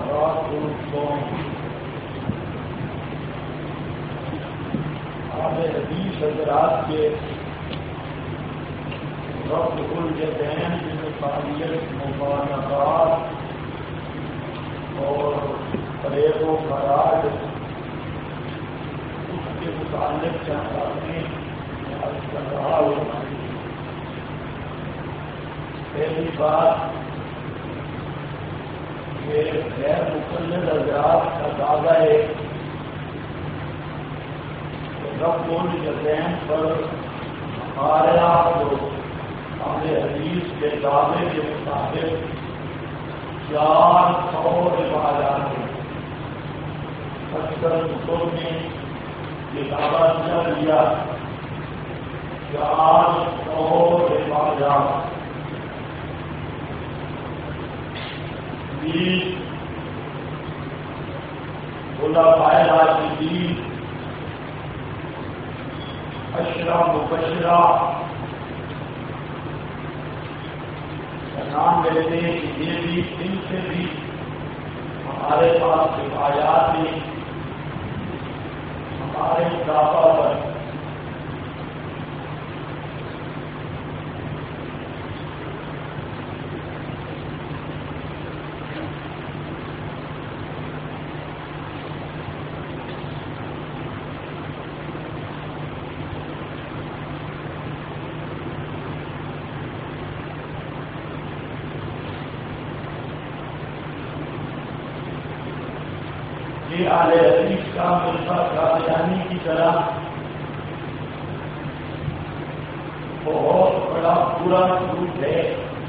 حدیث حضرات کے رب الجدین کی مطابقت مبارکات اور فریب و فراج اس کے متعلق چند باتیں عرض کر رہا ہوں. پہلی بات کہ غیر مقلد حضرات کا دعویٰ ہے رب الجدین پر ہمارے آپ حدیث کے دعوے کے مطابق 400 عبادات ہیں. اکثر کتب نے یہ دعویٰ کیا 400 عبادات. 20 خلفائے راشدین اشرا مبشرہ کا نام لیتے ہیں کہ یہ بھی ان سے بھی ہمارے پاس روایات ہیں ہمارے خلافہ پر. اہل حدیث کا مرزا قادیانی کی طرح بہت بڑا پورا گروپ ہے.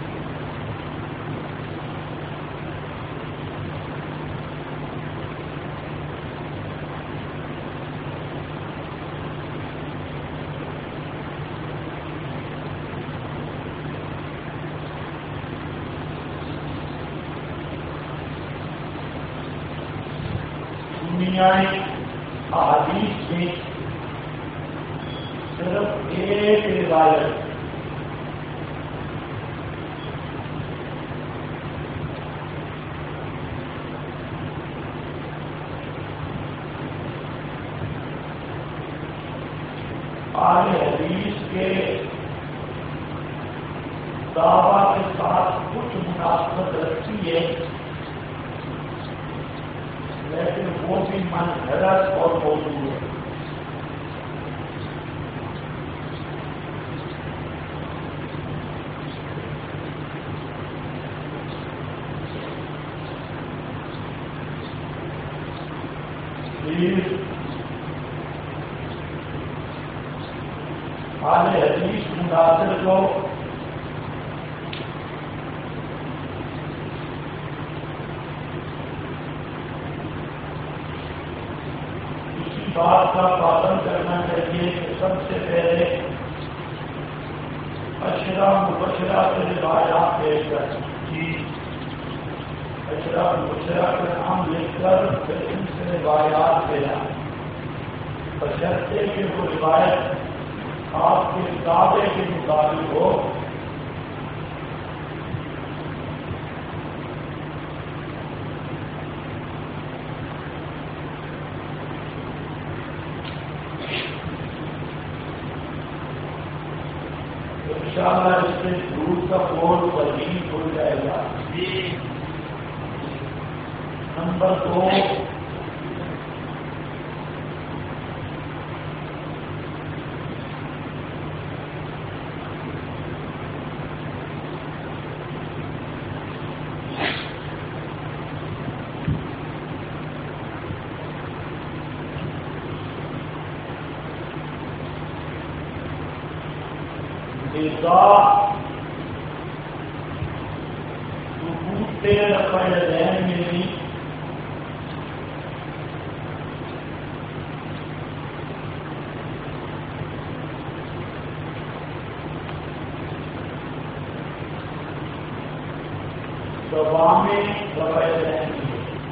احادیث میں صرف ایک روایت اہل حدیث کے دعویٰ کے ساتھ کچھ مناسبت رکھتی ہے لیکن وہ بھی منحرف اور موضوع ہے. اہل حدیث مناظر کو بات کا پابند کرنا چاہیے کہ سب سے پہلے اشرا مبشرہ سے روایات پیش کریں. اشرا مبشرہ کا نام لکھ کر پھر ان سے روایات پیش بشرطے کہ وہ روایت آپ کے دعوے کے مطابق ہو. انشاءاللہ اس سے دور کا بورڈ وزین ہو جائے گا. نمبر 2 ذہن میں بھی دبا میں دبائے ذہن میں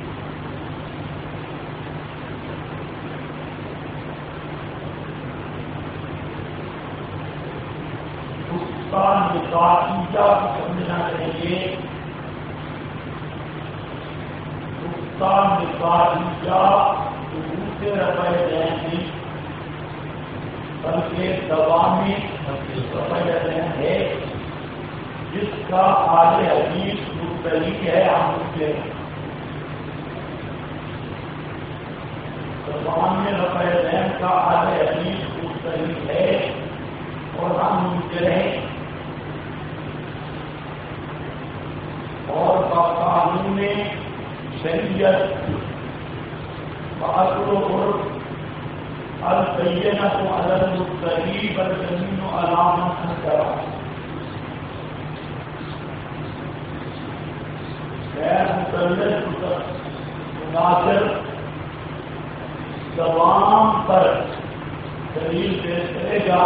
اس کا نتیجہ سمجھنا چاہیے. نقطہ نکالیہ دوسرے رفع دین کی بلکہ دوامی رفع دین ہے جس کا آج حدیث مختلف ہے ہم سے دوامی رفع دین کا آج حدیث مختلف ہے اور ہم منکر ہیں اور قانون شریعت بآخر البینۃ علی المدعی والجميع علی من انکر غیر مقلد مناظر دوام پر دلیل پیش کرے گا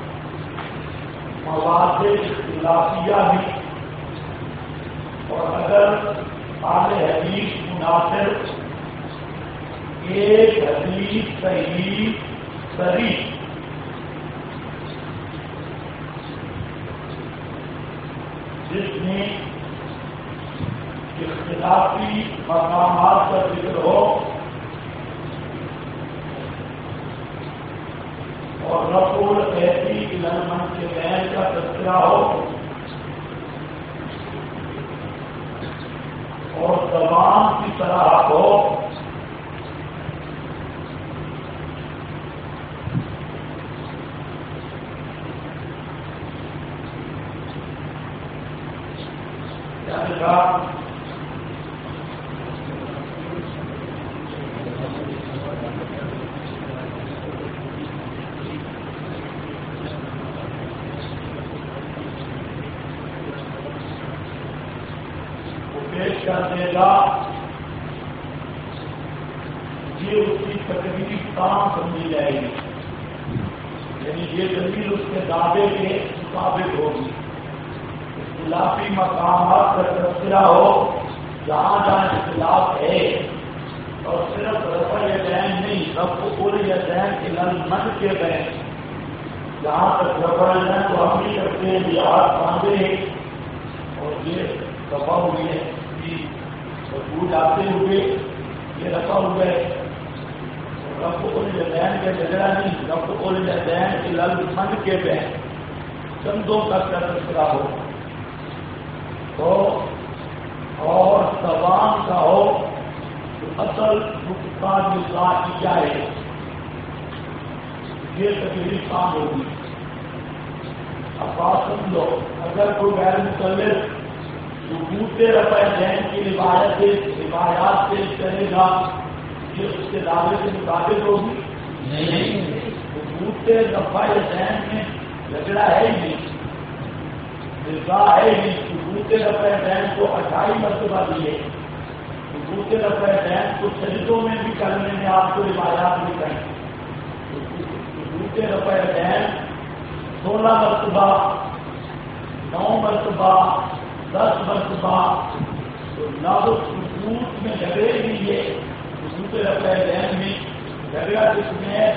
مواد اختلافیہ بھی اور اگر اہل حدیث مناظر ایک حدیث صحیح صریح جس میں اختلافی مقامات کا ذکر ہو اور رفع الایدی الی المنکبین کا تذکرہ ہو اور زبان کی طرح ہو پیش کر دے گا یہ اس کی تکلیف کام سمجھی جائے گی یعنی یہ دلیل اس کے دعوے کے مطابق ہوگی اختلافی مقامات کا تذکرہ ہو جہاں جہاں اختلاف ہے اور صرف رفع دین نہیں رفع الیدین الی المنکبین جہاں تک رفع دین تو ہم بھی کرتے ہیں یہ ہاتھ باندھے ہیں اور یہ رفع ہوئی ہے بھول آتے ہوئے یہ رفع ہوئے رفع الیدین کے جگہ نہیں رفع الیدین الی المنکبین کندھوں تک کا تذکرہ ہو تو اور زبان کا ہو تو اصل نقطہ نکالیہ ہے یہ تکلیف کام ہوگی اب بات سمجھو اگر کوئی غیر مقلد ثبوت رفع دین کی روایات پیش کرے گا یہ اس کے دعوے کے مطابق ہوگی نہیں ثبوت رفع دین میں جھگڑا ہے ہی نہیں ہے ہی ثبوت رفع دین کو 28 مرتبہ دیے ثبوت رفع دین کو سجدوں میں بھی کرنے میں آپ کو روایات بھی کہیں ثبوت رفع دین 16 مرتبہ 9 مرتبہ 10 مرتبہ تو لفظ ثبوت میں جھگڑے بھی یہ ثبوت رفع دین میں جھگڑا جس میں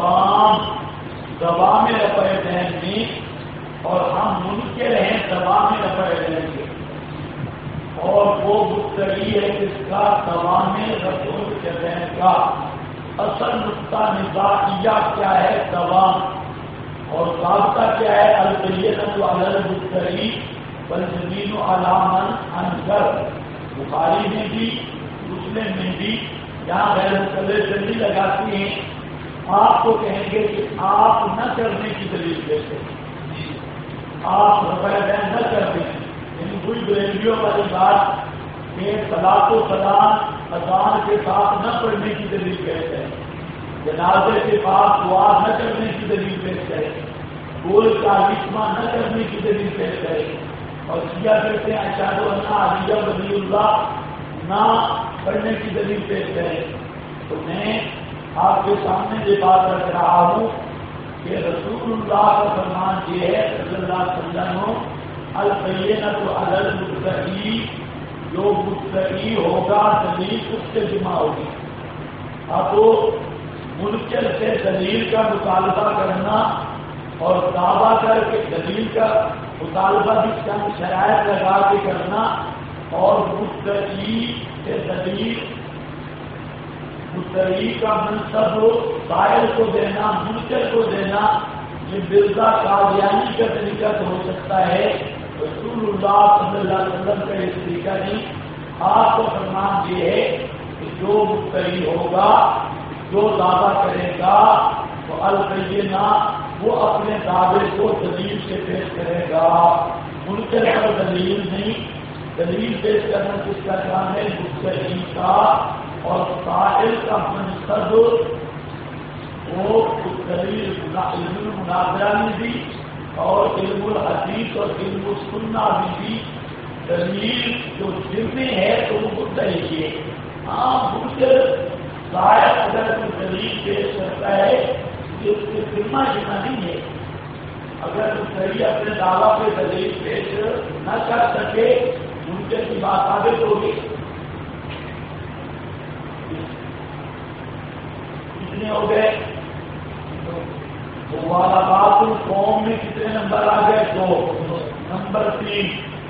دوام رفع دین میں اور ہم منکر ہیں دوام رفع دین کے اور وہ مدعی ہے جس کا دوام رفع دین کا اصل نقطہ نزاعیہ کیا ہے دوام اور ضابطہ کیا ہے البینۃ علی المدعی والجميع علی من انکر بخاری میں بھی مسلم میں بھی جہاں غیر مقلد دلیل لگاتی ہیں آپ کو کہیں گے کہ آپ نہ کرنے کی دلیل دیتے آپ رفع دین نہ کرتے یعنی کوئی بریلویوں والی بات کہ صلاۃ و سلام اذان کے ساتھ نہ پڑھنے کی دلیل کہتے ہیں جنازے کے بعد دعا نہ کرنے کی دلیل پیش کرے گول کا وسمہ نہ کرنے کی دلیل پیش کرے اور کیا کہتے ہیں اشہد ان علی ولی اللہ نہ پڑھنے کی دلیل پیش کرے تو میں آپ کے سامنے یہ بات رکھ رہا ہوں کہ رسول اللہ کا فرمان یہ ہے صلی اللہ علیہ وسلم البینۃ علی المدعی جو مدعی ہوگا دلیل اس سے جمع ہوگی اب منکر سے دلیل کا مطالبہ کرنا اور دعویٰ کر کے دلیل کا مطالبہ بھی چند شرائط لگا کے کرنا اور مدعی سے دلیل مدعی کا منصب سائل کو دینا، منکر کو دینا، یہ مرزا قادیانی کا طریقہ تو ہو سکتا ہے، رسول اللہ صلی اللہ علیہ وسلم کا یہ طریقہ نہیں۔ آپ کو فرمان یہ ہے کہ جو مدعی ہوگا، جو دعویٰ کرے گا وہ البینہ، وہ اپنے دعوے کو دلیل سے پیش کرے گا، منکر پر دلیل نہیں۔ دلیل پیش کرنا کس کا کام ہے؟ مدعی کا، اور سائل کا منصب وہ دلیل علم المناظرہ میں بھی اور علم الحدیث اور علم السنہ میں بھی دلیل جو ذمہ ہے تو وہ مدعی ہے۔ ہاں منکر سائل اگر کوئی دلیل پیش کرتا ہے تو اس کے ذمہ نہیں ہے۔ اگر مدعی اپنے دعویٰ پہ دلیل پیش نہ کر سکے، منکر کی بات ثابت ہوگی۔ کتنے ہو گئے؟ والا بات قوم میں کتنے نمبر آ گئے؟ 2۔ نمبر 3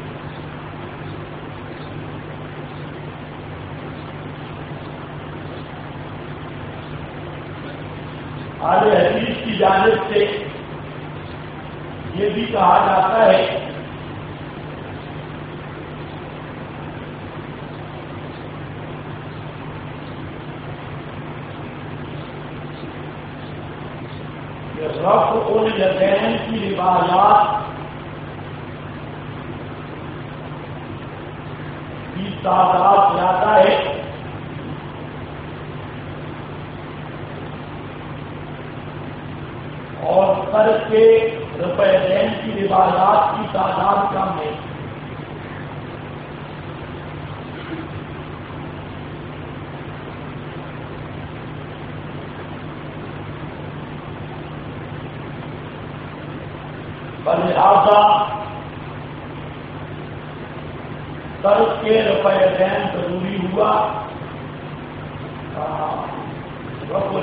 اہل حدیث کی جانب سے یہ بھی کہا جاتا ہے کہ رفع الیدین کی روایات کی تعداد زیادہ ہے، اور ترک کے رفع الیدین کی روایات کی تعداد کم ہے۔ لہذا ترک کے رفع الیدین ضروری ہوا، رفع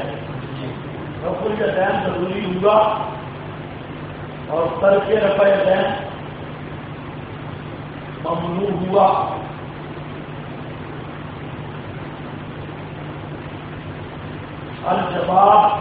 الیدین ضروری ہوا، اور ترک رفع الیدین ممنوع ہوا۔ الجواب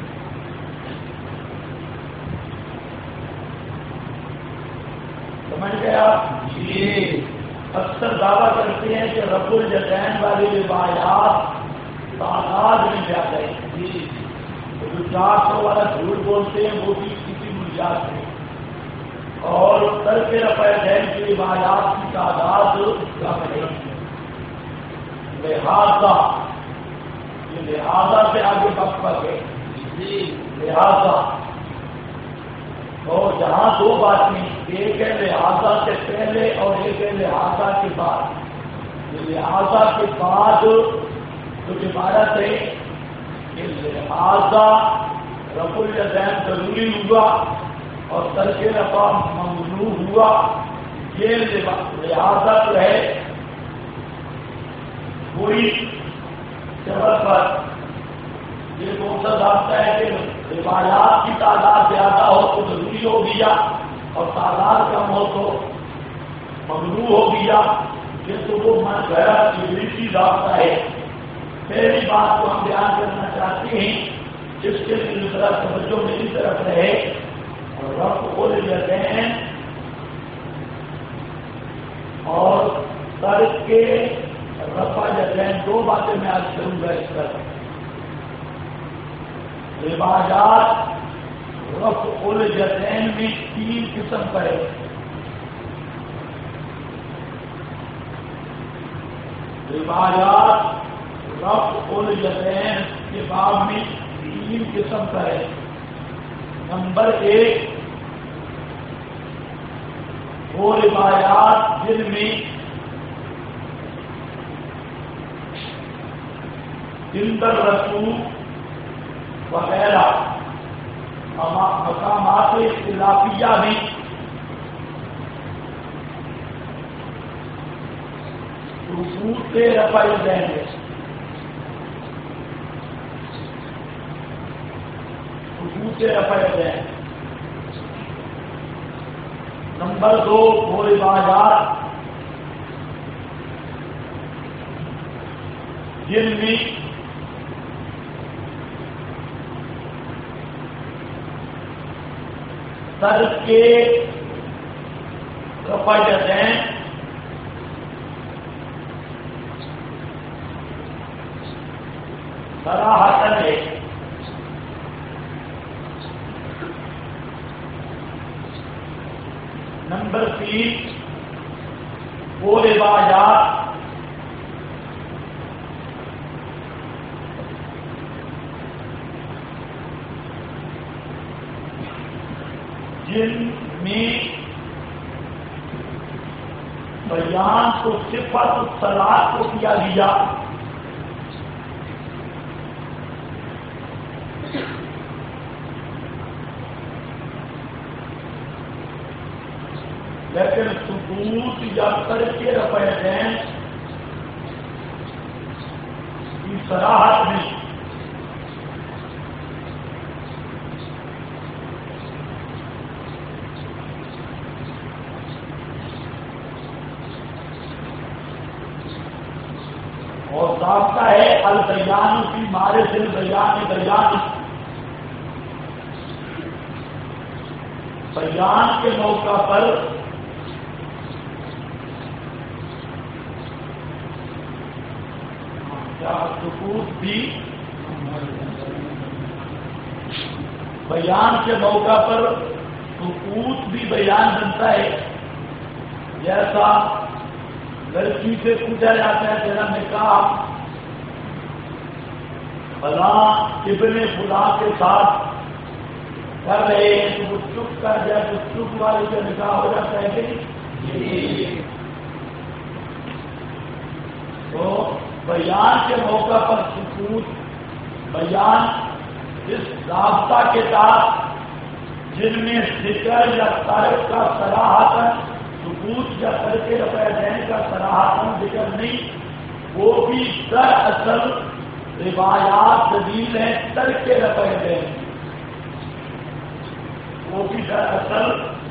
سمجھ گیا؟ جی۔ اکثر دعویٰ کرتے ہیں کہ رفع الیدین والی روایات تعداد میں زیادہ ہے، جو 400 والا جھوٹ بولتے ہیں وہ بھی کسی بنیاد ہے، اور ترک رفع الیدین کی روایات کی تعداد کم ہے۔ لہذا یہ لہذا سے آگے بک ہے، لہذا، اور جہاں 2 باتیں، ایک ہے لہذا سے پہلے اور ایک ہے لہذا کے بعد۔ لہذا کے بعد جو عبارت ہے کہ لہذا رفع الیدین ضروری ہوا اور ترک رفع ممنوع ہوا، یہ لہذا جو ہے کوئی جگہ پر یہ کون سا ضابطہ ہے کہ روایات کی تعداد زیادہ ہو تو ضروری ہو گیا اور تعداد کم ہو تو ممنوع ہو گیا، یہ تو وہ من گیا ابلیسی ضابطہ ہے۔ پہلی بات کو ہم بیان کرنا چاہتے ہیں جس کے لیے طرف توجہ میری طرف رہے، رفع الیدین اور ترک کے رفع الیدین 2 باتیں میں آج کروں گا۔ اس پر روایات رفع الیدین میں 3 قسم پر ہے۔ روایات رفع الیدین کے باب میں 3 قسم پر ہے۔ نمبر 1 وہ روایات جن میں عند الرسول وغیرہ مقامات اختلافیہ بھی ثبوت رفع الیدین ہے، ثبوت رفع الیدین۔ نمبر 2 وہ روایات جن میں سر کے رفع یدین صراحتاً ہے. نمبر 3 وہ روایات جن میں بیان کو صفت الصلاۃ کو کیا گیا، لیکن ثبوت یا ترک رفع یدین کی صراحت میں اور ضابطہ ہے البیان فی معرض البیان بیان، بیان کے موقع پر سکوت بھی، بیان کے موقع پر سکوت بھی بیان بنتا ہے. جیسا لڑکی سے پوچھا جاتا ہے تیرا نکاح فلاں ابن فلاں کے ساتھ کر رہے ہیں تو وہ چپ کر جائے تو چپ والے کا نکاح ہو جاتا ہے کہ نہیں؟ تو بیان کے موقع پر سکوت، بیان اس ضابطہ کے ساتھ جن میں ذکر یا ترک کا صراحتاً، ثبوت یا ترک رفع یدین کا صراحتاً ذکر نہیں، وہ بھی دراصل روایات دلیل ہیں ترک رفع یدین، وہ بھی دراصل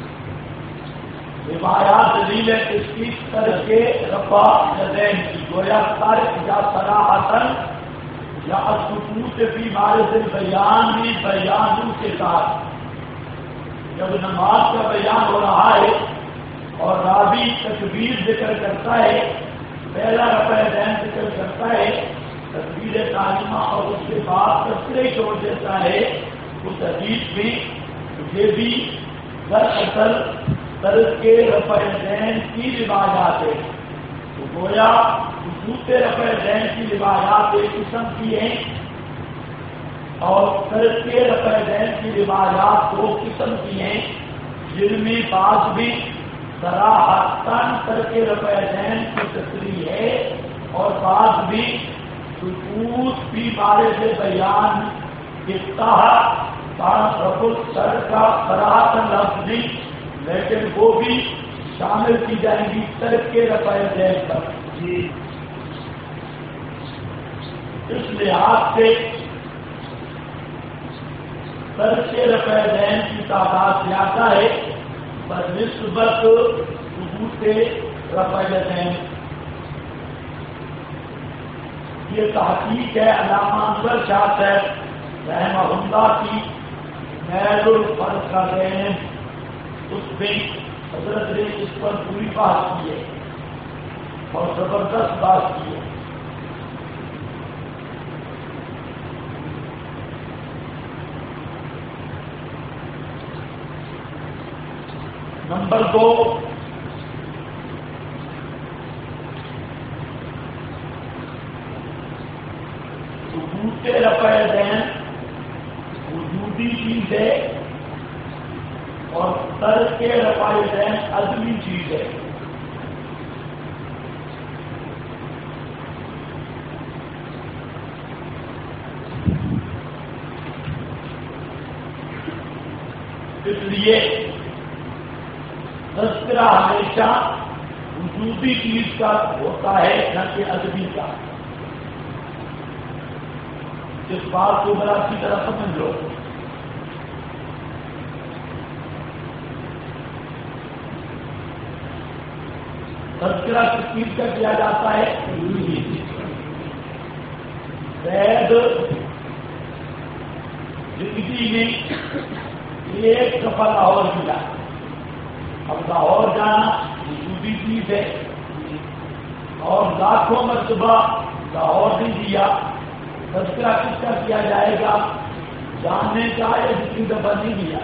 روایات دلیل ہے اس کی ترک رفع یدین کی، گویا ترک یا صراحتاً یا ثبوت فی معرض البیان بھی بیان کے ساتھ. جب نماز کا بیان ہو رہا ہے اور راوی تکبیر ذکر کرتا ہے، پہلا رفع یدین ذکر کرتا ہے، تکبیر تعلیمہ، اور اس کے بعد تسبیح چھوڑ دیتا ہے، اس حدیث میں یہ بھی دراصل ترک رفع یدین کی روایات ہے. تو گویا ثبوت رفع یدین کی روایات ایک قسم کی ہیں اور ترک رفع یدین کی روایات دو قسم کی ہیں، جن میں بعض بھی صراحتاً ترک رفع یدین کی تصریح ہے اور بعض بھی ثبوت فی معرض بیان کے تحت رفع السر کا صراحتاً لفظ نہیں، لیکن وہ بھی شامل کی جائیں گی ترک رفع یدین پر. اس لحاظ سے ترک رفع یدین کی تعداد زیادہ ہے بنسبت ثبوت رفع یدین. یہ تحقیق ہے علامہ انور شاہ صاحب رحمہ اللہ کی نیل الفرقین، اس میں حضرت نے اس پر پوری بات کی ہے اور زبردست بات کی ہے. نمبر 2 ثبوت رفع یدین وجودی چیز ہے اور ترک رفع یدین عدمی چیز ہے. اس لیے تذکرہ ہمیشہ وجودی چیز کا ہوتا ہے نہ کہ ادبی کا. اس بات کو ذرا اچھی طرح سمجھ لو. تذکرہ کس چیز کا کیا جاتا ہے؟ زید زندگی میں ایک دفعہ لاہور ملا، اب لاہور جانا دوسری چیز ہے، اور لاکھوں مرتبہ لاہور نہیں دیا، تذکرہ کس کا کیا جائے گا؟ جاننے کا یا دوسری دفعہ نہیں دیا؟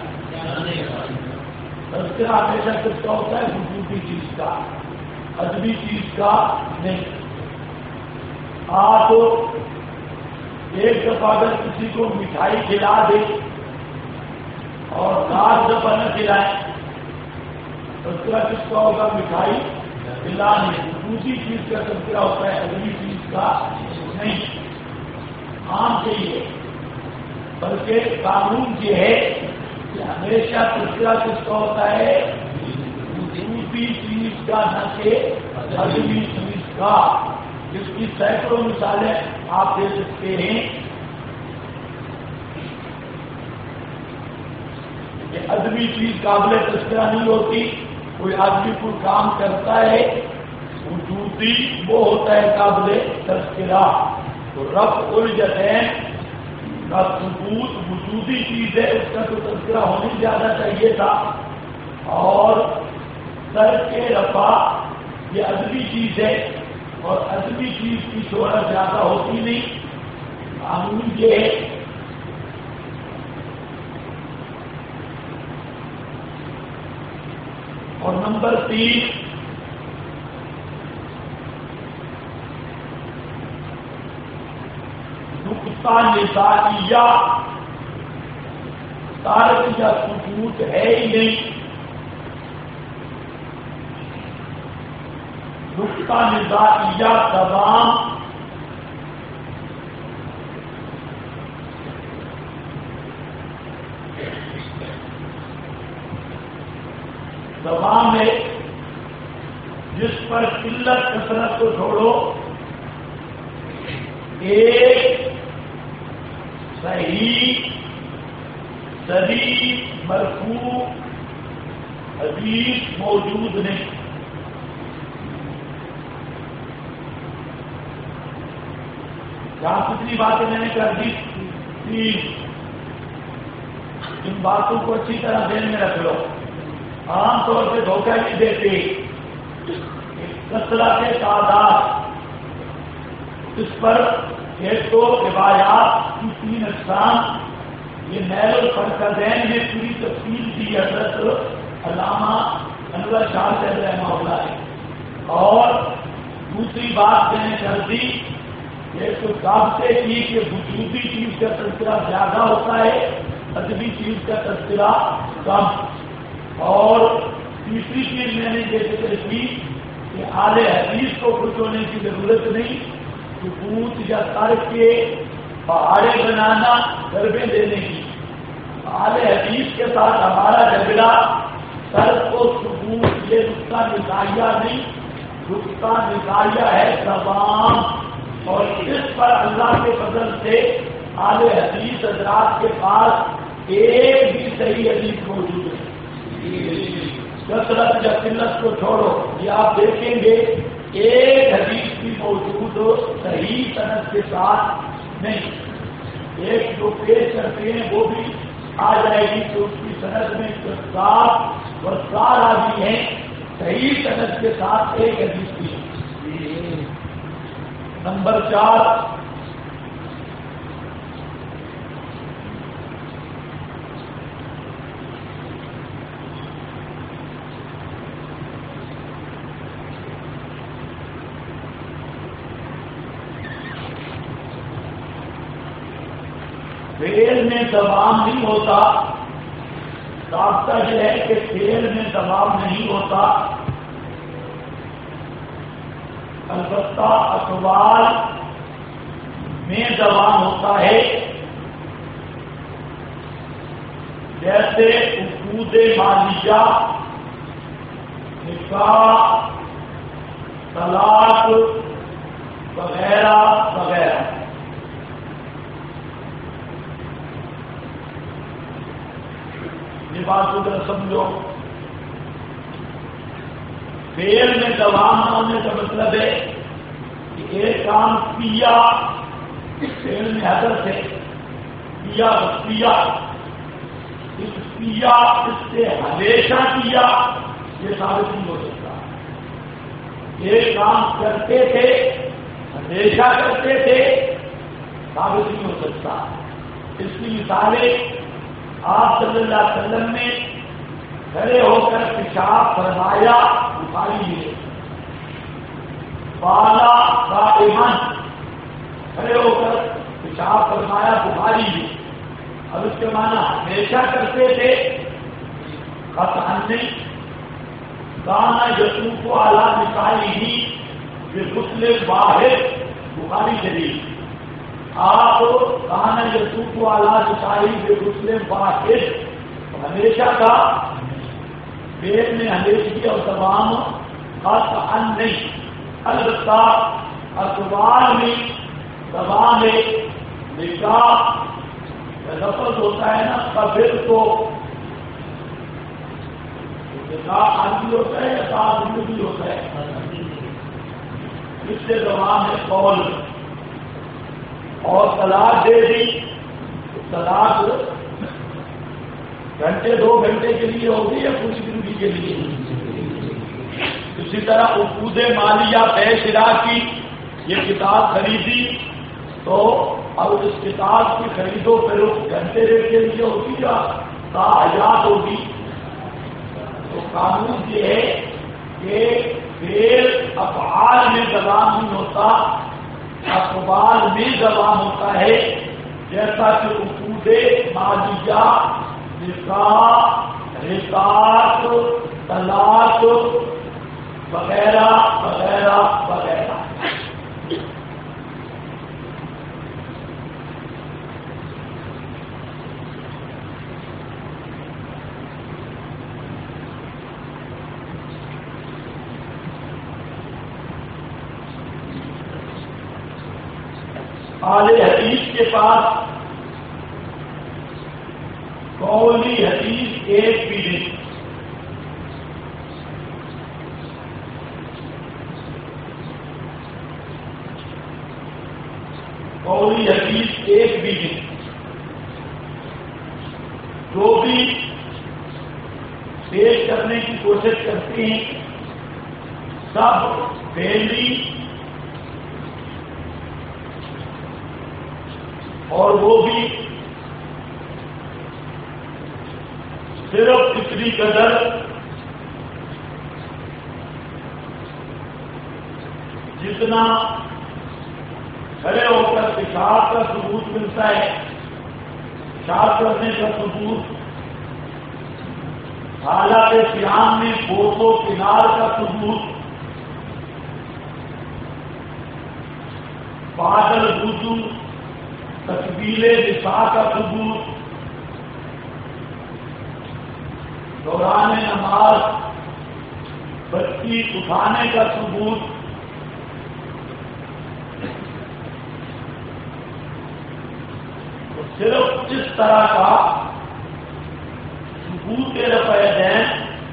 تذکرہ ہمیشہ کس کا ہوتا ہے؟ خصوصی چیز کا، ادبی چیز کا نہیں۔ آپ ایک دفعہ اگر کسی کو مٹھائی کھلا دے اور 7 دفعہ نہ کھلائیں، تذکرہ کس کا ہوگا؟ مٹھائی کھلانے، خصوصی چیز کا تذکرہ ہوتا ہے، ادبی چیز کا نہیں۔ عام چاہیے، بلکہ قانون یہ ہے کہ ہمیشہ تذکرہ کس کا ہوتا ہے؟ خصوصی چیز کا، نہ کہ ادبی چیز کا، جس کی سینکڑوں مثالیں آپ دے سکتے ہیں کہ ادبی چیز قابل تذکرہ نہیں ہوتی۔ کوئی آدمی کوئی کام کرتا ہے، وجودی وہ ہوتا ہے قابل تذکرہ۔ تو رفع الیدین کا ثبوت وجودی چیز ہے، اس کا تو تذکرہ ہونے زیادہ چاہیے تھا، اور سر کے رفع یہ ادبی چیز ہے، اور ادبی چیز کی شہرت زیادہ ہوتی نہیں۔ قانون یہ ہے اور نمبر 3 نقطہ نزاعیہ، تارک یا ثبوت ہے ہی نہیں۔ نقطہ نزاعیہ تمام ہے، جس پر قلت کثرت کو چھوڑو، ایک صحیح صحیح مرفوع حدیث موجود نہیں۔ جہاں کتنی باتیں میں نے کر دی، 3۔ ان باتوں کو اچھی طرح ذہن میں رکھ لو۔ عام طور پہ دھوکہ نہیں دیتے، کثرت تعداد، اس پر ایک تو روایات کی 3 اقسام، یہ نیل الفرقدین میں پوری تفصیل دی حضرت علامہ انور شاہ صاحب رحمہ اللہ نے۔ اور دوسری بات میں نے کر دی، ایک تو ضابطے کی کہ وجودی چیز کا تذکرہ زیادہ ہوتا ہے، ادبی چیز کا تذکرہ کم۔ اور تیسری چیز میں نے یہ ذکر کی کہ اعلی حدیث کو خوش ہونے کی ضرورت نہیں، ثبوت یا ترک کے پہاڑے بنانا، ضربیں دینے کی۔ اعلی حدیث کے ساتھ ہمارا جھگڑا ترک و ثبوت، یہ نقطہ نزاعیہ نہیں، نقطہ نزاعیہ ہے زبان، اور اس پر اللہ کے فضل سے اعلی حدیث حضرات کے پاس ایک بھی صحیح حدیث موجود ہے۔ کثرت یا قلت کو چھوڑو، یہ آپ دیکھیں گے ایک حدیث بھی موجود صحیح سند کے ساتھ نہیں۔ ایک جو پیش کرتے ہیں وہ بھی آ جائے گی تو اس کی سند میں کذاب اور سار آدمی ہیں، صحیح سند کے ساتھ ایک حدیث بھی۔ نمبر 4 فعل میں دبام نہیں ہوتا، ضابطہ یہ ہے کہ فعل میں دبام نہیں ہوتا، البتہ اقوال میں دبام ہوتا ہے، جیسے عقود مالیہ، نکاح، طلاق وغیرہ وغیرہ۔ یہ بات کو ذرا سمجھو، فعل میں دوام نہ ہونے کا مطلب ہے کہ ایک کام کیا، فعل میں حدث ہے، کیا، اس کیا اس سے ہمیشہ کیا یہ ثابت نہیں ہو سکتا. یہ کام کرتے تھے ہمیشہ کرتے تھے ثابت نہیں ہو سکتا. اس کی مثالیں آپ صلی اللہ علیہ وسلم نے کھڑے ہو کر پیشاب فرمایا بخاری ہے. بالا قائماً کھڑے ہو کر پیشاب فرمایا بخاری ہے. اب اس کے معنی ہمیشہ کرتے تھے قطعاً نہیں. گانا یسوع کو اعلیٰ نکالی ہی یہ غسل واحد بخاری شریف. آپ گانا یسوع کو اعلیٰ نکالی یہ غسل واحد ہمیشہ کا پیٹ میں ہمیشگی اور تمام قطعاً نہیں. البتہ اخبار میں دبا میں نکاح لفظ ہوتا ہے نا قبر کو عربی ہوتا ہے یا تعبدی ہوتا ہے. اس سے زبان ہے قول اور طلاق دے دی. طلاق گھنٹے 2 گھنٹے کے لیے ہوگی یا پوری زندگی کے لیے. اسی طرح عقود مالیہ بے شرا کی یہ کتاب خریدی تو اب اس کتاب کی خریدو فروخت گھنٹے ریٹ کے لیے ہوگی یا حیات ہوگی. تو قانون یہ ہے کہ فعل افعال میں زبان نہیں ہوتا اقوال میں زبان ہوتا ہے. جیسا کہ عقود مالیہ نکاح رقاق طلاق وغیرہ وغیرہ وغیرہ. اہل حدیث کے پاس قولی حدیث ایک بھی نہیں. قولی حدیث ایک بھی نہیں. جو بھی پیش کرنے کی کوشش کرتے ہیں سب پہلی اور وہ بھی صرف اتنی قدر جتنا کھڑے ہو کر پیشاب کا ثبوت ملتا ہے. پیشاب کرنے کا ثبوت حالات قیام میں بوسو کنار کا ثبوت بادل وضو تکبیر نساء کا ثبوت دوران نماز بچی اٹھانے کا ثبوت تو صرف اس طرح کا ثبوت رفع دین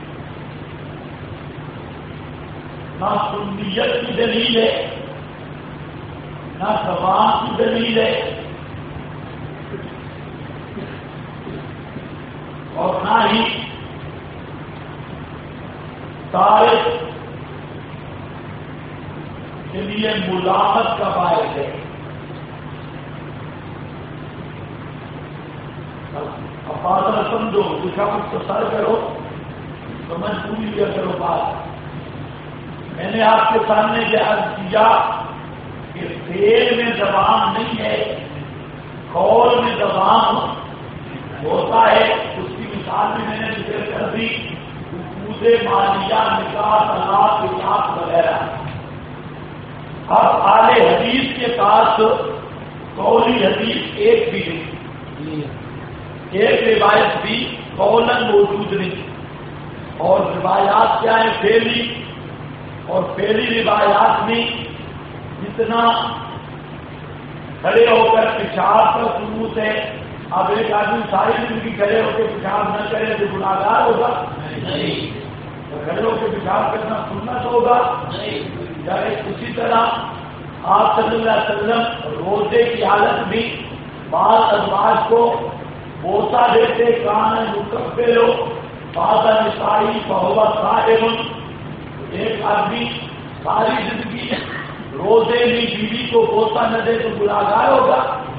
نہ سنیت کی دلیل ہے نہ زبان کی دلیل ہے اور نہ ہی تاریخ کے لیے ملاقات کا باعث ہے. اب بات نہ سمجھو دوسرا کچھ تو سر کرو سمجھ پوری لیا کرو بات. میں نے آپ کے سامنے یہ عرض کیا کہ فعل میں زبان نہیں ہے قول میں زبان ہوتا ہے. اس کی مثال میں نے ذکر کر دی عقود مالیہ نکاح طلاق وفاق وغیرہ. اب اہل حدیث کے پاس قولی حدیث ایک بھی نہیں. ایک روایت بھی قولاً موجود نہیں. اور روایات کیا ہے فعلی اور فعلی روایات میں جتنا کھڑے ہو کر پیشاب کا ثبوت ہے. اب ایک آدمی ساری زندگی کھڑے ہو کے پیشاب نہ کرے تو گناہگار ہوگا نہیں. کھڑے ہو کے پیشاب کرنا سنت ہوگا نہیں. اسی طرح آپ صلی اللہ علیہ وسلم روزے کی حالت بھی بعض ازواج کو بوسا دیتے کان یکبلو بعض نسائی فہو صائم. ایک آدمی ساری زندگی روزے میں بیوی کو بوسا نہ دے تو گناہگار ہوگا؟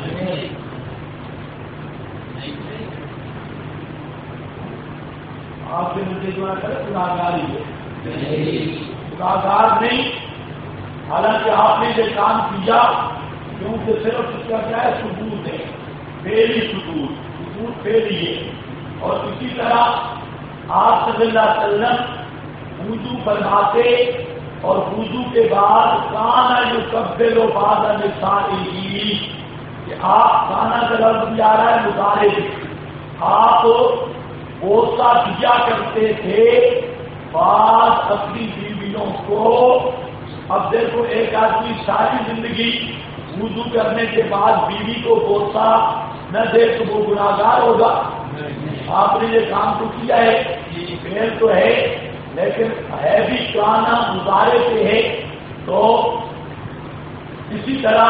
آپ کے مجھے جو ہے گناہگار ہی ہے، گناہگار نہیں. حالانکہ آپ نے یہ کام کیا کیونکہ صرف اس کا کیا ہے ثبوت ہے، پھیلی ثبوت پھیلی ہے. اور اسی طرح آپ صلی اللہ علیہ وسلم وضو فرماتے اور وضو کے بعد کانا یکبل بعض نسائہ، کہ آپ کانا کا لفظ بھی آ رہا ہے مضارع، آپ بوسا دیا کرتے تھے بعض اپنی بیویوں کو. اب دیکھو ایک آدمی ساری زندگی وضو کرنے کے بعد بیوی کو بوسا نہ دے تو وہ گناہگار ہوگا؟ آپ نے یہ کام تو کیا ہے، فعل تو ہے لیکن ہے بھی کانا مضارع سے ہے. تو اسی طرح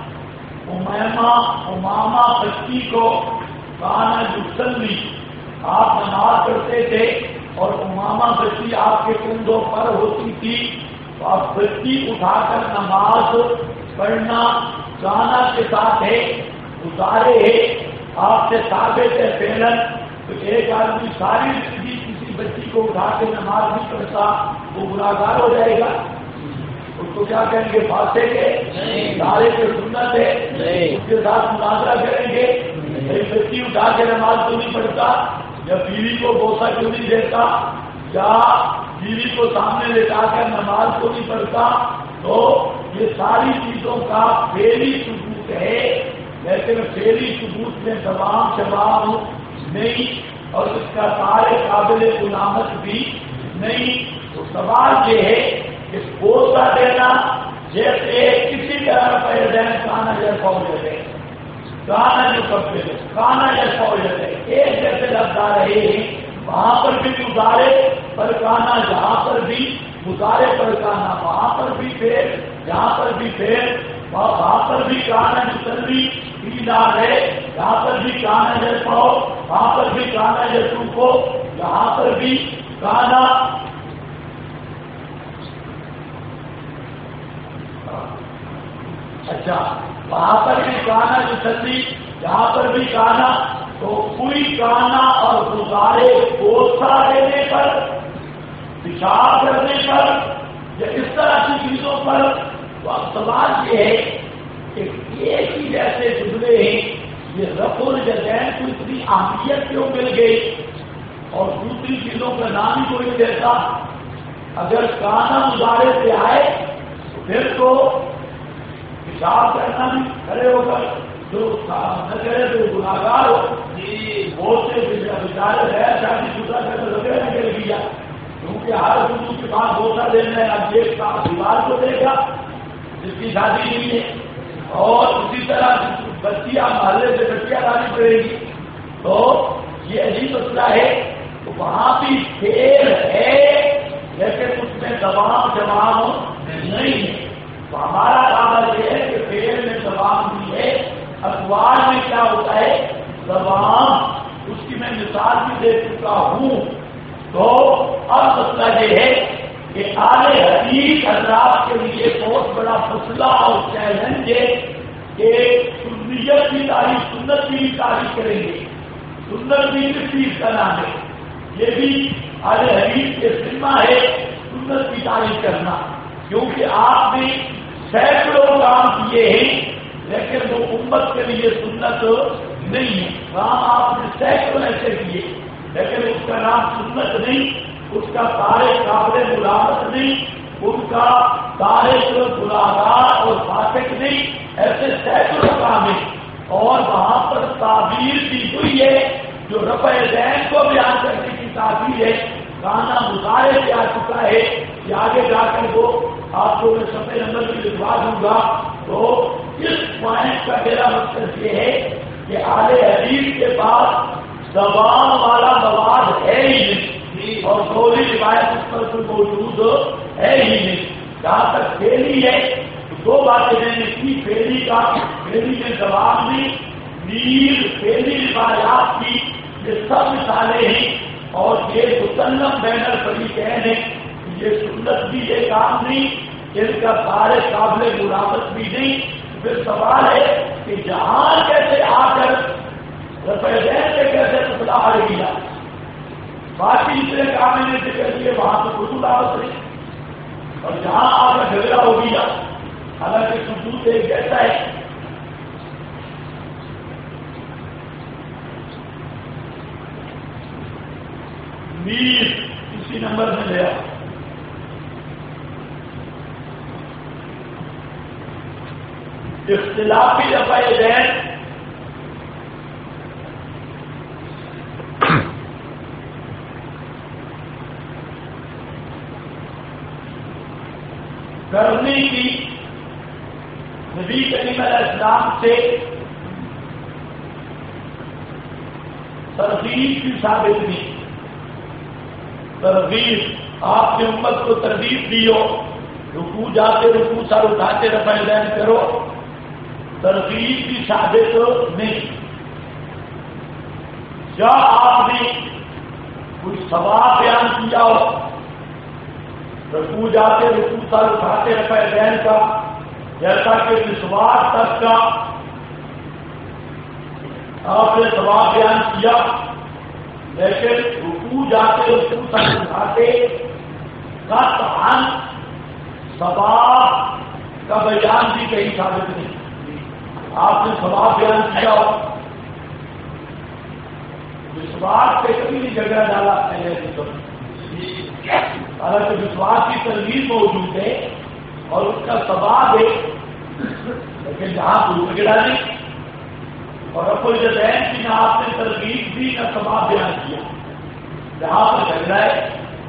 امامہ بچی کو کانا یصلی، آپ نماز پڑھتے تھے اور امامہ بچی آپ کے کندھوں پر ہوتی تھی تو آپ بچی اٹھا کر نماز پڑھنا کانا کے ساتھ ہے، مضارع ہے، آپ سے ثابت ہے فعلاً. تو ایک آدمی ساری زندگی کسی بچی کو اٹھا کے نماز نہیں پڑھتا وہ گناہگار ہو جائے گا؟ اس کو کیا کہیں گے؟ فاسق ہے، سارے کے سنت ہے، اس کے ساتھ مناظرہ کریں گے. ایک بچی اٹھا کے نماز تو نہیں پڑھتا، یا بیوی کو بوسا کیوں نہیں دیتا، یا بیوی کو سامنے لے جا کر نماز کو نہیں پڑھتا. تو یہ ساری چیزوں کا پھیلی ثبوت ہے، لیکن پھیلی ثبوت میں تمام جواب نہیں اور اس کا سارے قابل علامت بھی نہیں. تو سوال یہ ہے کہ بوسا دینا جیسے کسی طرح پیدین کانا جیسا ہو جاتے، کانا جو کرتے ہیں کانا جیسا ہو جاتے ہیں، ایک جیسے لفظ آ رہے ہیں. وہاں پر بھی مضارع پر کانا، جہاں پر بھی مضارع پر کانا، وہاں پر بھی پھر جہاں پر بھی پھر وہاں پر بھی کانا یصلی ایجاد ہے، یہاں پر بھی کانا جیسا ہو، وہاں پر بھی کانا جیسو کو، یہاں پر بھی کانا. اچھا وہاں پر بھی کانا یصلی، یہاں پر بھی کانا. تو کوئی کانا اور مضارع بوسا دینے پر، پیشاب کرنے پر یا اس طرح کی چیزوں پر. تو اب سوال یہ ہے کہ ایک ہی جیسے جملے ہیں، یہ رفع الیدین کو اتنی اہمیت کیوں مل گئی اور دوسری چیزوں کا نام ہی کوئی دیتا؟ اگر کانا مضارع سے آئے تو پھر تو پیشاب کرنا بھی کھڑے ہو کر جو نہ کرے تو گناہگار ہو. بہت سے بیچارے غیر شادی شدہ کر لگے نہ کر دیا، کیونکہ ہر دوسروں کے پاس بوسا دینا ہے. اب ایک کام دیوار کو دے گا جس کی شادی نہیں ہے، اور اسی طرح بچیاں محلے سے بچیاں لانی پڑے گی. تو یہ عجیب مسئلہ ہے. تو وہاں بھی پھیل ہے لیکن اس میں تمام جواب نہیں ہے. تو ہمارا دعویٰ یہ ہے کہ پھیل میں تمام بھی ہے. اخبار میں کیا ہوتا ہے زبان، اس کی میں مثال بھی دے چکا ہوں. تو اب مسئلہ یہ ہے کہ اہل حدیث حضرات کے لیے بہت بڑا مسئلہ اور چیلنج ہے کہ سنیت کی تعریف، سنت کی بھی تعریف کریں گے. سنت بھی کس چیز کا نام ہے؟ یہ بھی اہل حدیث کے ذمہ ہے سنت کی تعریف کرنا، کیونکہ آپ نے سینکڑوں کام کیے ہیں لیکن وہ امت کے لیے سنت نہیں ہے. کام آپ نے سینکڑوں ایسے کیے لیکن اس کا نام سنت نہیں، اس کا تاریخ قابل ملامت نہیں، ان کا تاریخ گناہگار اور فاسق نہیں. ایسے سینکڑوں کام ہیں اور وہاں پر تعبیر دی ہوئی ہے جو رفع ذہن کو بیان کرنے کی تعبیر ہے. کانا مضارع سے آ چکا ہے، یہ آگے جا کر وہ آپ کو میں صفحے نمبر بھی لکھوا دوں گا. تو اس پوائنٹ کا میرا مقصد یہ ہے کہ اہل حدیث کے پاس زبان والا مواد ہے ہی نہیں اور دوہری روایت اس پر کوئی موجود ہے ہی نہیں. جہاں تک پھیلی ہے تو دو باتیں میں نے کی. پھیلی میں زبان نہیں، میر پہلی روایات کی یہ سب مثالیں ہیں اور یہ مسلم بین الفریقین ہیں. یہ سنت بھی یہ کام نہیں، ان کا سارے قابل ملامت بھی نہیں. پھر سوال ہے کہ جہاں کیسے آ کر رفع دین سے کیسے اصلاح رہی ہے. باقی دوسرے کام میں نے ذکر کیے وہاں تو کوئی ملامت نہیں، اور جہاں آ کر جھگڑا ہو گیا حالانکہ ثبوت ایک جیسا ہے. میر اسی نمبر میں لیا. اختلافی رفع دین کرنے کی نبی کریم علیہ السلام سے ترغیب کی ثابت نہیں. ترغیب آپ نے امت کو ترغیب دی ہو، رکوع جاتے رکوع سر اٹھاتے رفع دین کرو، ترغیب کی ثابت نہیں. یا آپ نے کوئی ثواب بیان کیا ہو، رکوع جاتے رکوع سر اٹھاتے رفع دین کا، جیسا کہ مسواک تک کا آپ نے ثواب بیان کیا، لیکن رکوع جاتے رکوع سر اٹھاتے قطعاً ثواب کا بیان بھی کہیں ثابت نہیں. آپ نے ثواب بیان کیا ہو، مسواک پہ کبھی نہیں جھگڑا ڈالا حالانکہ مسواک کی ترغیب موجود ہے اور اس کا ثواب ہے، لیکن جہاں کوئی جھگڑا نہیں اور رفع دین کی نہ آپ نے ترغیب دی نہ ثواب بیان کیا، جہاں پر جھگڑا ہے.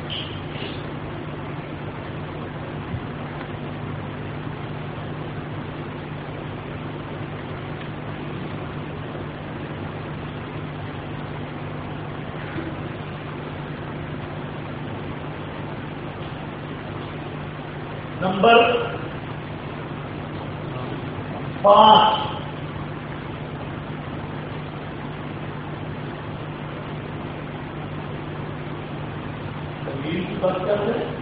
نمبر 5 تغیر کی بات کر رہے ہیں.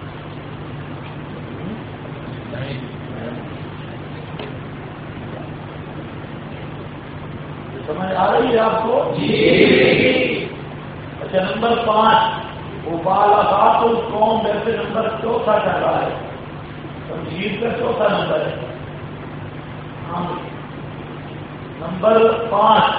سمجھ آ رہی ہے آپ کو؟ اچھا نمبر 5 وہ بالغات القوم میں سے نمبر 4 چل رہا ہے. تمہید کا 4 نمبر ہے. نمبر 5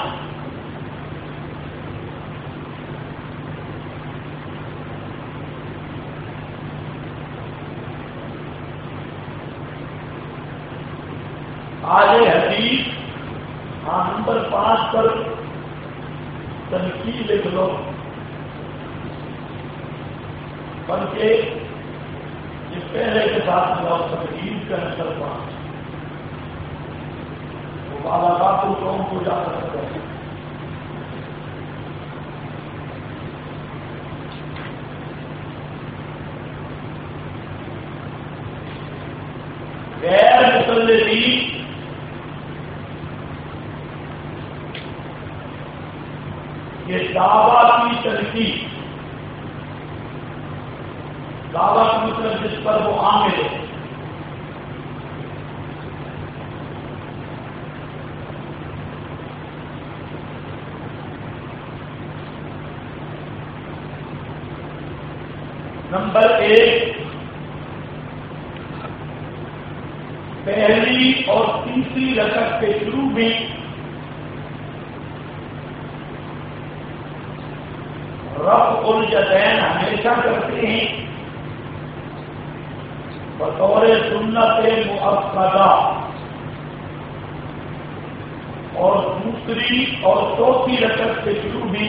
آگے حدیث. ہاں نمبر 5 پر تنقید لکھ لو، بلکہ یہ پہلے کے ساتھ ملاؤ. تنقید کا نمبر 5 وہ بالاغات القوم کو جا سکتے ہیں. غیر مسلمین یہ دعویٰ کی تنقید، دعویٰ کی مطلب جس پر وہ عامل ہے. نمبر 1 پہلی اور تیسری رکعت کے شروع میں رفع الیدین ہمیشہ کرتے ہیں بطور سنت مؤکدہ، اور دوسری اور چوتھی رکعت کے شروع میں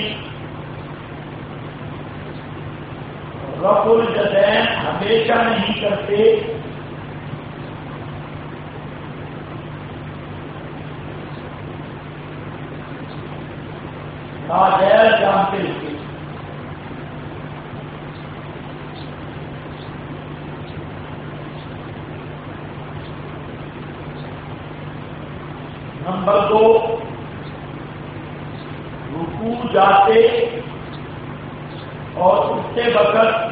رفع الیدین ہمیشہ نہیں کرتے، ناجائز جانتے ہوئے. نمبر 2 رکوع جاتے اور اٹھتے وقت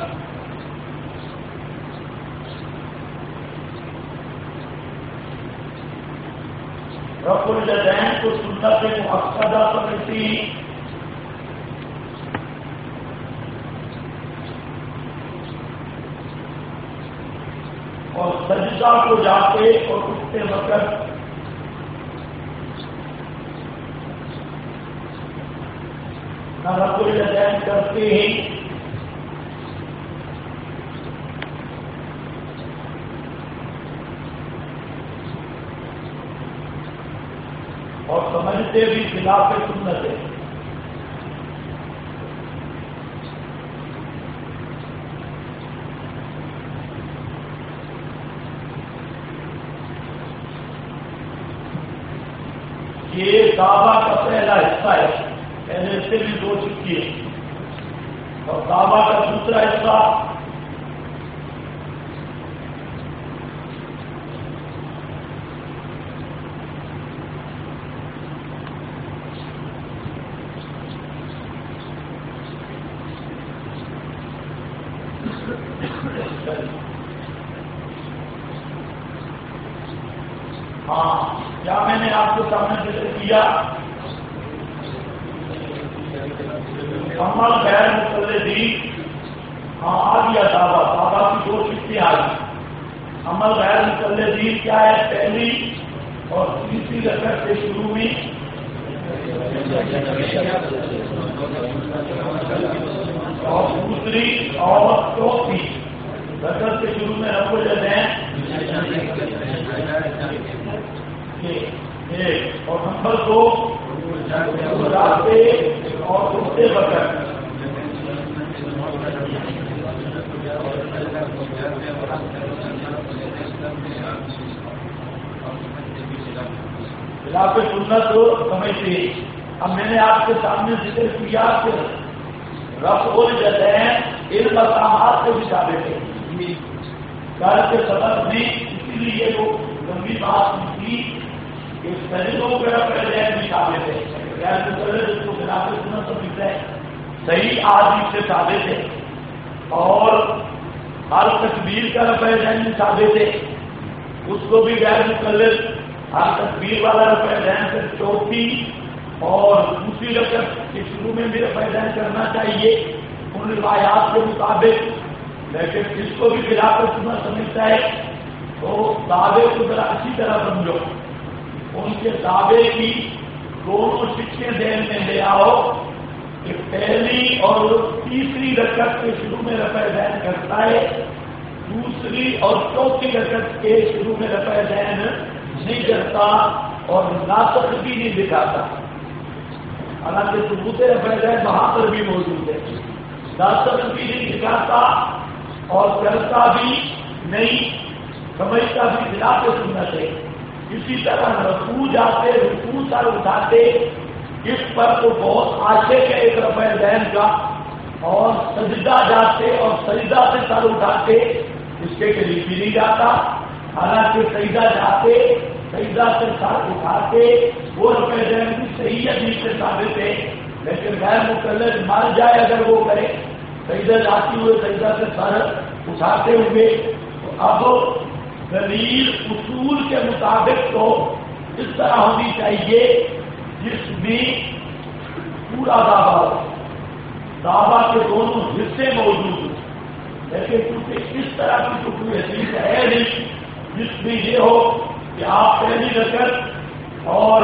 رفع الیدین کو سنت مؤکدہ سمجھتی اور سجدہ کو جاتے اور اٹھتے وقت نہ رفع الیدین کرتے ہیں اور سمجھتے بھی خلاف سنت ہے. یہ کعبہ کا پہلا حصہ ہے، پہلے سے بھی دو چکی ہے، اور کعبہ کا دوسرا حصہ ہاں کیا میں نے آپ کو سامنے ذکر کیا عمل غیر مقلدین. ہاں آ گیا دعویٰ، دعویٰ کی دو شکلیں آ گئی. عمل غیر مقلدین کیا ہے؟ پہلی اور تیسری رکعت کے شروع میں اور دوسری اور چوتھی رکعت کے شروع میں رفع الیدین اور نمبر 2 جاتے اور اٹھتے وقت خلاف سنت سمجھتے. اب میں نے آپ کے سامنے ذکر کیا کہ رفع الیدین ان مقامات سے بھی ثابت ہے. گھر کے سبب میں اسی لیے وہ لمبی بات کی کہ سجدوں کا رفع الیدین بھی ثابت ہے. غیر مقلد اس کو خلاف سنت سمجھتا ہے، صحیح آدمی سے ثابت ہے. اور ہر تکبیر کا رفع الیدین بھی ثابت ہے، اس کو بھی غیر مقلد ہر تکبیر والا رفع الیدین سے چوتھی اور دوسری رکعت کے شروع میں بھی رفع الیدین کرنا چاہیے ان روایات کے مطابق. لیکن جس کو بھی خلاف سنت سمجھتا ہے تو دعوے کو ذرا اچھی طرح سمجھو. ان کے دعوے کی دونوں شکلیں ذہن میں لے آؤ کہ پہلی اور تیسری رکعت کے شروع میں رفع الیدین کرتا ہے، دوسری اور چوتھی رکعت کے شروع میں رفع الیدین نہیں کرتا اور ناسخ بھی نہیں دکھاتا. حالانکہ ثبوت رفع الیدین وہاں پر بھی موجود ہے، ناسخ بھی نہیں دکھاتا اور کرتا بھی نہیں، سمجھتا بھی خلاف سنت ہے. اسی طرح رکوع جاتے رکوع سر اٹھاتے اس پر تو بہت عاشق ہے ایک رفع الیدین کا، اور سجدہ جاتے اور سجدہ سے سر اٹھاتے اس کے قریب بھی نہیں جاتا. حالانکہ سجدہ جاتے سجدہ سے سر اٹھاتے وہ رفع الیدین بھی صحیح حدیث سے ثابت ہے. لیکن غیر مقلد مر جائے اگر وہ کرے سجدہ جاتی ہوئے سجدہ سے سر اٹھاتے ہوئے، تو اب دلیل اصول کے مطابق تو اس طرح ہونی چاہیے جس میں پورا دعویٰ ہو، دعویٰ کے دونوں حصے موجود ہوں. لیکن کیونکہ اس طرح کی تو کوئی حدیث ہے نہیں جس میں یہ ہو کہ آپ پہلی رکعت اور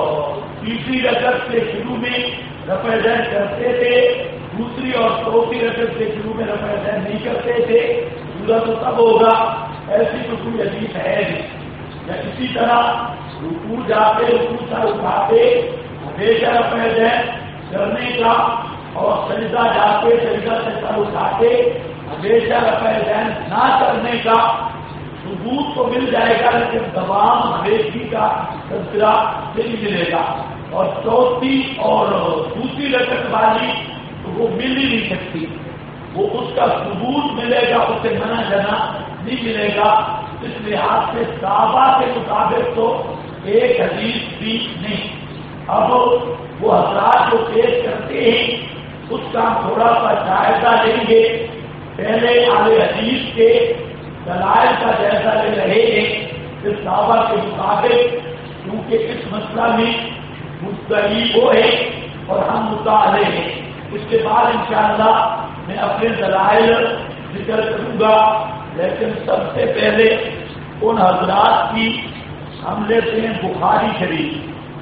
تیسری رکعت کے شروع میں رفع الیدین کرتے تھے، دوسری اور چوتھی رکعت کے شروع میں رفع الیدین نہیں کرتے تھے. پورا تو تب ہوگا، ایسی تو کوئی حدیث ہے نہیں. یا اسی طرح رکوع جاتے رکوع سر اٹھاتے ہمیشہ رفع الیدین کرنے کا، اور سجدہ جاتے سجدہ سے سر اٹھاتے ہمیشہ رفع الیدین نہ کرنے کا ثبوت تو مل جائے گا، لیکن دوام ہمیشگی کا تذکرہ نہیں ملے گا. اور چوتھی اور دوسری رکعت والی تو وہ مل ہی نہیں سکتی، وہ اس کا ثبوت ملے گا، اسے منع جنا نہیں ملے گا. اس لحاظ سے دعویٰ کے مطابق تو ایک حدیث بھی نہیں. اب وہ حضرات جو پیش کرتے ہیں اس کا ہم تھوڑا سا جائزہ لیں گے. پہلے اہل حدیث کے دلائل کا جائزہ لے رہے ہیں کہ صحابہ کے مطابق، کیونکہ اس مسئلہ میں مدعی وہ ہے اور ہم مطالعے ہیں. اس کے بعد انشاءاللہ میں اپنے دلائل ذکر کروں گا، لیکن سب سے پہلے ان حضرات کی ہم لیتے ہیں بخاری شریف.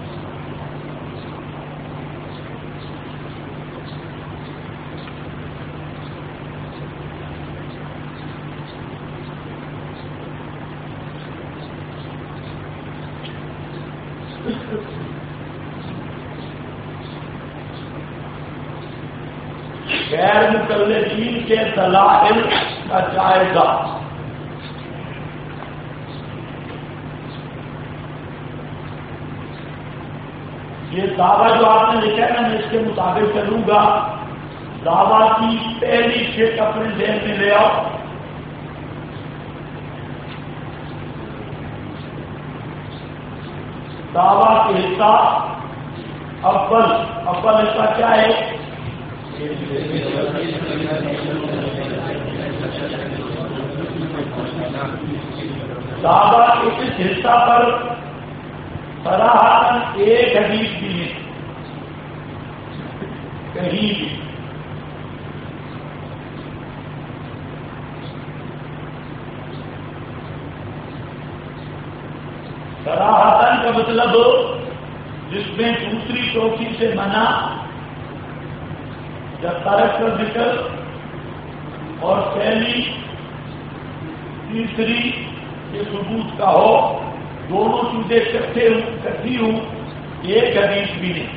غیر مقلدین کے دلائل کا جائزہ. یہ دعویٰ جو آپ نے لکھا ہے میں اس کے مطابق چلوں گا. دعویٰ کی پہلی شیٹ اپنے ذہن میں لے آؤ. دعویٰ کے حصہ اول حصہ کیا ہے؟ دعویٰ کے اس حصہ پر صراحتاً ایک حدیث بھی ہے کہیں بھی. صراحتاً کا مطلب جس میں دوسری چوکی سے منع یا ترک کا ذکر اور پہلی تیسری کے ثبوت کا ہو، دونوں چیزیں اکٹھی ہوں، ایک حدیث بھی نہیں.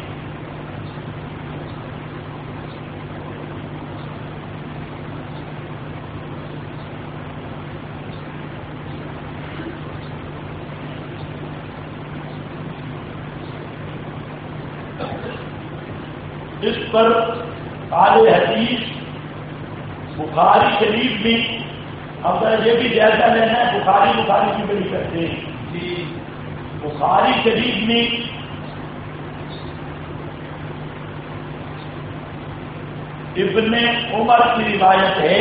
اس پر اہل حدیث بخاری شریف بھی، اگر یہ بھی جائزہ لینا ہے بخاری کی بڑی کرتے ہیں. بخاری شریف میں ابن عمر کی روایت ہے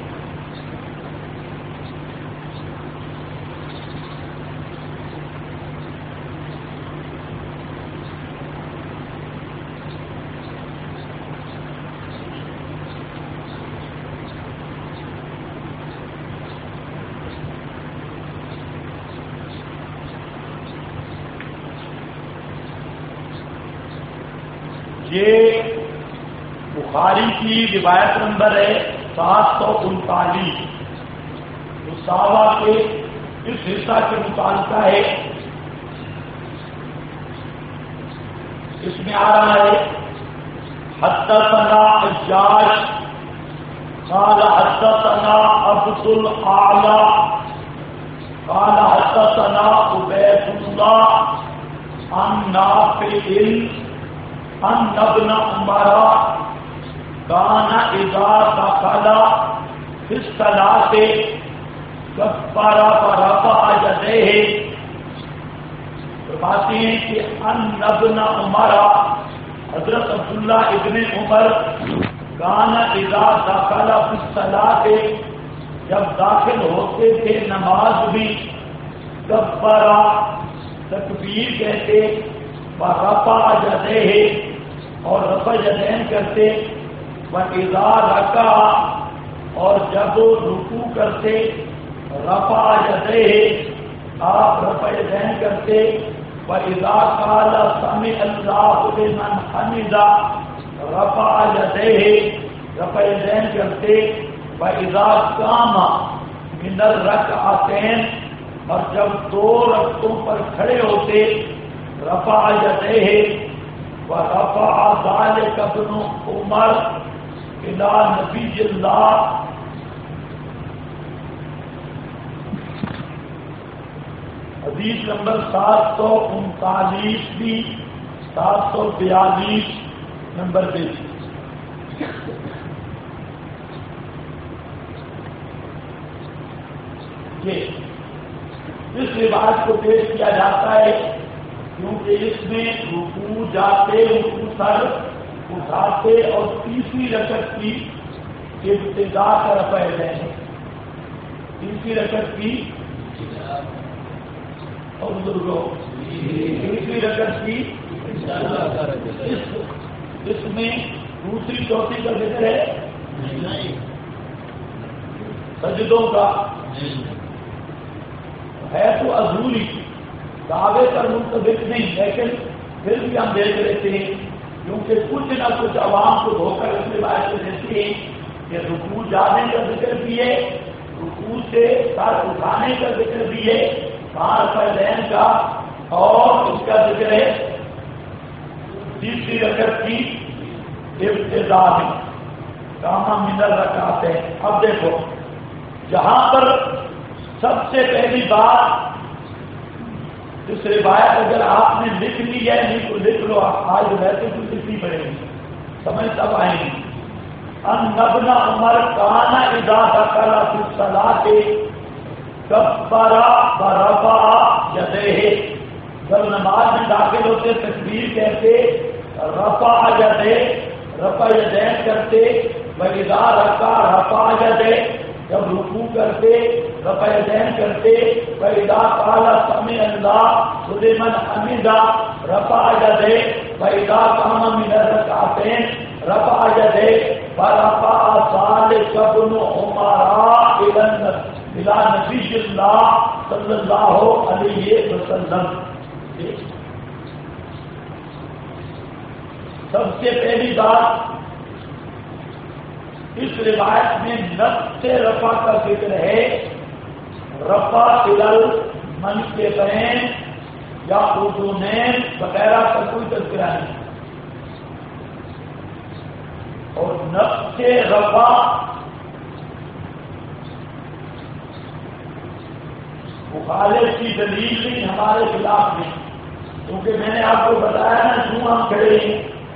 یہ بخاری کی روایت نمبر ہے 739. تو صحابہ کے اس حصہ کے متعلقہ ہے. اس میں آ رہا ہے حدثنا حجاج قال حدثنا عبد الاعلى قال حدثنا عبید اللہ عن نافع ان ابن عمر كان اذا دخل في الصلاة كبر فرفع يديه. فرماتے ہیں کہ ان ابن عمر حضرت عبداللہ ابن عمر كان اذا دخل في الصلاة جب داخل ہوتے تھے نماز بھی کبر تکبیر کہتے فرفع يديه اور رفع یدین کرتے، وَإِذَا رَكَعَ اور جب رکوع کرتے رفع یدیہ آپ رفع یدین کرتے، وَإِذَا قَالَ سَمِعَ اللَّهُ لِمَنْ حَمِدَهُ رفع یدیہ رفع یدین کرتے، وَإِذَا قَامَ مِنَ الرَّكْعَتَيْنِ اور جب دو رکعتوں پر کھڑے ہوتے رفع یدیہ ورفع ذلك ابن عمر الى نبی اللہ حدیث نمبر 739 بھی 742 نمبر پہ. اس روایت کو پیش کیا جاتا ہے کیونکہ اس میں رکوع جاتے رکوع سر اٹھاتے اور تیسری رکعت کی ابتدا کا رفع دین، تیسری رکعت کی اور بزرگوں تیسری رکعت کی اس میں دوسری چوتھی کا ذکر ہے، سجدوں کا ہے تو ادھوری دعوے پر منتظر نہیں، لیکن پھر بھی ہم دیکھ لیتے ہیں کیونکہ کچھ نہ کچھ عوام کو دھوکہ اس روایت سے دیتی ہے کہ رکوع جانے کا ذکر بھی ہے، رکوع سے سر اٹھانے کا ذکر بھی ہے، پار دین کا، اور اس کا ذکر ہے تیسری رکعت کی ابتدا میں کاما منر رکعتیں۔ اب دیکھو جہاں پر سب سے پہلی بات اس روایت اگر آپ نے لکھ لی ہے نہیں تو لکھ لو، آپ آج ویسے تو لکھنی پڑے گی، سمجھ تب آئیں گی۔ ان ابن عمر کانا اذا دخل فی الصلاۃ کبر ورفع یدیہ، جب نماز میں داخل ہوتے تکبیر کہتے، رفع یدیہ رفع یدین کرتے، واذا رکع رفع یدیہ جب رکوع کرتے رفع یدین کرتے، واذا قال سمع اللہ لمن حمدہ رفع یدیہ، واذا قام من الرکعتین رفع یدیہ، فرفع ذلک ابن عمر الی نبی اللہ صلی اللہ علیہ وسلم۔ سب سے پہلی بات اس روایت میں نفس رفع کا ذکر ہے، رفع الل منکبین یا اذنین وغیرہ کا کوئی تذکرہ نہیں، اور نفس رفع مخالف کی دلیل نہیں، ہمارے خلاف نہیں، کیونکہ میں نے آپ کو بتایا نا کیوں ہم کھڑے ہیں،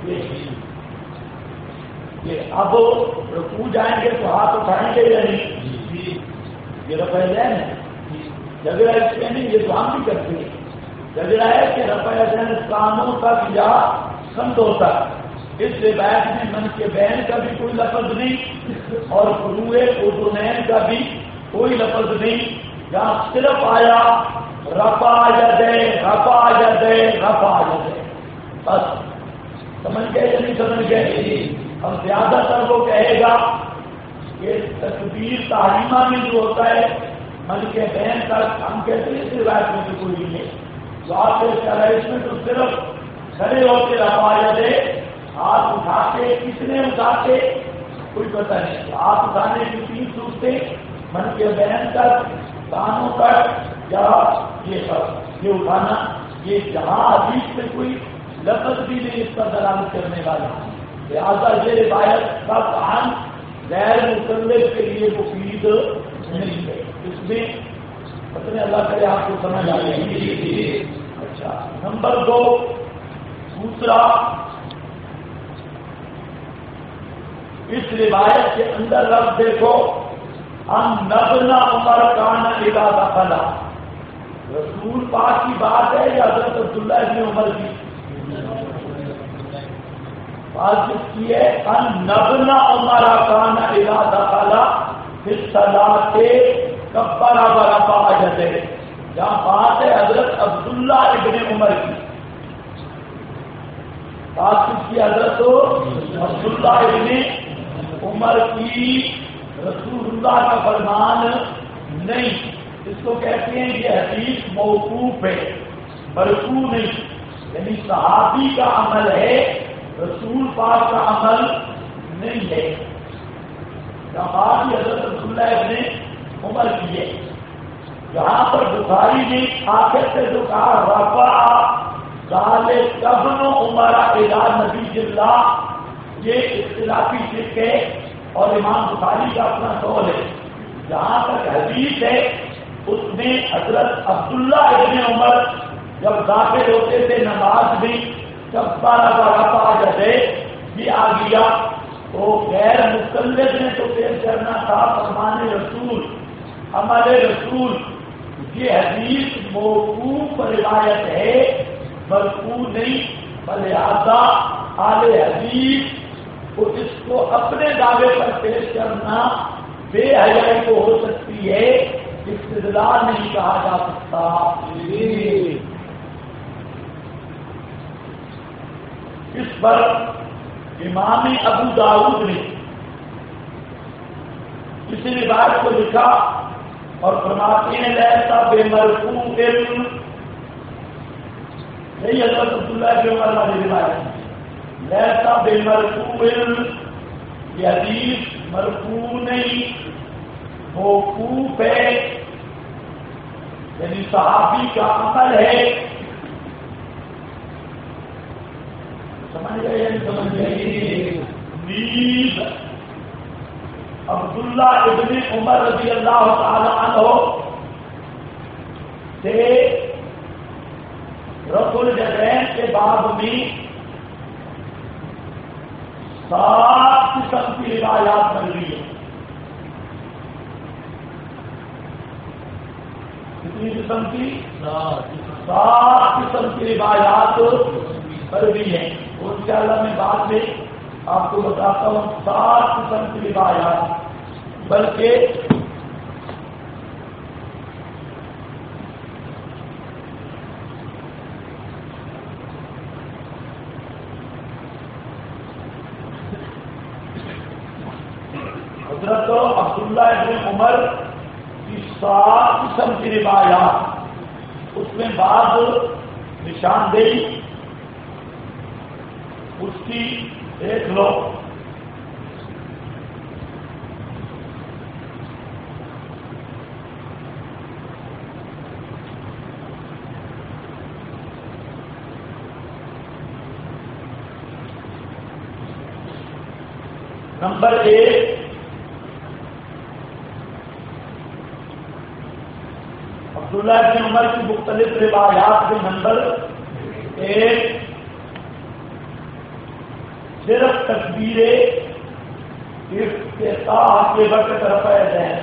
یہ اب رکوع جائیں گے تو ہاتھ اٹھائیں گے یا نہیں، یہ رفع یدین ہے، جھگڑا اس میں نہیں، یہ تو ہم بھی کرتے ہیں، جھگڑا ہے کہ رفع یدین کانوں تک یا کندھوں تک، اس روایت میں منکبین کا بھی کوئی لفظ نہیں اور فروع اذنین کا بھی کوئی لفظ نہیں، جہاں صرف آیا رفع یدین رفع یدین رفع یدین، بس سمجھ گئے یا نہیں سمجھ گئے؟ اب زیادہ تر وہ کہے گا کہ تکبیر تحریمہ میں جو ہوتا ہے منکبین تک، ہم کہتے ہیں اس روایت میں تو کوئی نہیں ہے، تو آپ اس میں تو صرف کھڑے ہو کے رفع یدین، ہاتھ اٹھا کے کتنے اٹھاتے کوئی پتہ نہیں، ہاتھ اٹھانے کی تین صورتیں منکبین تک، کانوں تک یا یہ اٹھانا، یہ جہاں حدیث میں کوئی لفظ بھی نہیں اس پر دلالت کرنے والا، لہٰذا یہ روایت کا کام غیر مکلف کے لیے مفید نہیں ہے، اس میں اپنے اللہ کرے آپ کو سمجھ آ جائے۔ اچھا، نمبر 2 دوسرا، اس روایت کے اندر لفظ دیکھو، ان ابن عمر کان اذا دخل، رسول پاک کی بات ہے یا حضرت عبداللہ ابن عمر کی بات کی ہے؟ ان ابن عمر کان اذا دخل فی الصلاۃ کبر ورفع یدیہ، جہاں بات ہے حضرت عبداللہ ابن عمر کی، بات کس کی؟ حضرت عبداللہ ابن عمر کی، رسول اللہ کا فرمان نہیں، اس کو کہتے ہیں یہ حدیث موقوف ہے، مرفوع نہیں، یعنی صحابی کا عمل ہے، رسول پاک کا عمل نہیں ہے، بات حضرت عبداللہ ابن عمر کی ہے، جہاں پر بخاری نے آخر سے جو کہا رفع ذلک ابن عمر الی نبی اللہ، یہ اختلافی شرک ہے اور امام بخاری کا اپنا قول ہے، جہاں تک حدیث ہے اس میں حضرت عبداللہ ابن عمر جب داخل ہوتے تھے نماز میں کبر ورفع یدیہ بھی آ گیا، تو غیر مکلف نے تو پیش کرنا تھا فرمان رسول، عمل رسول، یہ حدیث موقوف روایت ہے، مرفوع نہیں، لہذا اہل حدیث کو اس کو اپنے دعوے پر پیش کرنا بے حیائی کو ہو سکتی ہے، استدلال نہیں کہا جا سکتا۔ اس پر امام ابو داؤد نے کسی روایت کو لکھا اور فرماتے ہیں لیسا بے مرفوع علم، یہی حضرت عبداللہ بن عمر والی روایت، لیسا بے مرفوع علم، یہ حدیث مرفوع نہیں موقوف ہے، یعنی صحابی کا عمل ہے۔ سمجھ گئے یا نہیں سمجھ گئے؟ نیز عبداللہ ابن عمر رضی اللہ تعالی عنہ سے رفع الیدین کے باب میں 7 قسم کی روایات مل رہی ہے۔ کتنی قسم کی؟ 7 قسم کی روایات مل رہی ہیں۔ انشاءاللہ میں بعد میں آپ کو بتاتا ہوں 7 قسم کی روایات، بلکہ حضرت عبداللہ ابن عمر کی 7 قسم کی روایات، اس میں بعض نشاندہی اس کی دیکھ لو۔ نمبر 1، عبداللہ بن عمر کی مختلف روایات کے نمبر 1، صرف تکبیر افتتاح کے وقت رفع الیدین،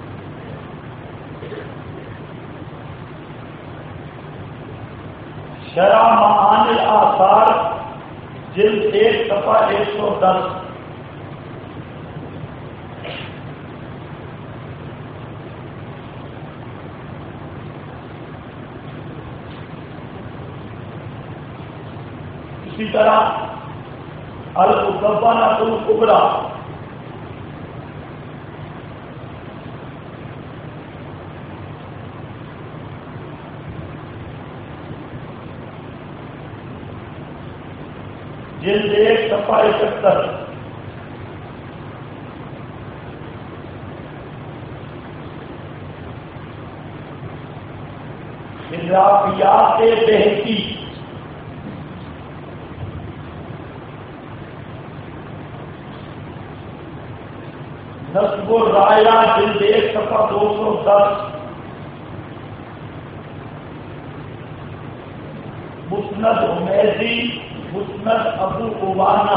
شرح معانی الآثار جلد 1 صفحہ 110۔ اسی طرح المصنفہ الکبریٰ جلد 1 صفحہ 71۔ اضافیات بہتی نصب الرایہ جلد 1 صفحہ 210۔ مسند حمیدی، مسند ابو عوانہ،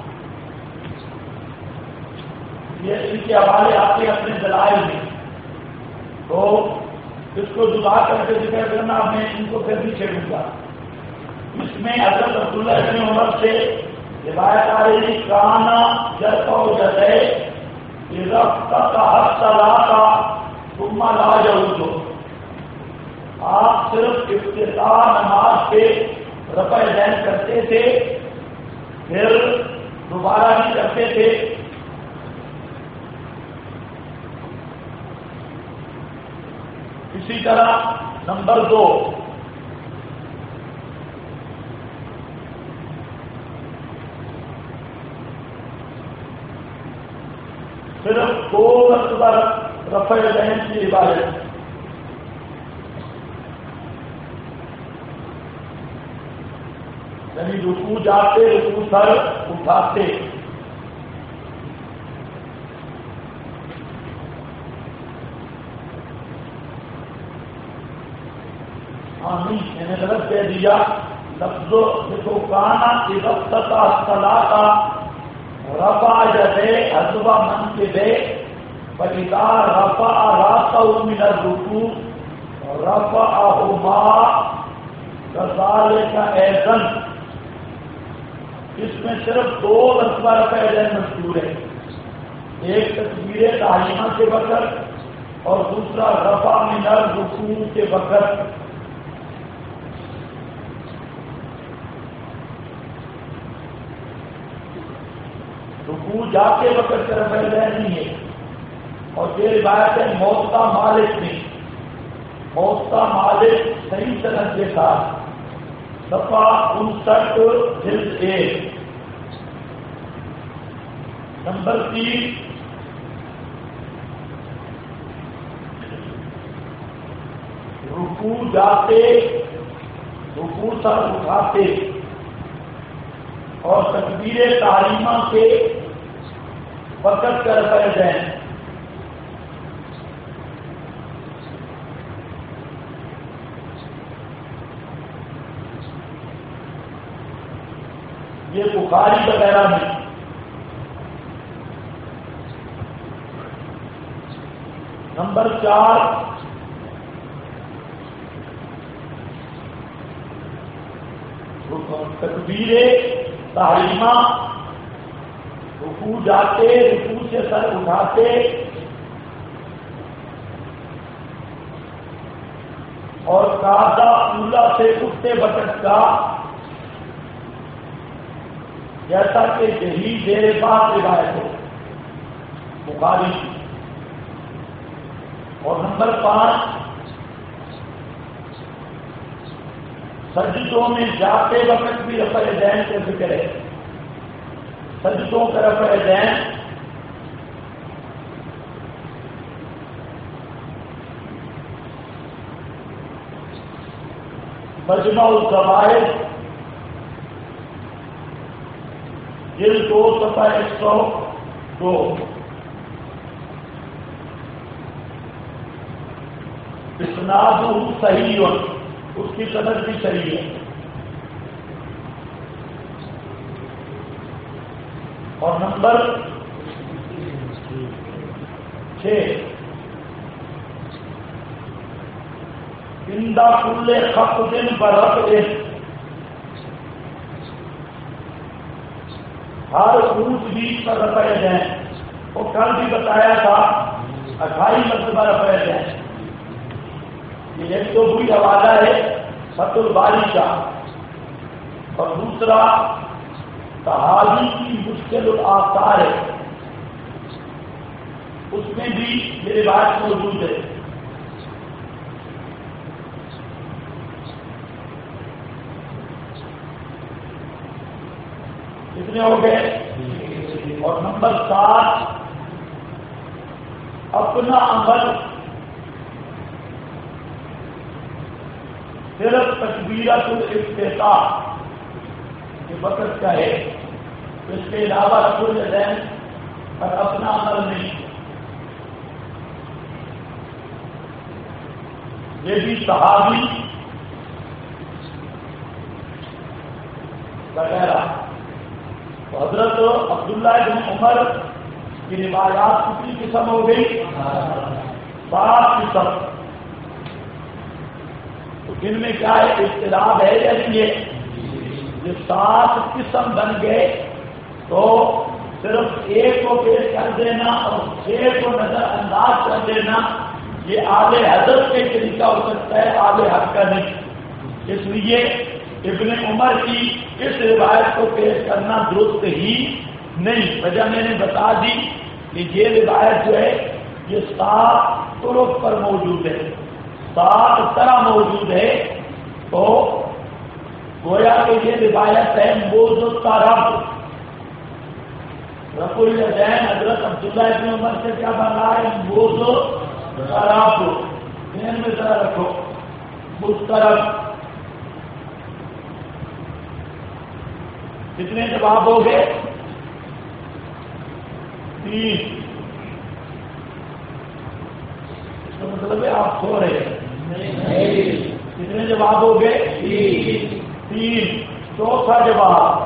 یہ ان کے حوالے آتے ہیں اپنے دلائل میں، تو اس کو جدا کر کے ذکر کرنا، میں ان کو پھر بھی چھیڑوں گا۔ اس میں حضرت عبداللہ بن عمر سے روایت آ رہی کانا جرفع یدیہ اذا افتتح الصلاۃ ثم لا يعود، آپ صرف افتتاح نماز پہ رفع الیدین کرتے تھے، پھر دوبارہ نہیں کرتے تھے۔ اسی طرح نمبر 2، صرف 2 مرتبہ رفع الیدین کی روایت، یعنی رکوع جاتے رکوع سر اٹھاتے۔ میں نے غلط کہہ دیا، لفظ دیکھو کانا اذا افتتح الصلاۃ رفع یدیہ حذو منکبیہ فاذا رفع راسہ من الرکوع رفعہما کذالک ایضاً، اس میں صرف 2 مرتبہ رفع یدین مذکور ہے، ایک تکبیر تحریمہ کے وقت اور دوسرا رفع من الرکوع کے وقت۔ رکوع جاتے وقت کا رفع یدین نہیں ہے، اور یہ روایت ہے موطا مالک میں، موطا مالک صحیح سند کے ساتھ، صفحہ 59 جلد 1 نمبر 3، رکوع جاتے، رکوع سر اٹھاتے اور تکبیر تحریمہ کے وقت کا رفع یدین۔ یہ بخاری وغیرہ میں نمبر 4، تکبیر تحریمہ، رکوع جاتے، رکوع سے سر اٹھاتے اور قاعدہ اولا سے اٹھتے وقت کا، جیسا کہ یہی دیر بعد روایت ہو بخاری کی۔ اور نمبر 5، سجدوں میں جاتے وقت بھی رفع یدین کا ذکر ہے، سجدوں کا رفع یدین مجمع الزوائد جلد 2 صفحہ 102، اسناد صحیح، اس کی سند بھی صحیح ہے۔ اور نمبر 6، اندہ کل خفض برفع، ہر اونچ بیچ پر رفع یدین، وہ کل بھی بتایا تھا 28 مرتبہ رفع یدین۔ ایک تو وہی حوالہ ہے فتح الباری کا، اور دوسرا صحابی کی مشکل الآثار ہے، اس میں بھی یہ روایت موجود ہے۔ کتنے ہو گئے؟ اور نمبر 7، اپنا عمل صرف تکبیرۃ الافتتاح کے وقت کا ہے، اس کے علاوہ رفع الیدین پر اپنا عمل نہیں۔ یہ بھی صحابی وغیرہ۔ حضرت عبداللہ بن عمر کی روایات کتنی قسم ہو گئی؟ 7 قسم۔ تو ان میں کیا ہے؟ اختلاف ہے یا نہیں ہے؟ یہ 7 قسم بن گئے تو صرف ایک کو پیش کر دینا اور 6 کو نظر انداز کر دینا یہ اعلی حضرت کے طریقہ ہو سکتا ہے، اعلی حق کا نہیں۔ اس لیے ابن عمر کی اس روایت کو پیش کرنا درست ہی نہیں۔ وجہ میں نے بتا دی کہ یہ روایت جو ہے یہ 7 طرق پر موجود ہے، 7 طرح موجود ہے، تو گویا کہ یہ روایت ہے موضوع طرف رفع الیدین حضرت عبداللہ ابن عمر سے کیا بنا ہے؟ موضوع طرف، ذہن میں ذرا رکھو، مسترف۔ کتنے جواب ہو گئے؟ 3۔ اس کا مطلب ہے آپ سو رہے ہیں۔ کتنے جواب ہو گئے؟ 3۔ چوتھا جواب،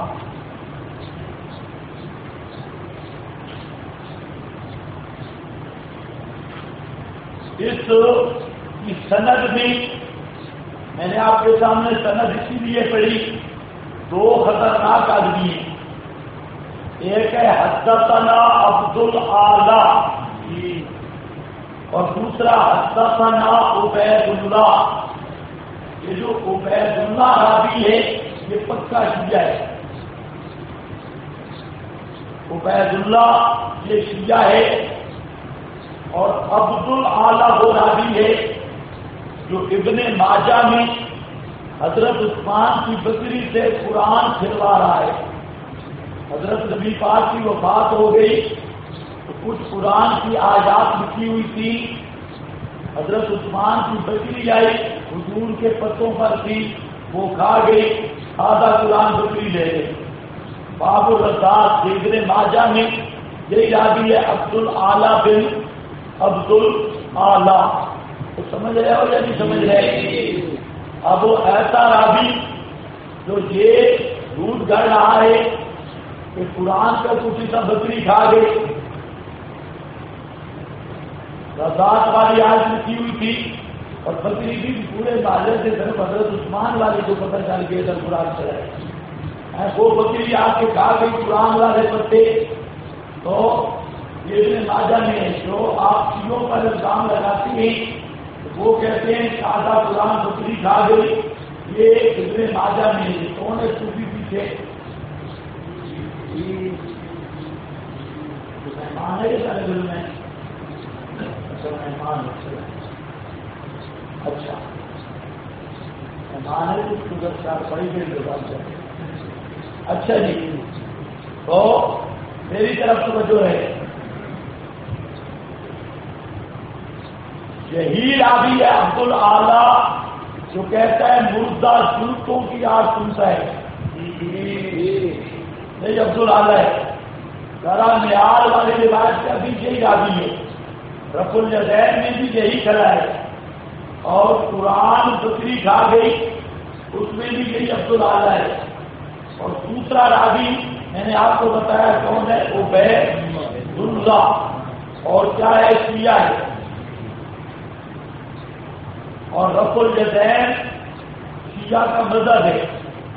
اس کی سند میں میں نے آپ کے سامنے سند اسی لیے پڑھی، دو خطرناک آدمی ہیں، ایک ہے حدثنا عبد الاعلی اور دوسرا حدثنا عبید اللہ۔ یہ جو عبید اللہ راوی ہے یہ پکا شیعہ ہے، عبید اللہ یہ شیعہ ہے، اور عبد الاعلی وہ راوی ہے جو ابن ماجہ میں حضرت عثمان کی بکری سے قرآن کھلوا رہا ہے۔ حضرت نبی پاک کی وفات ہو گئی تو کچھ قرآن کی آیات لکھی ہوئی تھی، حضرت عثمان کی بکری آئی، حضور کے پتوں پر تھی، وہ کھا گئی، آدھا قرآن بکری لے گئی۔ باب الرزاق ابن ماجہ میں یہی راوی ہے عبد الاعلی بن عبد الاعلی، تو سمجھ رہے ہو یا نہیں سمجھ رہے؟ اب وہ ایسا راوی جو یہ دودھ گڑ رہا ہے کہ قرآن کا کچھ ایسا بکری کھا گئی، رضاعت والی آج لکھی ہوئی تھی اور بکری بھی پورے محلے سے صرف حضرت عثمان والے کو پتہ چل گئے ادھر قرآن چلائے، وہ بکری آ کے کھا گئی قرآن والے پتے۔ تو یہ ابن ماجہ میں ہے، جو آپ چیزوں پر الزام لگاتی ہیں وہ کہتے ہیں کہ آدھا قرآن بکری کھا گئی، یہ ابن ماجہ میں ہے۔ کون ہے صوفی پیچھے؟ مہمان ہے سارے دل میں، اچھا مہمان اچھا مہمان ہے کچھ گزر چار پڑی گئی بات کرتے۔ اچھا جی، تو میری طرف توجہ ہے، یہی راوی ہے عبد الاعلی جو کہتا ہے مردہ جوتوں کی آج سنتا ہے، نہیں عبد الاعلی ہے، ذرا معیار والے روایت کا بھی یہی راوی ہے، رفع الیدین میں بھی یہی کھڑا ہے، اور قرآن بکری کھا گئی اس میں بھی یہی عبد الاعلی ہے۔ اور دوسرا راوی میں نے آپ کو بتایا کون ہے، عبید اللہ، اور کیا ہے شیعہ ہے، اور رفع الیدین شیعہ کا مذہب ہے،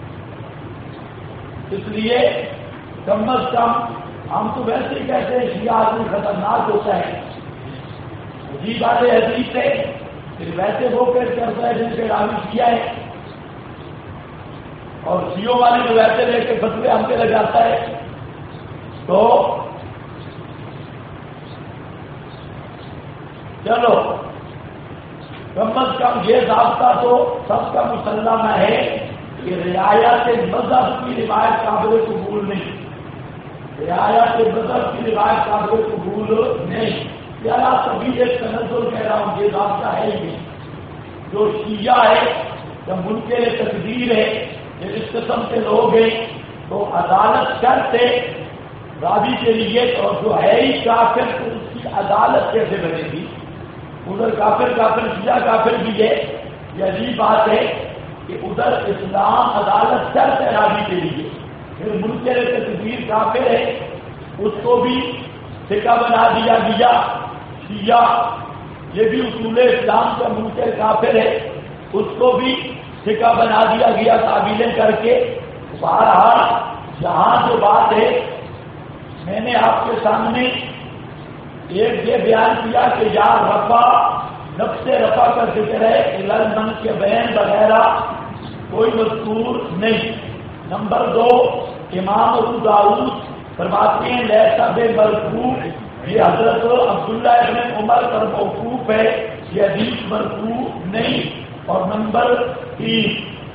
اس لیے کم از کم ہم تو ویسے ہی کہتے ہیں شیعہ آدمی خطرناک ہوتا ہے، عجیب بات حدیث ہے، پھر ویسے وہ پیش کرتا ہے جن کے راوی شیعہ ہے، اور شیعوں والے جو ویسے لے کے فتوے ہم پہ لگاتا ہے۔ تو چلو کم از کم یہ ضابطہ تو سب کا مسلمہ ہے کہ رعایت مذہب کی روایت قابل قبول نہیں، رعایت مذہب کی روایت قابل قبول نہیں۔ یار سبھی ایک تنزل کہہ رہا ہوں، یہ ضابطہ ہے ہی نہیں۔ جو شیعہ ہے یا منکر تقدیر ہے، یہ اس قسم کے لوگ ہیں تو عدالت کرتے راوی کے لیے، اور جو ہے ہی کافر تو اس کی عدالت کیسے بنے گی؟ ادھر کافر شیعہ کافر بھی ہے، یہ عجیب بات ہے کہ ادھر اسلام عدالت کرتے راوی کے لیے، پھر منکر تقدیر کافر ہے اس کو بھی فقہ بنا دیا گیا، شیعہ یہ بھی اصول اسلام کا منکر کافر ہے اس کو بھی فقہ بنا دیا گیا تعبیریں کر کے۔ بہرحال یہاں جو بات ہے میں نے آپ کے سامنے ایک یہ بیان کیا کہ یا رفع نفس رفع کا ذکر ہے، علم کے بین وغیرہ کوئی مذکور نہیں۔ نمبر 2، امام ابو داؤد فرماتے ہیں لیسا بے مرفوع، یہ حضرت عبداللہ ابن عمر پر موقوف ہے، یہ حدیث مرفوع نہیں۔ اور نمبر 3،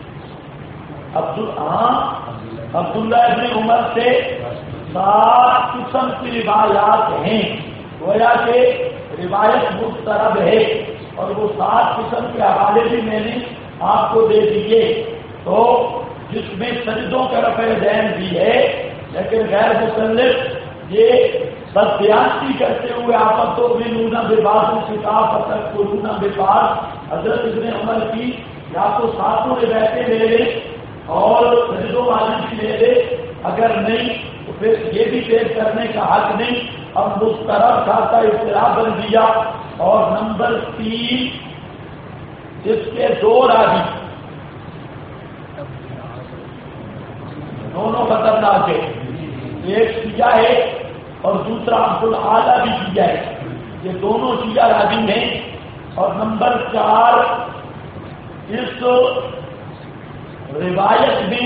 عبداللہ ابن عمر سے 7 قسم کی روایات ہیں، گویا کہ روایت مسترب ہے، اور وہ 7 قسم کے حوالے بھی میں نے آپ کو دے دیے، تو جس میں سجدوں کا رفع دین بھی ہے، لیکن غیر مسلم یہ بدیانتی کرتے ہوئے آپت تو بھی نونا بے باز کتاب تک کو نونا بے باز حضرت ابن عمر کی یا تو ساتوں روایتیں لے لے اور سجدوں والی بھی لے لے، اگر نہیں تو پھر یہ بھی پیش کرنے کا حق نہیں، اب مسترب کھاتا اختلاف بن دیا۔ اور نمبر 3، اس کے 2 راوی انداز ہے. ایک شیعہ ہے اور دوسرا عبد الاعلیٰ بھی شیعہ ہے. یہ دونوں شیعہ راوی ہیں. اور نمبر 4 اس روایت میں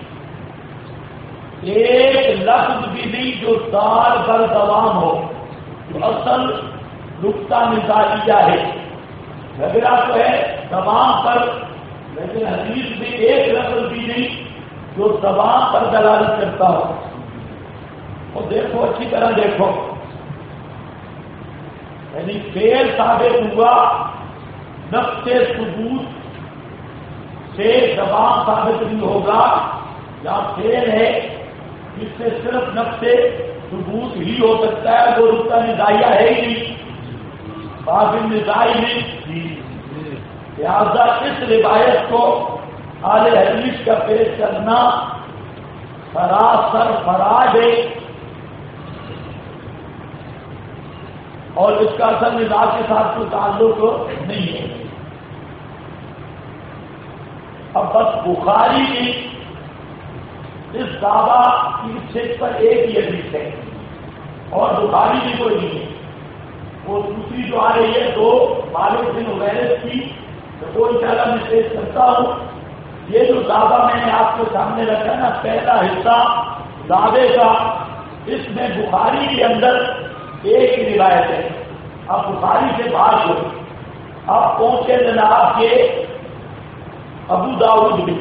ایک لفظ بھی نہیں جو دال پر دوام ہو، جو اصل نقطہ نظاریہ ہے. جھگڑا تو ہے دوام پر، لیکن حدیث میں ایک لفظ بھی نہیں جو دوام پر دلالت کرتا ہو. اور دیکھو اچھی طرح دیکھو، یعنی فعل ثابت ہوا، نفس ثبوت سے زبان ثابت نہیں ہوگا. یا فعل ہے جس سے صرف نفس ثبوت ہی ہو سکتا ہے، وہ رکتا نظائیہ ہے ہی نہیں، باب نظائی نہیں. لہذا اس روایت کو اہل حدیث کا پیش کرنا سراسر فراڈ ہے، اور اس کا اصل مزاج کے ساتھ کوئی تعلق نہیں ہے. اب بس بخاری کی اس دعویٰ کی صحت پر ایک ہی حدیث ہے اور بخاری بھی کوئی نہیں ہے. وہ دوسری جو آ رہی ہے 2 مالک بن حویرث کی، وہ انشاءاللہ میں پیش کرتا ہوں. یہ جو دعویٰ میں نے آپ کے سامنے رکھا نا، پہلا حصہ دعوے کا، اس میں بخاری کے اندر ایک ہی روایت ہے. اب بخاری سے بات ہو، اب پہنچے جناب کے ابو داؤد بھی.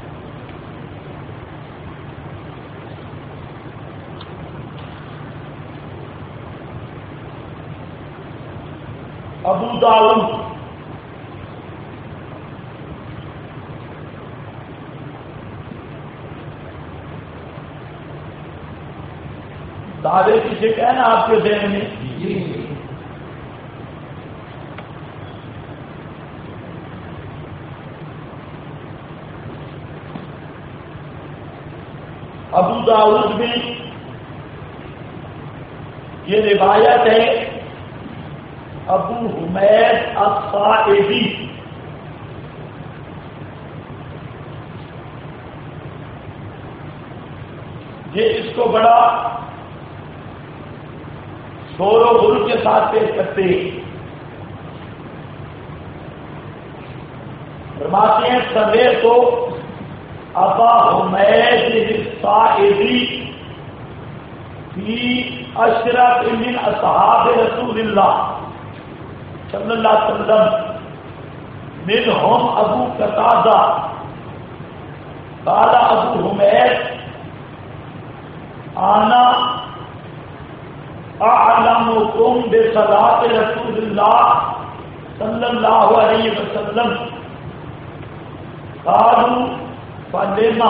ابو داؤد دعوے کی شکل ہے نا آپ کے ذہن میں. ابو داؤد میں یہ روایت ہے ابو حمید الصائدی، یہ اس کو بڑا شور و غل کے ساتھ پیش کرتے ہیں. فرماتے ہیں سوے تو ابا حمید الصائدی فی اشرف من اصحاب رسول اللہ صلی اللہ علیہ وسلم منہم ابو قتادہ قال ابو حمید آنا اعلمکم بصلاۃ رسول اللہ صلی اللہ علیہ وسلم قالوا فلما.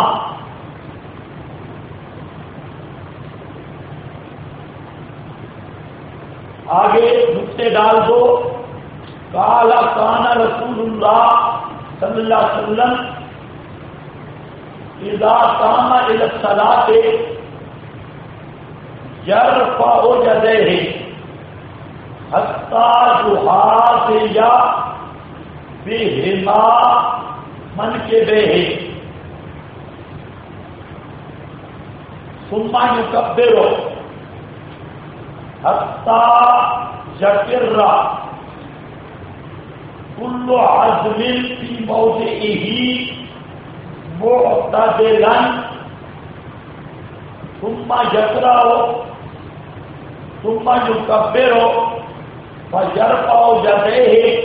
آگے نقطے ڈال دو. قال کان رسول اللہ صلی اللہ علیہ وسلم اذا قام الى الصلاۃ یرفع یدیہ حتی یحاذی بہما منکبیہ ثم یکبر حتی یقر کل عظم فی موضعہ معتدلا ثم یقرأ ثم یکبر فیرفع یدیہ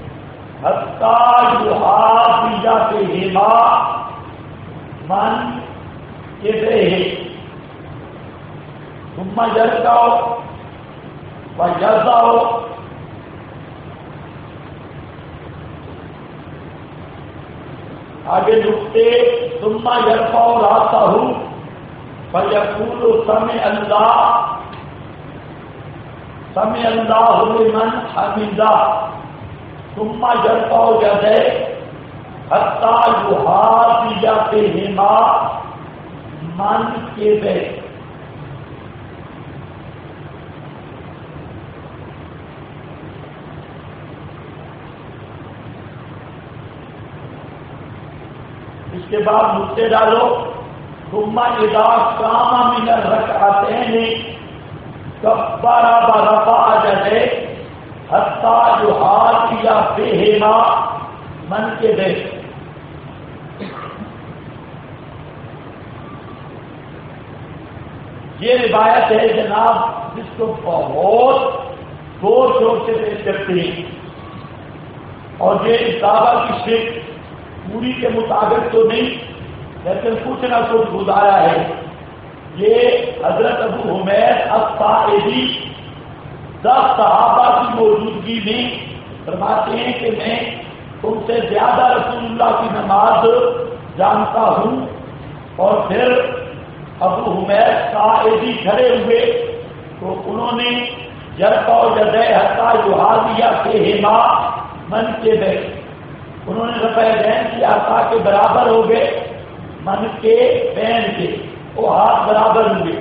حتی یحاذی بہما منکبیہ ثم یرکع ویرفع. آگے نقطے ثم یرفع راسہ فیقول سمع اللہ لمن حمدہ ثم یرفع یدیہ حتی یحاذی بہما منکبیہ. اس کے بعد نقطے ڈالو. ثم اذا قام من الركعتين كبر ورفع يديه حتى يحاذي بهما منكبيه. یہ روایت ہے جناب جس کو بہت زور شور سے پیش کرتے ہیں، اور یہ اس دعویٰ کی شرک پوری کے مطابق تو نہیں لیکن کچھ نہ کچھ گزارا ہے. یہ حضرت ابو حمید الصائدی 10 صحابہ کی موجودگی میں فرماتے ہیں کہ میں تم سے زیادہ رسول اللہ کی نماز جانتا ہوں. اور پھر ابو حمید الصائدی کھڑے ہوئے تو انہوں نے یرفع یدیہ حتی یحاذی بہما منکبیہ، انہوں نے رفع یدین کی عطا کے برابر ہو گئے، من کے بین کے وہ ہاتھ برابر ہوئے.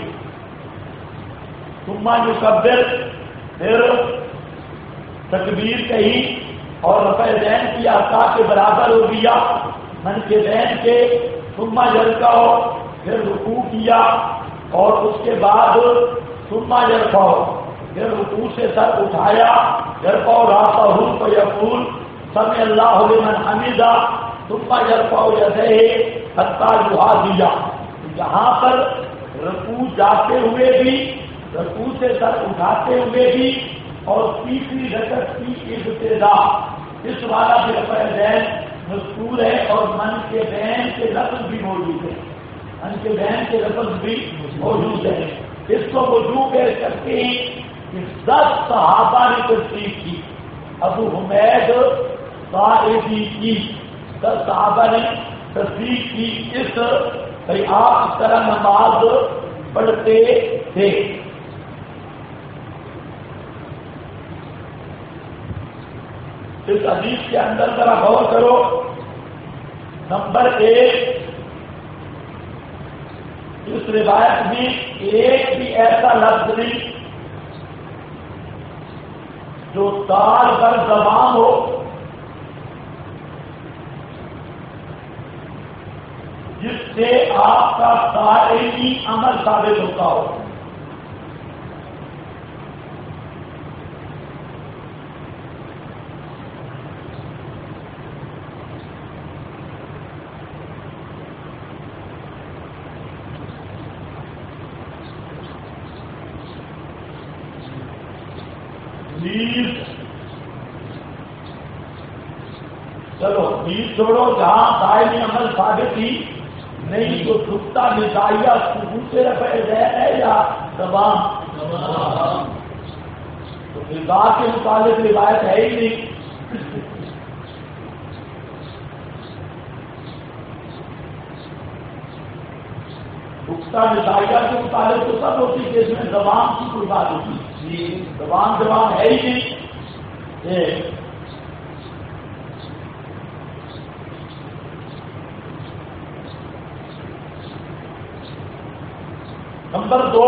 ثم یکبر، پھر تکبیر کہی اور رفع یدین کی عطا کے برابر ہو گیا من کے بین کے. ثم یرکع، پھر رکوع کیا اور اس کے بعد ثم یرفع، پھر رکوع سے سر اٹھایا. یرفع راسہ فیقول سمع اللہ لمن حمدہ ثم یرفع یدیہ حتی یحاذی. یہاں پر رکوع جاتے ہوئے بھی، رکوع سے سر اٹھاتے ہوئے بھی، اور تیسری رکعت کی ابتدا اس والا بھی رفع یدین مذکور ہے، اور من کے بین کے لفظ بھی موجود ہے، من کے بین کے لفظ بھی موجود ہے. اس کو وضو پیش کرتے ہیں کہ 10 صحابہ نے تصدیق کی، ابو حمید الصائدی کی 10 صحابہ نے تصدیق کی اس بھائی آپ اس طرح نماز پڑھتے تھے. اس حدیث کے اندر ذرا غور کرو. نمبر 1، اس روایت میں ایک بھی ایسا لفظ نہیں جو تال پر زبان ہو، جس سے آپ کا دائمی عمل ثابت ہوتا ہو. چلو نیت چھوڑو، جہاں دائمی عمل ثابت ہی نہیں تو جھکتا نظائیہ ثبوت سے رفع یدین ہے یا زبان؟ تو نظا کے متعلق روایت ہے ہی نہیں. جھکتا نظائیہ کے متعلق تو سب ہوتی کہ اس میں زبان کی کوئی بات ہوتی، زبان ہے ہی نہیں. نمبر 2،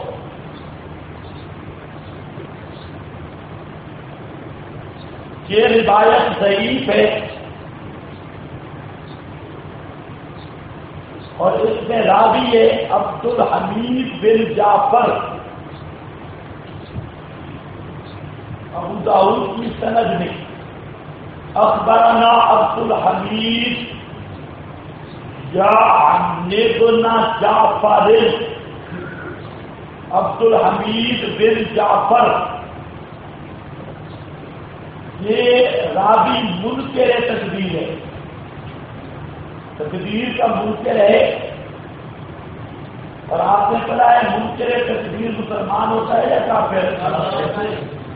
یہ روایت ضعیف ہے اور اس میں راوی ہے عبد الحمید بن جعفر. ابو داؤد کی سند میں اخبرنا عبد الحمید یا ابن جعفر، عبد الحمید بن جعفر. یہ راوی منکر تکبیر ہے، تکبیر کا منکر ہے، اور آپ نے پڑھا ہے منکر تکبیر مسلمان ہوتا ہے یا کافر؟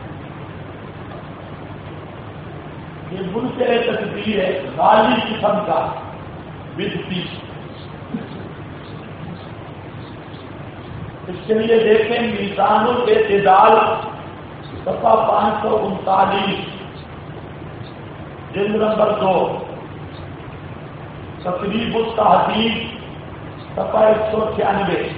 یہ منکر تکبیر ہے، غالی قسم کا بدعتی. اس کے لیے دیکھیں میزان الاعتدال صفحہ 539 جلد نمبر 2، تقریب التحدید صفحہ 196.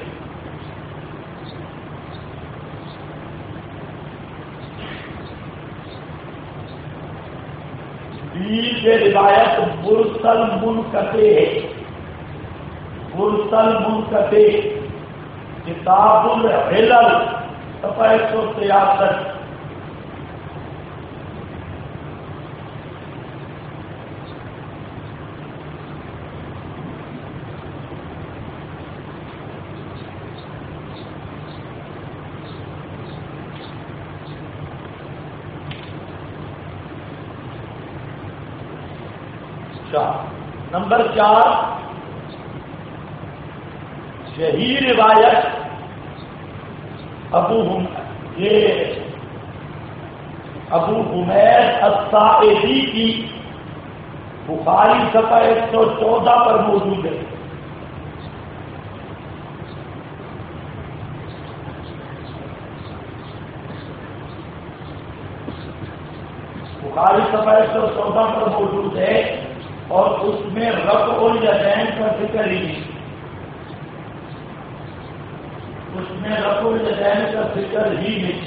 یہ روایت مرسل منقطع ہے. مرسل منقطع کتاب العلل صفحہ 163. نمبر 4 صحیح روایت ابو حمید الساعدی کی بخاری صفحہ 114 پر موجود ہے. بخاری صفحہ 114 پر موجود ہے اور اس میں رفع الیدین کا ذکر ہی نہیں. اس میں رفع الیدین کا ذکر ہی نہیں.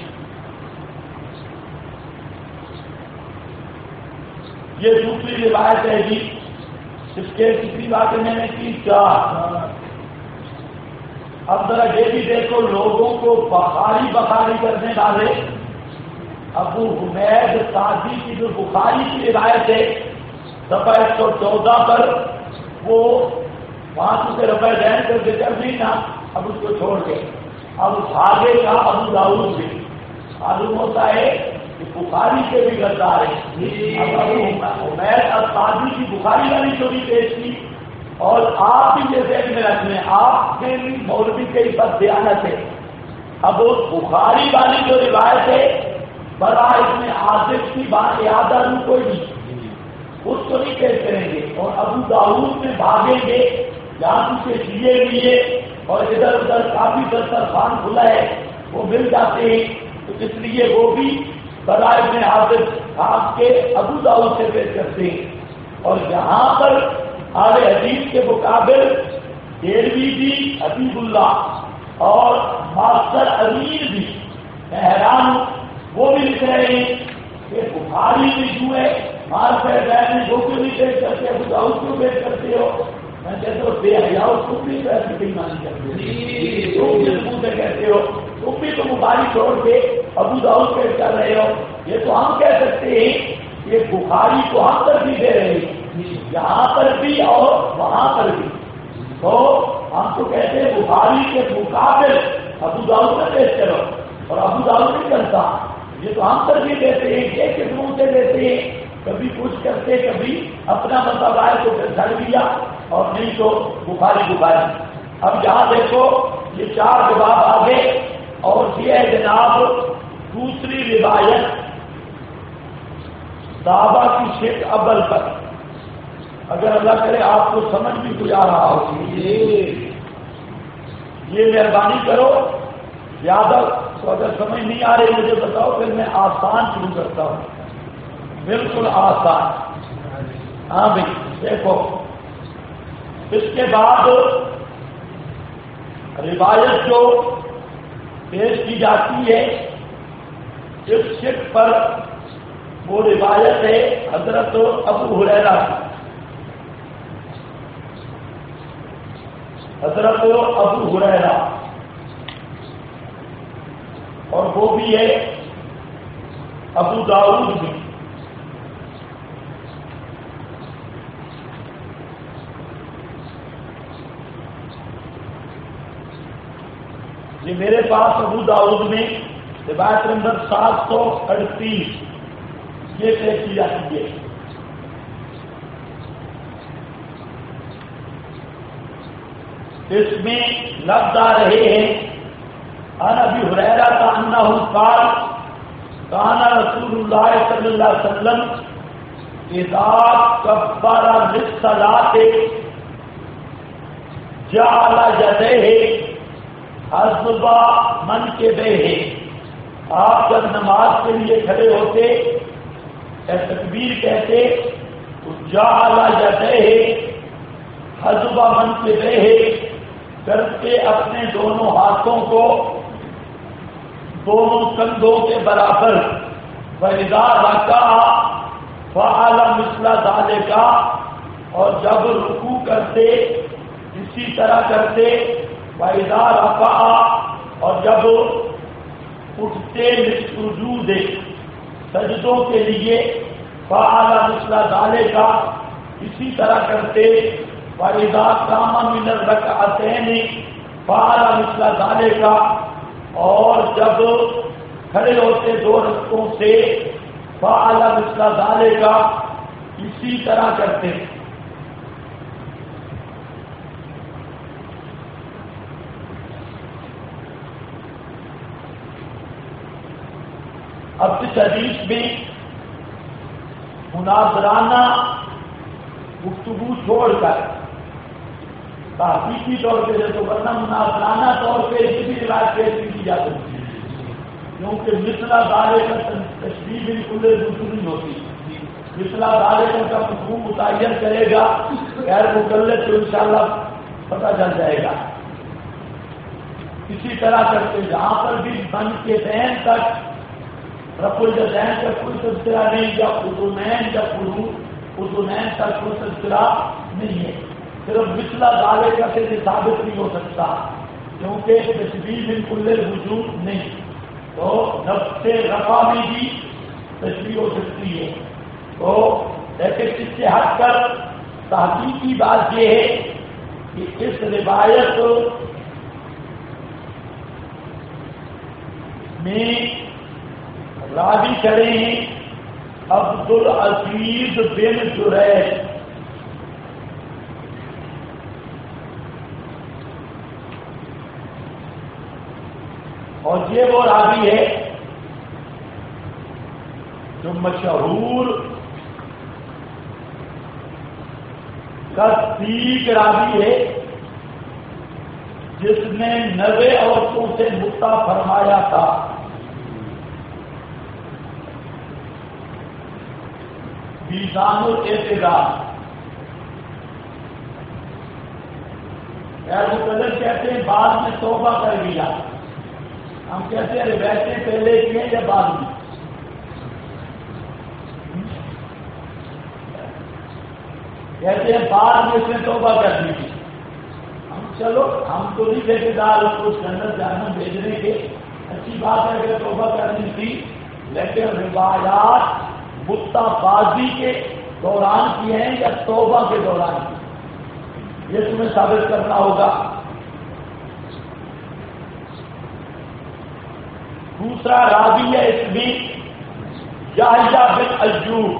یہ دوسری روایت ہے جی. اس کے کسی بات میں نے کی 4. اب ذرا یہ بھی دیکھو لوگوں کو بخاری کرنے والے ابو حمید سعدی کی جو بخاری کی روایت ہے صفحہ 114 پر وہ وہاں سے رفع دین کا ذکر نہیں تھا. اب اس کو چھوڑ کے اب آگے کا ابو داؤد بھی معلوم ہوتا ہے کہ بخاری کے بھی غدار ہیں. اب ابو حمید السعدی کی بخاری والی چوری پیش کی اور آپ بھی یہ ذہن میں رکھ لیں آپ کے مولوی کے بد دیانت ہے. اب اس بخاری والی جو روایت ہے برائے ابن عاصم کی بات یاد آ کوئی نہیں اس کو نہیں پیش کریں گے اور ابو داؤد میں بھاگیں گے جہاں سے لیے اور ادھر ادھر کافی دسترخوان کھلا ہے وہ مل جاتے ہیں. تو اس لیے وہ بھی برائے ابن عاصم آپ کے ابو داؤد سے پیش کرتے ہیں. اور یہاں پر اہل حدیث کے مقابل دیروی بھی حبیب اللہ اور ماسٹر امیر بھی میں حیران ہوں. وہ بھی لکھ رہے ہیں کہ بخاری بھی جو ہے مار پہ گئے وہ کیوں نہیں پیش کرتے ابو داؤد کیوں پیش کرتے ہو. میں کہتا ہوں بے حیا تم بھی ایسی کہیں مانی کرتے ہو کہتے ہو تم بھی تو بخاری چھوڑ کے ابو داؤد پیش کر رہے ہو. یہ تو ہم کہہ سکتے ہیں کہ بخاری کو ہم ترجیح دے رہے ہیں یہاں پر بھی اور وہاں پر بھی. تو ہم تو کہتے ہیں بخاری کے مقابل ابو داؤد میں پیش کرو اور ابو داؤد نہیں کرتا. یہ تو ہم ترجیح دیتے ہیں کہ کس منہ سے دیتے ہیں کبھی کچھ کرتے کبھی اپنا مطلب آئے تو پھر چھڑ دیا اور نہیں تو بخاری. اب یہاں دیکھو یہ 4 جواب آگے اور یہ ہے جناب دوسری روایت صحابہ کی شیخ اول پر. اگر اللہ کرے آپ کو سمجھ بھی کچھ آ رہا ہو یہ مہربانی کرو. زیادہ تو اگر سمجھ نہیں آ رہی مجھے بتاؤ پھر میں آسان شروع کرتا ہوں. بالکل آسان. ہاں بھائی دیکھو اس کے بعد روایت جو پیش کی جاتی ہے اس شک پر وہ روایت ہے حضرت ابو ہریرہ کی. حضرت ابو ہریرہ اور وہ بھی ہے ابو داؤد بھی. یہ میرے پاس ابو داؤد میں روایت نمبر 738 یہ پیش کی جاتی ہے. اس میں لفظ آ رہے ہیں عن ابی ہریرہ انہ قال کان رسول اللہ صلی اللہ علیہ وسلم اذا کبر للصلاۃ جعل یدیہ حسب منکبیہ. آپ جب نماز کے لیے کھڑے ہوتے تکبیر کہتے جعل یدیہ حسب منکبیہ کرتے اپنے دونوں ہاتھوں کو دونوں کندھوں کے برابر. فَإِذَا رَكَعَ فَعَلَ مِثْلَ ذَلِكَ اور جب رکوع کرتے اسی طرح کرتے وَإِذَا رَفَعَ، اور جب اٹھتے للسجود سجدوں کے لیے فعل مثل ذلك، اسی طرح کرتے وَإِذَا قَامَ مِنَ الرَّكْعَتَيْنِ فعل مثل ذلك، اور جب کھڑے ہوتے دو رکعتوں سے فعل مثل ذلك، اسی طرح کرتے. اب اس حدیث میں مناظرانہ گفتگو چھوڑ کر تحقیقی طور پہ تو ورنہ مناظرانہ طور پہ اس کی روایت پیش کی جا سکتی ہے، کیونکہ مثلا دارے کا تشریح بالکل دوسری نہیں ہوتی. مثلا دارے کا مفہوم متعین کرے گا غیر مقلد تو انشاءاللہ پتہ چل جائے گا. اسی طرح کرتے جہاں پر بھی بن کے دین تک رفع الجدین کا کوئی تذکرہ نہیں، یا اذنین یا اذنین کا کوئی تذکرہ نہیں ہے، صرف مثلا دعوے کا سے ثابت نہیں ہو سکتا کیونکہ تشبیہ بالکل وجود نہیں. تو نفس رفع میں بھی تشبیہ ہو سکتی ہے. تو لیکن اس سے ہٹ کر تحقیقی بات یہ ہے کہ اس روایت میں راوی کرے ہیں عبدالعزیز بن جریج، اور یہ وہ راوی ہے جو مشہور تصدیق راوی ہے جس نے 90 عورتوں سے متا فرمایا تھا. میزان الاعتدال، مقدر کہتے ہیں بعد میں توبہ کر لیا، ہم کہتے ہیں ویسے پہلے کیے یا بعد میں. کہتے ہیں بعد میں سے توبہ کر لی. ہم چلو ہم تو نہیں ٹھیکیدار اس جنت جہنم بھیجنے کے، اچھی بات ہے کہ توبہ کرنی تھی، لیکن روایات متا بازی کے دوران کی ہیں یا توبہ کے دوران کی، یہ تمہیں ثابت کرنا ہوگا. دوسرا راوی ہے اس میں یحییٰ بن ایوب،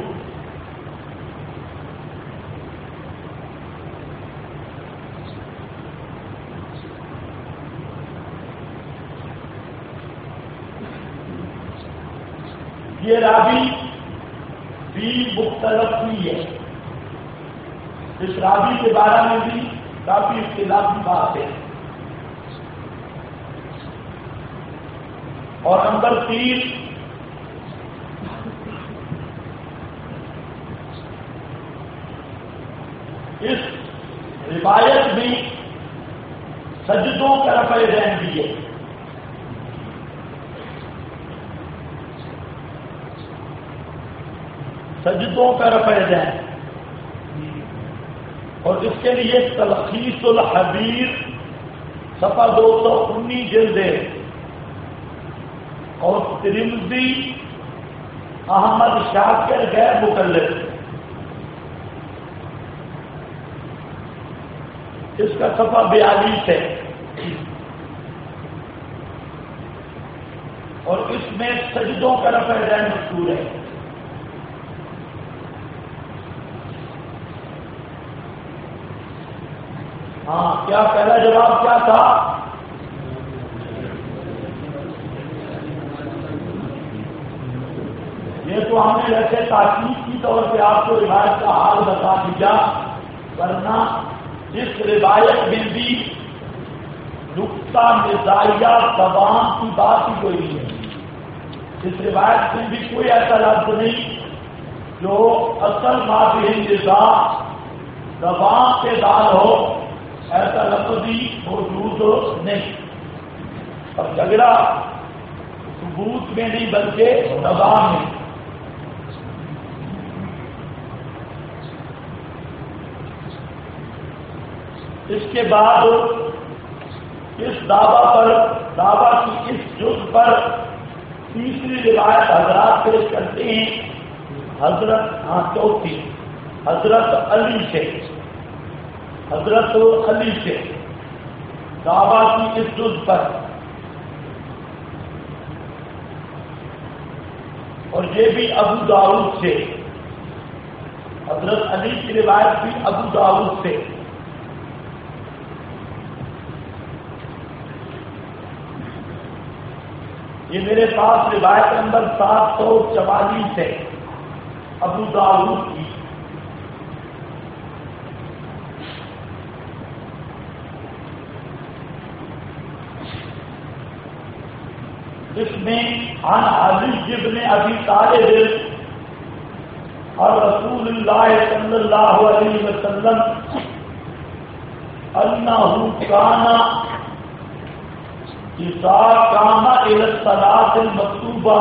یہ راوی بھی مختلف بھی ہے. اس راوی کے بارے میں بھی کافی اختلافی بات ہے. اور نمبر 3 اس روایت میں سجدوں کا رفع ذہن بھی ہے. سجدوں کا رفع ذہن، اور اس کے لیے تلخیص الحبیر صفحہ 219 جلد ہے، اور ترمذی احمد شاکر غیر مقلد، اس کا صفحہ 42 ہے. اور اس میں سجدوں کا رفع ذہن مذکور ہے. ہاں، کیا پہلا جواب کیا تھا؟ یہ تو ہم نے ویسے تاکید کی طور پہ آپ کو روایت کا حال بتا دیا، ورنہ اس روایت میں بھی نقطہ مزاحیہ زبان کی بات ہی کوئی نہیں ہے. اس روایت میں بھی کوئی ایسا لفظ نہیں جو اصل ماضی جزا زبان کے دال ہو، ایسا لفظ ہی موجود نہیں. اور جھگڑا ثبوت میں نہیں بلکہ زبان میں. اس کے بعد اس دعویٰ کی اس جز پر تیسری روایت حضرات پیش کرتے ہیں چوتھی حضرت علی سے دعویٰ کی اس جز پر، اور یہ بھی ابو داؤد سے، حضرت علی کی روایت بھی ابو داؤد سے۔ یہ میرے پاس روایت نمبر 744 ہے ابو داؤد کی۔ جس میں عن علی بن ابی طالب اور رسول اللہ صلی اللہ علیہ وسلم انہ کان اذا قام الى الصلاۃ المکتوبہ،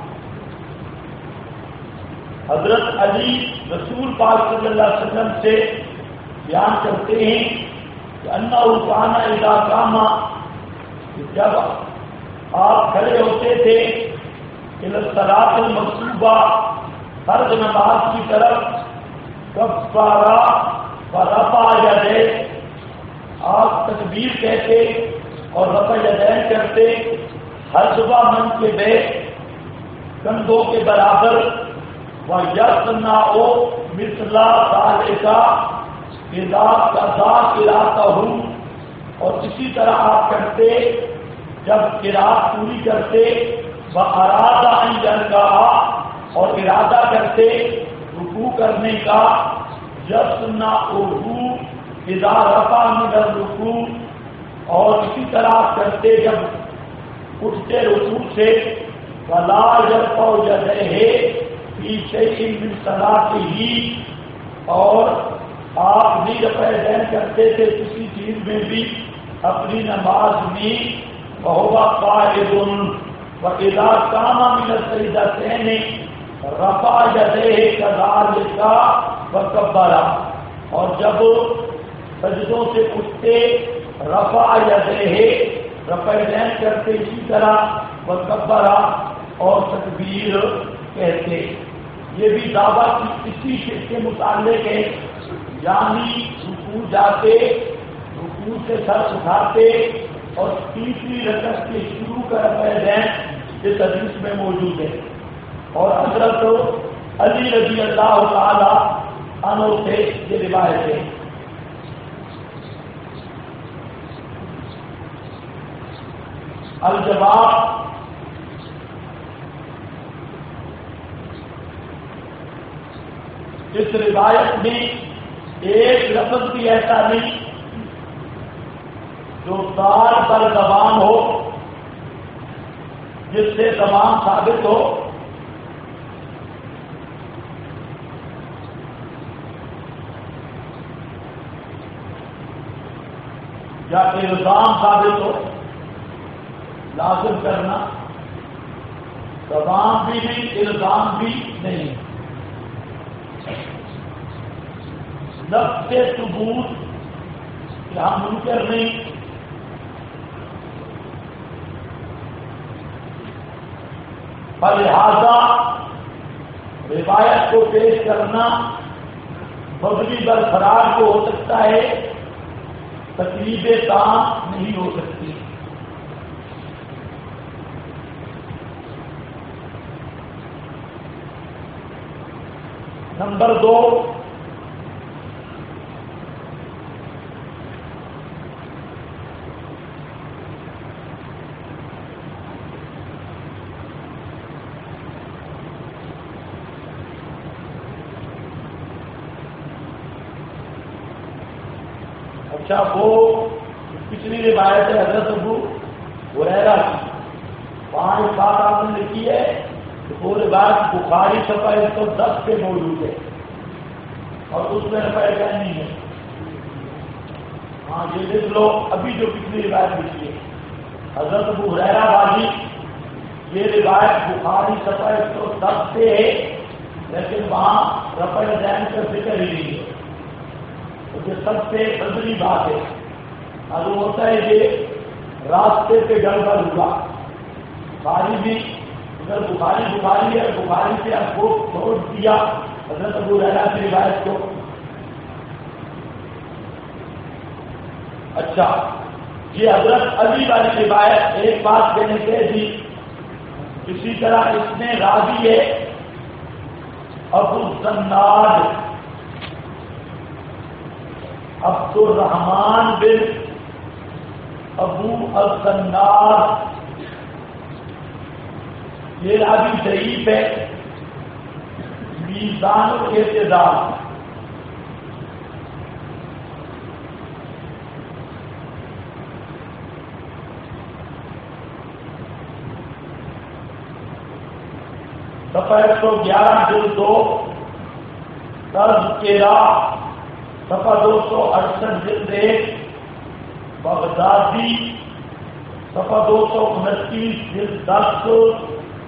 حضرت علی رسول پاک صلی اللہ علیہ وسلم سے بیان کرتے ہیں کہ انہ کان اذا قام، جب آپ کھڑے ہوتے تھے الى الصلاۃ المکتوبہ، فرض نماز کی طرف، کبارا ورفع یدیہ، آپ تکبیر کہتے اور رفع یدین کرتے، حذو منکبہ، کندھوں کے برابر، ویصنع مثل ذلک اذا قضى قراءتہ، اور اسی طرح آپ کرتے جب قرات پوری کرتے، واراد ان یرکع، اور ارادہ کرتے رکوع کرنے کا، یصنعہ اذا رفع من الرکوع، اور اسی طرح کرتے جب اٹھتے رکوع سے، ولا یرفع یدیہ فی شیء من صلاتہ، اور آپ بھی رفع یدین کرتے تھے کسی چیز میں بھی اپنی نماز میں، وہو قائد، وَإِذَا قَامَ مِنَ السَّجْدَتَيْنِ رَفَعَ يَدَيْهِ كَذَلِكَ وَكَبَّرَ، اور جب سجدوں سے اٹھتے رفع یدیہ، رفع یدین کرتے اسی طرح، وَكَبَّرَ، اور تکبیر کہتے۔ یہ بھی دعویٰ کی اسی شرک کے متعلق ہے، یعنی رکوع جاتے، رکوع سے سر اٹھاتے، اور تیسری رکعت کے شروع کا رفع یدین اس حدیث میں موجود ہے۔ اور حضرت علی رضی اللہ تعالی عنہ سے یہ روایت ہے۔ الجواب، اس روایت میں ایک لفظ بھی ایسا نہیں جو دار پر زبان ہو، جس سے زبان ثابت ہو، یا الزام ثابت ہو، لازم کرنا، زبان بھی نہیں، الزام بھی نہیں، لفظ ثبوت کہ ہم منکر نہیں، لہذا روایت کو پیش کرنا مبنی برقرار کو ہو سکتا ہے، تکلیف تام نہیں ہو سکتی۔ نمبر 2، اچھا وہ پچھلی روایت ہے حضرت ابو ہریرہ کی 5 بات آپ نے لکھی ہے، تو وہ روایت بخاری صفحہ 110 پہ موجود ہے، اور اس میں رفع یدین نہیں ہے۔ ہاں یہ دیکھ لو، ابھی جو پچھلی روایت لکھی ہے حضرت ابو ہریرہ والی، یہ روایت بخاری صفحہ 110 پہ ہے، لیکن وہاں رفع یدین کا ذکر ہی نہیں ہے۔ تو یہ سب سے بدری بات ہے. معلوم ہوتا ہے کہ راستے پہ گڑبڑ ہوا. بخاری بھی اگر بخاری ہے, بخاری سے آپ کو چھوڑ دیا حضرت ابو ہریرہ کی روایت کو. اچھا, یہ حضرت علی والی روایت ایک بات کہنے کے دی. اسی طرح اس میں راوی ہے ابو الزناد عبد الرحمن بن ابو الزناد. یہ راوی ضعیف ہے. میزان الاعتدال صفحہ 111 جلد 2 تذکرہ صفحہ 268 جلد 1 بغدادی صفحہ 229 جلد 10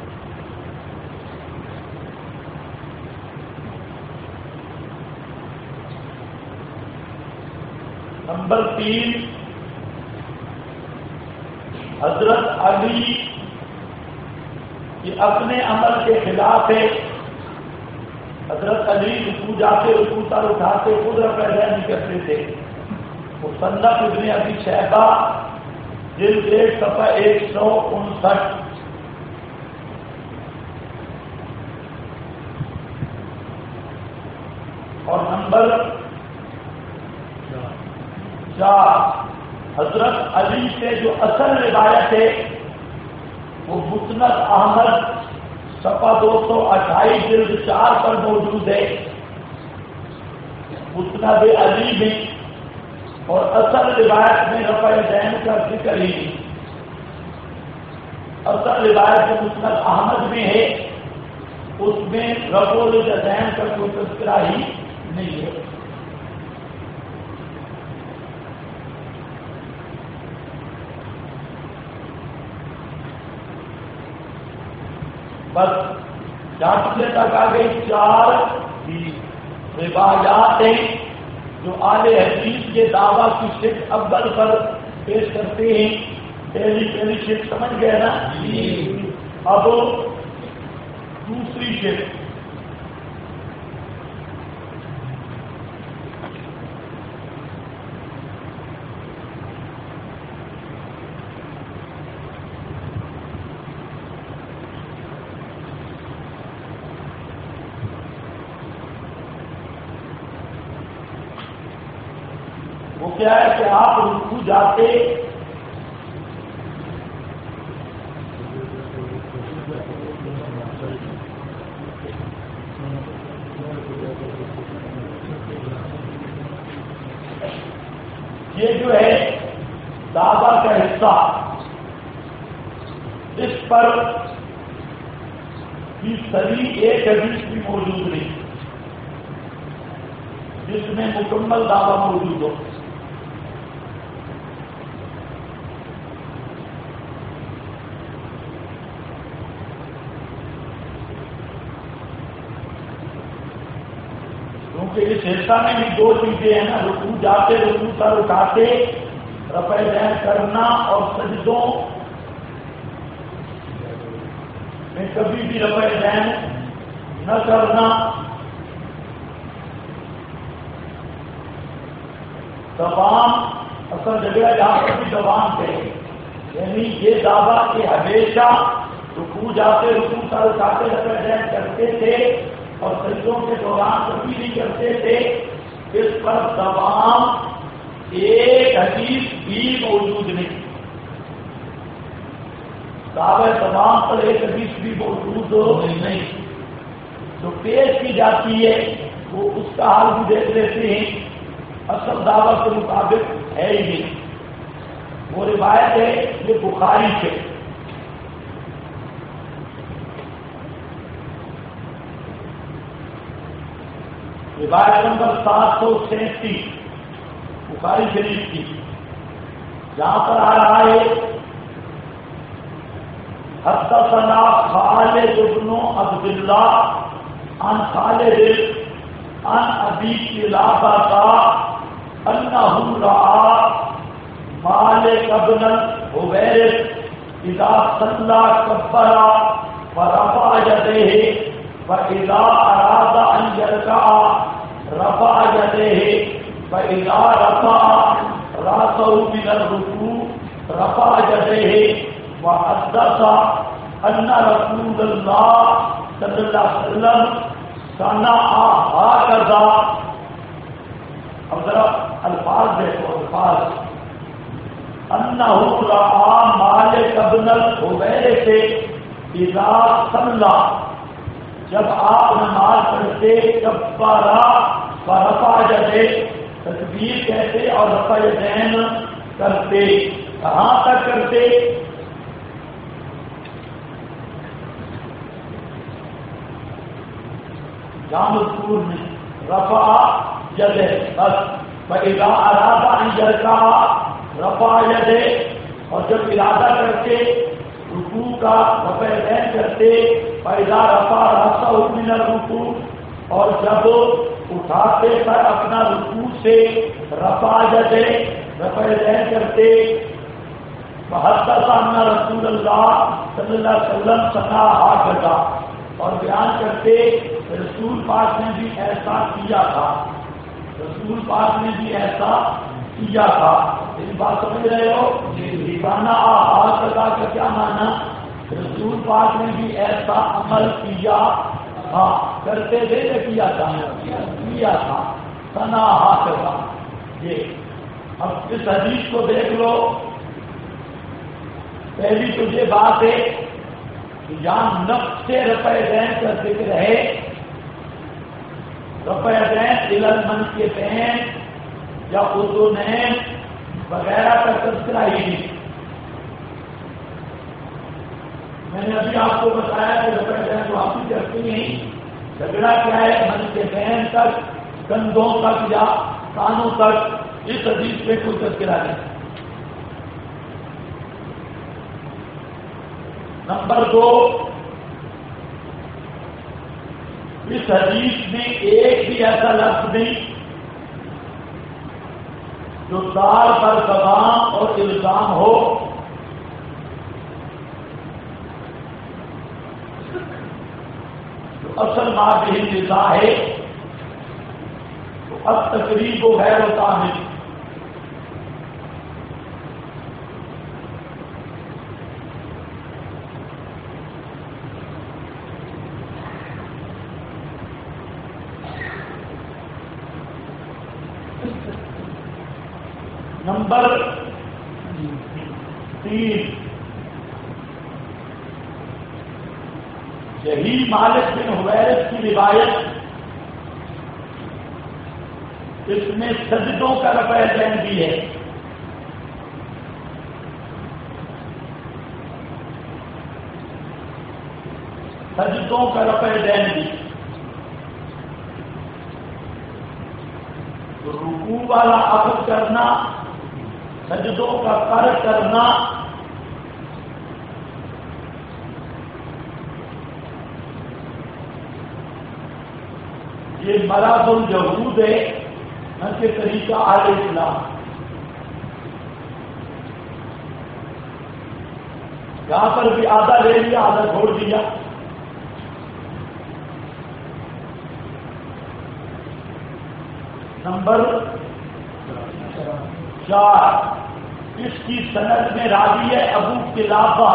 نمبر 3 حضرت علی یہ اپنے عمل کے خلاف ہے. حضرت علی رکوع جاتے رکوع سر اٹھاتے خود رفع نہیں کرتے تھے. مصنف ابن ابی شیبہ جلد 1 صفحہ 159. اور نمبر 4 حضرت علی سے جو اصل روایت ہے وہ مسند احمد صفحہ 228 جلد 4 پر موجود ہے. مسند علی میں اور اصل روایت میں رفع دین کا ذکر ہی نہیں. اصل روایت جو مسند احمد میں ہے اس میں رفع الدین کا کوئی تذکرہ ہی نہیں ہے. بس جانچنے تک آ گئی 4 روایات ہیں جو اہل حدیث کے دعویٰ کی شک اول پر پیش کرتے ہیں. پہلی شک سمجھ گئے نا. اب دوسری شک وہ کیا ہے کہ آپ رکوع جاتے یہ جو ہے دعویٰ کا حصہ اس پر بھی صحیح ایک حدیث بھی موجود نہیں جس میں مکمل دعویٰ موجود ہو. کیونکہ اس حصہ میں بھی 2 چیزیں ہیں نا. رکوع جاتے رکوع سر اٹھاتے رفع دین کرنا اور سجدوں میں کبھی بھی رفع دین نہ کرنا. زبان اصل جگہ جہاں پر بھی زبان پہ یعنی یہ دعویٰ کہ ہمیشہ رکوع جاتے رکوع سر اٹھاتے رفع دین کرتے تھے اور سجدوں کے دوران کبھی نہیں کرتے تھے. اس پر تمام ایک حدیث بھی موجود نہیں. دعوے تمام پر ایک حدیث بھی موجود نہیں. جو پیش کی جاتی ہے وہ اس کا حال بھی دیکھ لیتے ہیں. اصل دعوت کے مطابق ہے ہی نہیں. وہ روایت ہے یہ بخاری سے. روایت نمبر 737 بخاری شریف کی جہاں پر آ رہا ہے حدثنا خالد بن عبد الله عن خالد عن ابي قلابة انہ رعا مالک ابن الحویرث اذا صلى كبر فرفع يديه فاذا اراد ان يركع رفع يديه فاذا رفع راسه من الركوع رفع يديه وحدث ان رسول الله صلی اللہ علیہ وسلم صنع هكذا. اب ذرا الفاظ دیکھو الفاظ. انہ رعا مالک ابن الحویرث اذا صلی، جب آپ نماز پڑھتے کبرا فرفع یدیہ، تکبیر کہتے اور رفع یدین کرتے. کہاں تک کرتے؟ جہاں مذکور میں رفع یدیہ بس. فاذا اراد ان يركع رفع یدیہ، اور جب ارادہ کرتے رکوع کا رفع یدین کرتے. فاذا رفع راسہ من الرکوع، اور جب اٹھاتے سر اپنا رکوع سے رفع یدیہ رفع یدین کرتے. وحدث ان رسول اللہ صلی اللہ علیہ وسلم صنع هكذا، اور بیان کرتے رسول پاک نے بھی ایسا کیا تھا. رسول پاک نے بھی ایسا کیا تھا. اس بات سمجھ رہے ہو؟ دیوانہ آہا کا کیا معنی؟ رسول پاک نے بھی ایسا عمل کیا تھا. کرتے تھے یا کیا تھا؟ کیا تھا. سنا آہا. یہ اب اس حدیث کو دیکھ لو. پہلی تو یہ بات ہے کہ یہاں نفس سے رفع یدین کا ذکر ہے. رفع یدین علم کے بین یا اذنین وغیرہ کا تذکرہ ہی نہیں. میں نے ابھی آپ کو بتایا کہ رفع یدین کو آپ ہی کرتے نہیں. جھگڑا کیا ہے؟ من کے بین تک، کندھوں تک یا کانوں تک. اس حدیث پہ کوئی تذکرہ نہیں. نمبر 2، اس حدیث میں ایک بھی ایسا لفظ نہیں جو دار پر زبان اور الزام ہو. جو اصل مادہ نزاع ہے تو اب تقریب و غیر و تعمیر. نمبر 3، یہی مالک بن حویرث کی روایت، اس میں سجدوں کا رفع یدین بھی ہے. سجدوں کا رفع یدین بھی. رکوع والا اخذ کرنا، سجدوں کا ترک کرنا، یہ مرض الجہود ہے ان کے طریقہ اہل اسلام. یہاں پر بھی آدھا لے لیا آدھا چھوڑ دیا. نمبر 4، اس کی سند میں راوی ہے ابو قلابہ.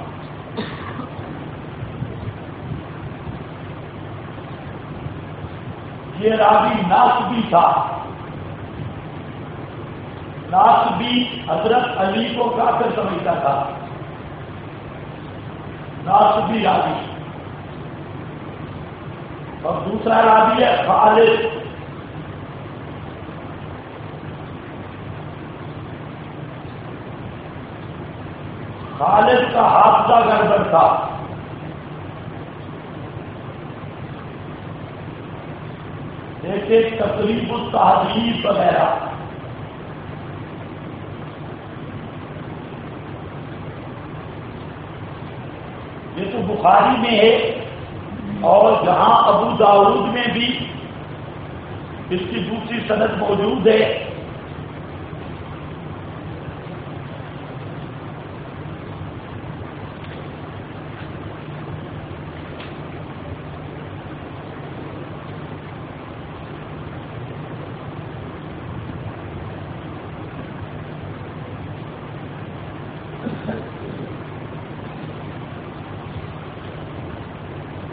یہ راوی ناسبی تھا. ناسبی حضرت علی کو کافر سمجھتا تھا. ناسبی راوی. اور دوسرا راوی ہے خالد. خالد کا حادثہ گڑبڑ تھا. جیسے تقریب التحدید وغیرہ. یہ تو بخاری میں ہے، اور جہاں ابو داؤد میں بھی اس کی دوسری سند موجود ہے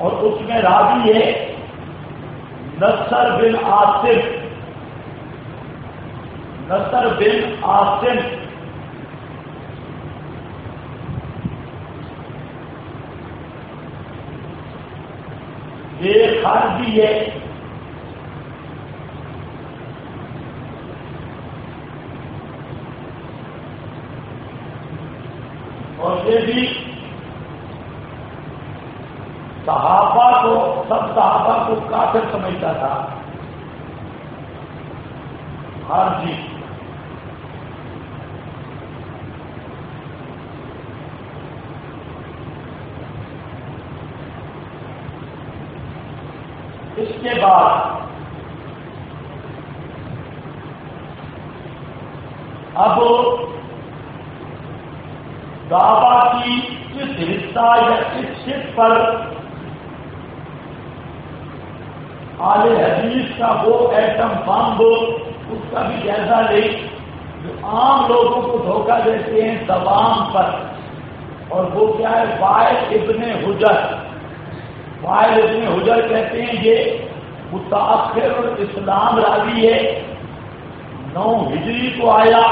اور اس میں راوی ہے نصر بن عاصم. نصر بن عاصم یہ خارجی ہے. اور یہ بھی صحابہ کو سب صحابہ کو کافر سمجھتا تھا. خارجی اس کے بعد اب دعویٰ کی اس حصہ یا اس شق پر اہل حدیث کا وہ ایٹم بم اس کا بھی جائزہ لے جو عام لوگوں کو دھوکہ دیتے ہیں زبان پر. اور وہ کیا ہے؟ وائل ابن حجر. وائل ابن حجر کہتے ہیں یہ متاخر الاسلام راوی ہے. 9 ہجری کو آیا.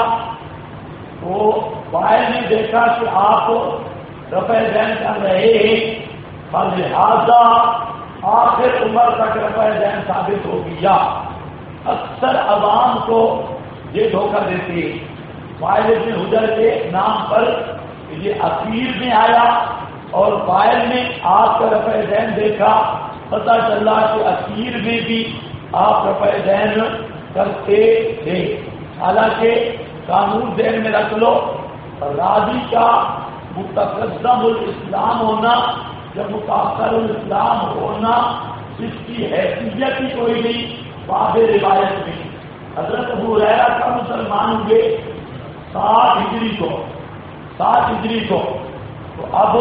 تو وائل نے دیکھا کہ آپ رفع دین کر رہے ہیں، لہذا آخر عمر تک رفع دین ثابت ہو گیا. اکثر عوام کو یہ دھوکہ دیتے ہیں. وائل ابن حجر کے نام پر یہ اخیر میں آیا اور وائل نے آپ کا رفع دین دیکھا. پتہ چلا کہ اخیر میں بھی آپ رفع دین کرتے تھے. حالانکہ قانون ذہن میں رکھ لو، راضی کا متقدم الاسلام ہونا یا متاخر الاسلام ہونا اس کی حیثیت ہی کوئی نہیں. باب روایت میں حضرت ابو ہریرہ کا مسلمان ہوئے 7 ہجری کو. 7 ہجری کو. تو اب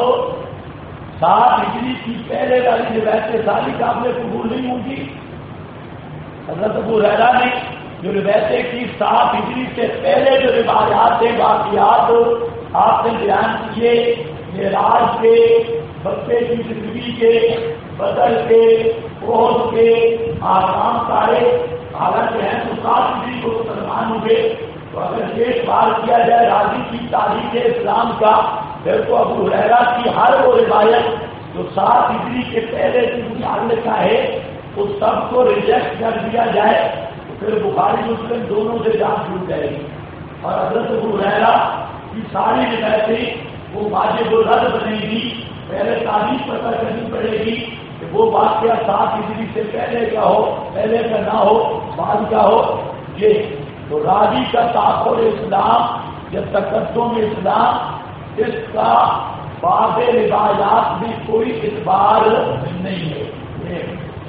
7 ہجری کی پہلے والی روایتیں ساری قابل قبول نہیں ہوں گی. حضرت ابو ہریرہ نے جو روایتیں کی 7 ہجری سے پہلے جو روایات ہیں، واقعات آپ نے بیان کیے، معراج کے، بچے کی زندگی کے، بدر کے، احد کے آرام سارے حالانکہ ہیں تو 7 ہجری کو مسلمان ہوئے. تو اگر یہ بار کیا جائے راضی کی تاریخ اسلام کا، پھر تو ابو ہریرہ کی ہر وہ روایت جو 7 ہجری کے پہلے سے متعلق ہے اس سب کو ریجیکٹ کر دیا جائے تو پھر بخاری مسلم دونوں سے جان چھوٹ جائے گی. اور حضرت ابو ہریرہ کی ساری روایتیں وہ واجب الرد بنے گی. پہلے تاریخ پتہ کرنی پڑے گی کہ وہ واقعہ 7 ہجری سے پہلے کا ہو، پہلے کا نہ ہو، بعد کا ہو. یہ تو راضی کا تاخر اسلام یا تقدم اسلام اس کا باب روایات میں کوئی اعتبار نہیں ہے.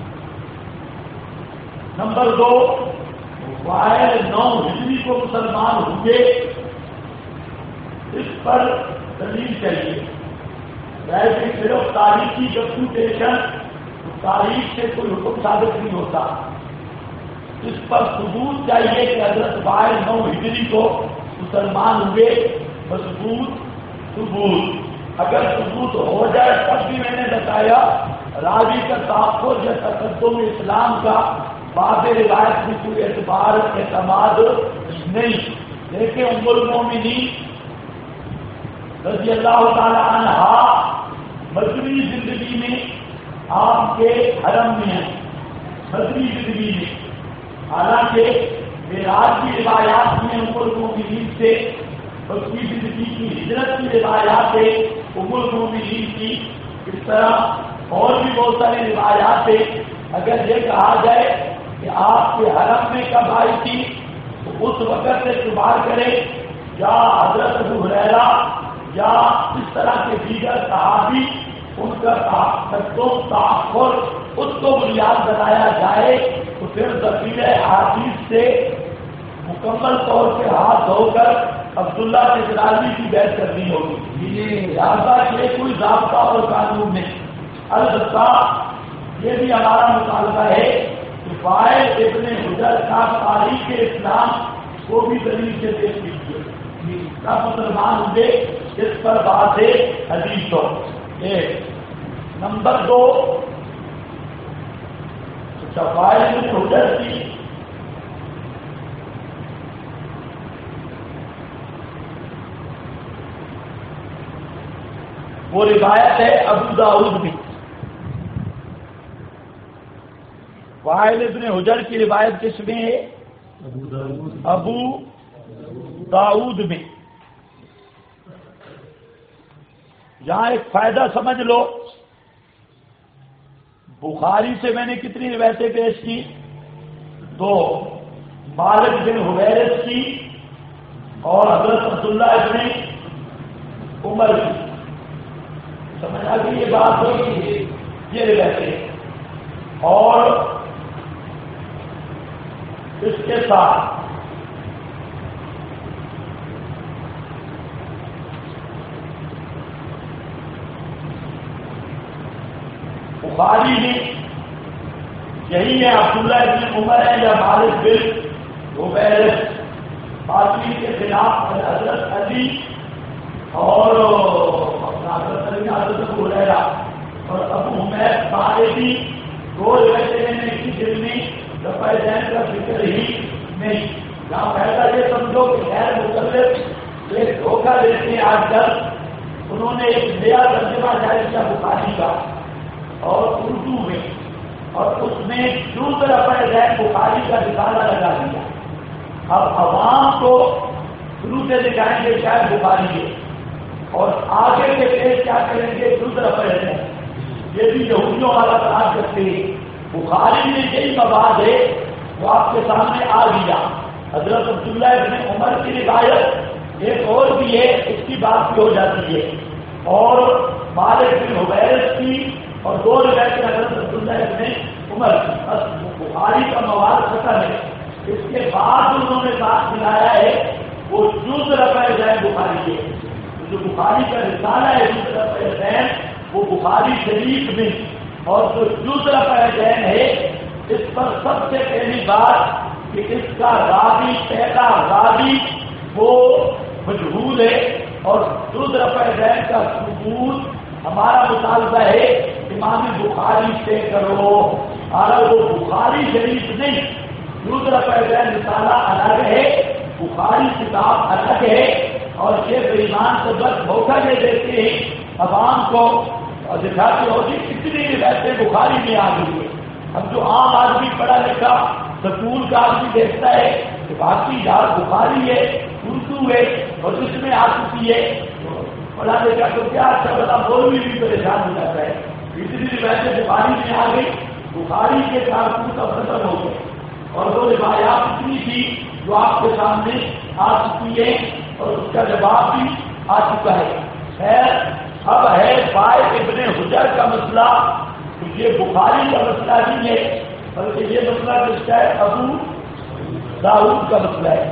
نمبر 2، وائل 9 ہجری کو مسلمان ہوئے. اس پر دلیل چاہیے. ویسے صرف تاریخی ڈاکیومنٹیشن تاریخ سے کوئی حکم ثابت نہیں ہوتا. اس پر ثبوت چاہیے کہ حضرت وائل 9 ہجری کو مسلمان ہوئے. مضبوط ثبوت اگر ثبوت ہو جائے تب بھی میں نے بتایا راضی کا تاخر یا تقدم اسلام کا باب روایت میں کوئی اعتبار اعتماد نہیں. لیکن ام المومنین رضی اللہ تعالی عنہا مدنی زندگی میں آپ کے حرم میں ہیں. مدنی زندگی میں حالانکہ معراج کی روایات میں ام المومنین سے مکی زندگی کی ہجرت کی روایات ہے ام المومنین کی. اس طرح اور بھی بہت سارے روایات ہیں. اگر یہ کہا جائے کہ آپ کے حرم میں کب آئی تھی تو اس وقت سے شمار کرے یا حضرت ابو ہریرہ یا اس طرح کے دیگر صحابی ان کا تاخر اس کو بنیاد بنایا جائے تو پھر ذخیرہ احادیث سے مکمل طور پہ ہاتھ دھو کر عبداللہ تجراوی کی بیعت کرنی ہوگی. لہٰذا یہ کوئی ضابطہ اور قانون نہیں. البتہ یہ بھی ہمارا مطالبہ ہے کہ وائل ابن حجر کا تاریخ اسلام کو بھی دلیل سے پیش کیجیے. کا مسلمان ہوئے اس پر بات ہے حدیث ہو. 1 نمبر 2 شفائل ابن حجر کی وہ روایت ہے ابو داؤد میں. وائل ابن حجر کی روایت کس میں ہے؟ ابو داؤد میں. یہاں ایک فائدہ سمجھ لو، بخاری سے میں نے کتنی روایتیں پیش کی؟ 2. مالک بن حویرث کی اور حضرت عبداللہ ابن عمر کی. سمجھا کہ یہ بات ہوگی، یہ روایتیں. اور اس کے ساتھ بخاری نے یہی ہے عبداللہ ابن عمر ہے یا مالک بن حویرث باقی کے خلاف حضرت علی اور حضرت علی حضرت ابو ہریرہ اور ابو حمید صاحبی 2 روایتیں نے کی جن میں رفع دین کا ذکر ہی نہیں. یہاں پہلا یہ سمجھو کہ غیر مقلد ایک دھوکہ دیتے ہیں. آج کل انہوں نے ایک نیا ترجمہ جاری کیا بخاری کا اور اردو میں، اور اس میں جز رفع دین بخاری کا رسالہ لگا دیا. اب عوام کو شروع سے دکھائیں گے شاید بخاری ہے، اور آگے کے پیش کیا کریں گے جز رفع دین. یہ بھی یہودیوں والا کام کرتے ہیں. بخاری میں یہی مواد ہے وہ آپ کے سامنے آ گیا. حضرت عبداللہ ابن عمر کی روایت ایک اور بھی ہے، اس کی بات بھی ہو جاتی ہے، اور مالک بن حویرث کی اور 2 روایتیں حضرت عبداللہ ابن عمر کی. بس بخاری کا مواد ختم ہے. اس کے بعد انہوں نے بات ملایا ہے وہ جز رفع دین بخاری ہے. جو بخاری کا رسالہ ہے جز رفع دین وہ بخاری شریف میں، اور جو جز رفع دین ہے اس پر سب سے پہلی بات کہ اس کا راوی پہلا راوی وہ مجہول ہے، اور جز رفع دین کا ثبوت ہمارا مطالبہ ہے امام بخاری سے کرو. اور وہ بخاری شریف نہیں، جز رفع دین رسالہ الگ ہے، بخاری کتاب الگ ہے. اور یہ بےایمان سے بس دھوکہ دے دیتے ہیں عوام کو اور دکھاتے ہوتی کتنی روایتیں بخاری میں آ گئی ہے. اب جو عام آدمی پڑھا لکھا سکول کا آدمی دیکھتا ہے کہ باقی یار بخاری ہے، اردو ہے اور اس میں آ چکی ہے، پڑھا لکھا تو کیا اچھا بتا مولوی بھی پریشان ہو جاتا ہے. اتنی روایتیں بخاری میں آ گئی، بخاری کے کارکن کا ختم ہو گئے. اور وہ روایات اتنی تھی جو آپ کے سامنے آ چکی ہے اور اس کا جواب بھی آ چکا ہے. خیر اب ہے بائے ابن حجر کا مسئلہ. تو یہ بخاری کا مسئلہ نہیں ہے بلکہ یہ مسئلہ کس کا ہے؟ ابو داؤد کا مسئلہ ہے.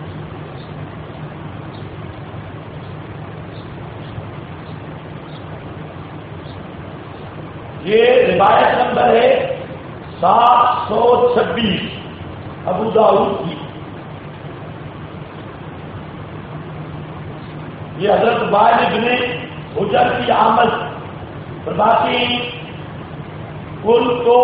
یہ روایت نمبر ہے 726 ابو داؤد کی. یہ حضرت بائے ابن حجر کی آمد باقی کل تو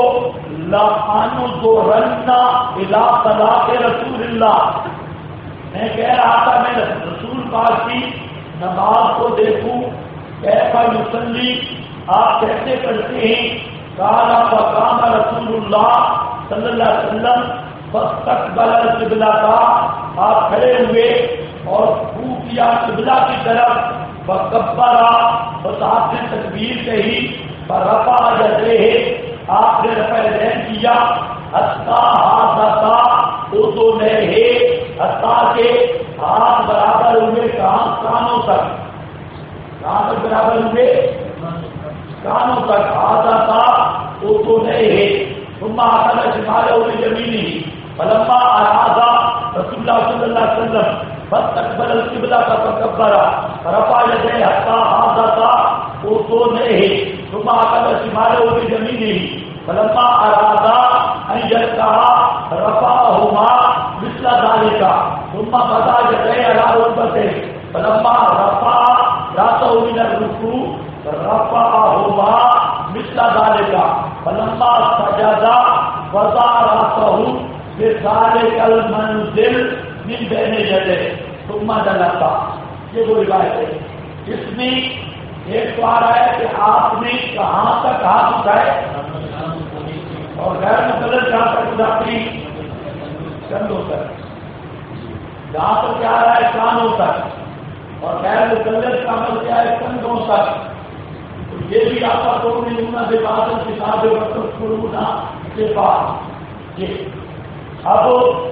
لعنذرن الی طلاق رسول اللہ. میں کہہ رہا تھا میں رسول پاک کی نماز کو دیکھوں کیف یصلی، آپ کیسے کرتے ہیں. قال فقام رسول اللہ صلی اللہ علیہ وسلم فاستقبل القبلہ، آپ کھڑے ہوئے اور منہ کیا قبلہ کی طرف. فکبرا، بس آپ نے تکبیر کہی. فرفع یدیہ، آپ نے رفع دین کیا. حتی حاذتا اذنیہ، حتیٰ کہ ہاتھ برابر ہوئے کانوں تک. کہاں تک برابر ہوئے؟ کانوں تک. حاذتا اذنیہ. ثم اخذ شمالہ بيمينه فلما اراد رسول اللہ صلی اللہ علیہ وسلم فاستقبل القبلة فكبر فرفع يديه حتى حاذتا اذنيه ثم اخذ شماله بيمينه فلما اراد ان يركع رفعهما مثل ذلك ثم وضع يديه على ركبتيه فلما رفع راسه من الركوع رفعهما مثل ذلك فلما سجد وزارته بذلك المنزل من بین یدیہ ثم جلس. یہ وہ روایت ہے. اس میں ایک تو آ رہا ہے کہ آپ نے کہاں تک ہاتھ اٹھائے اور غیر مقلد کہاں تک اٹھاتی کندھوں تک. جہاں تک کیا آ رہا ہے کانوں تک اور غیر مقلد کا عمل کیا ہے کندھوں تک. تو یہ بھی آپ کا تو نہیں ہونا سے بات کتاب وقت قرونا کے بعد. یہ اب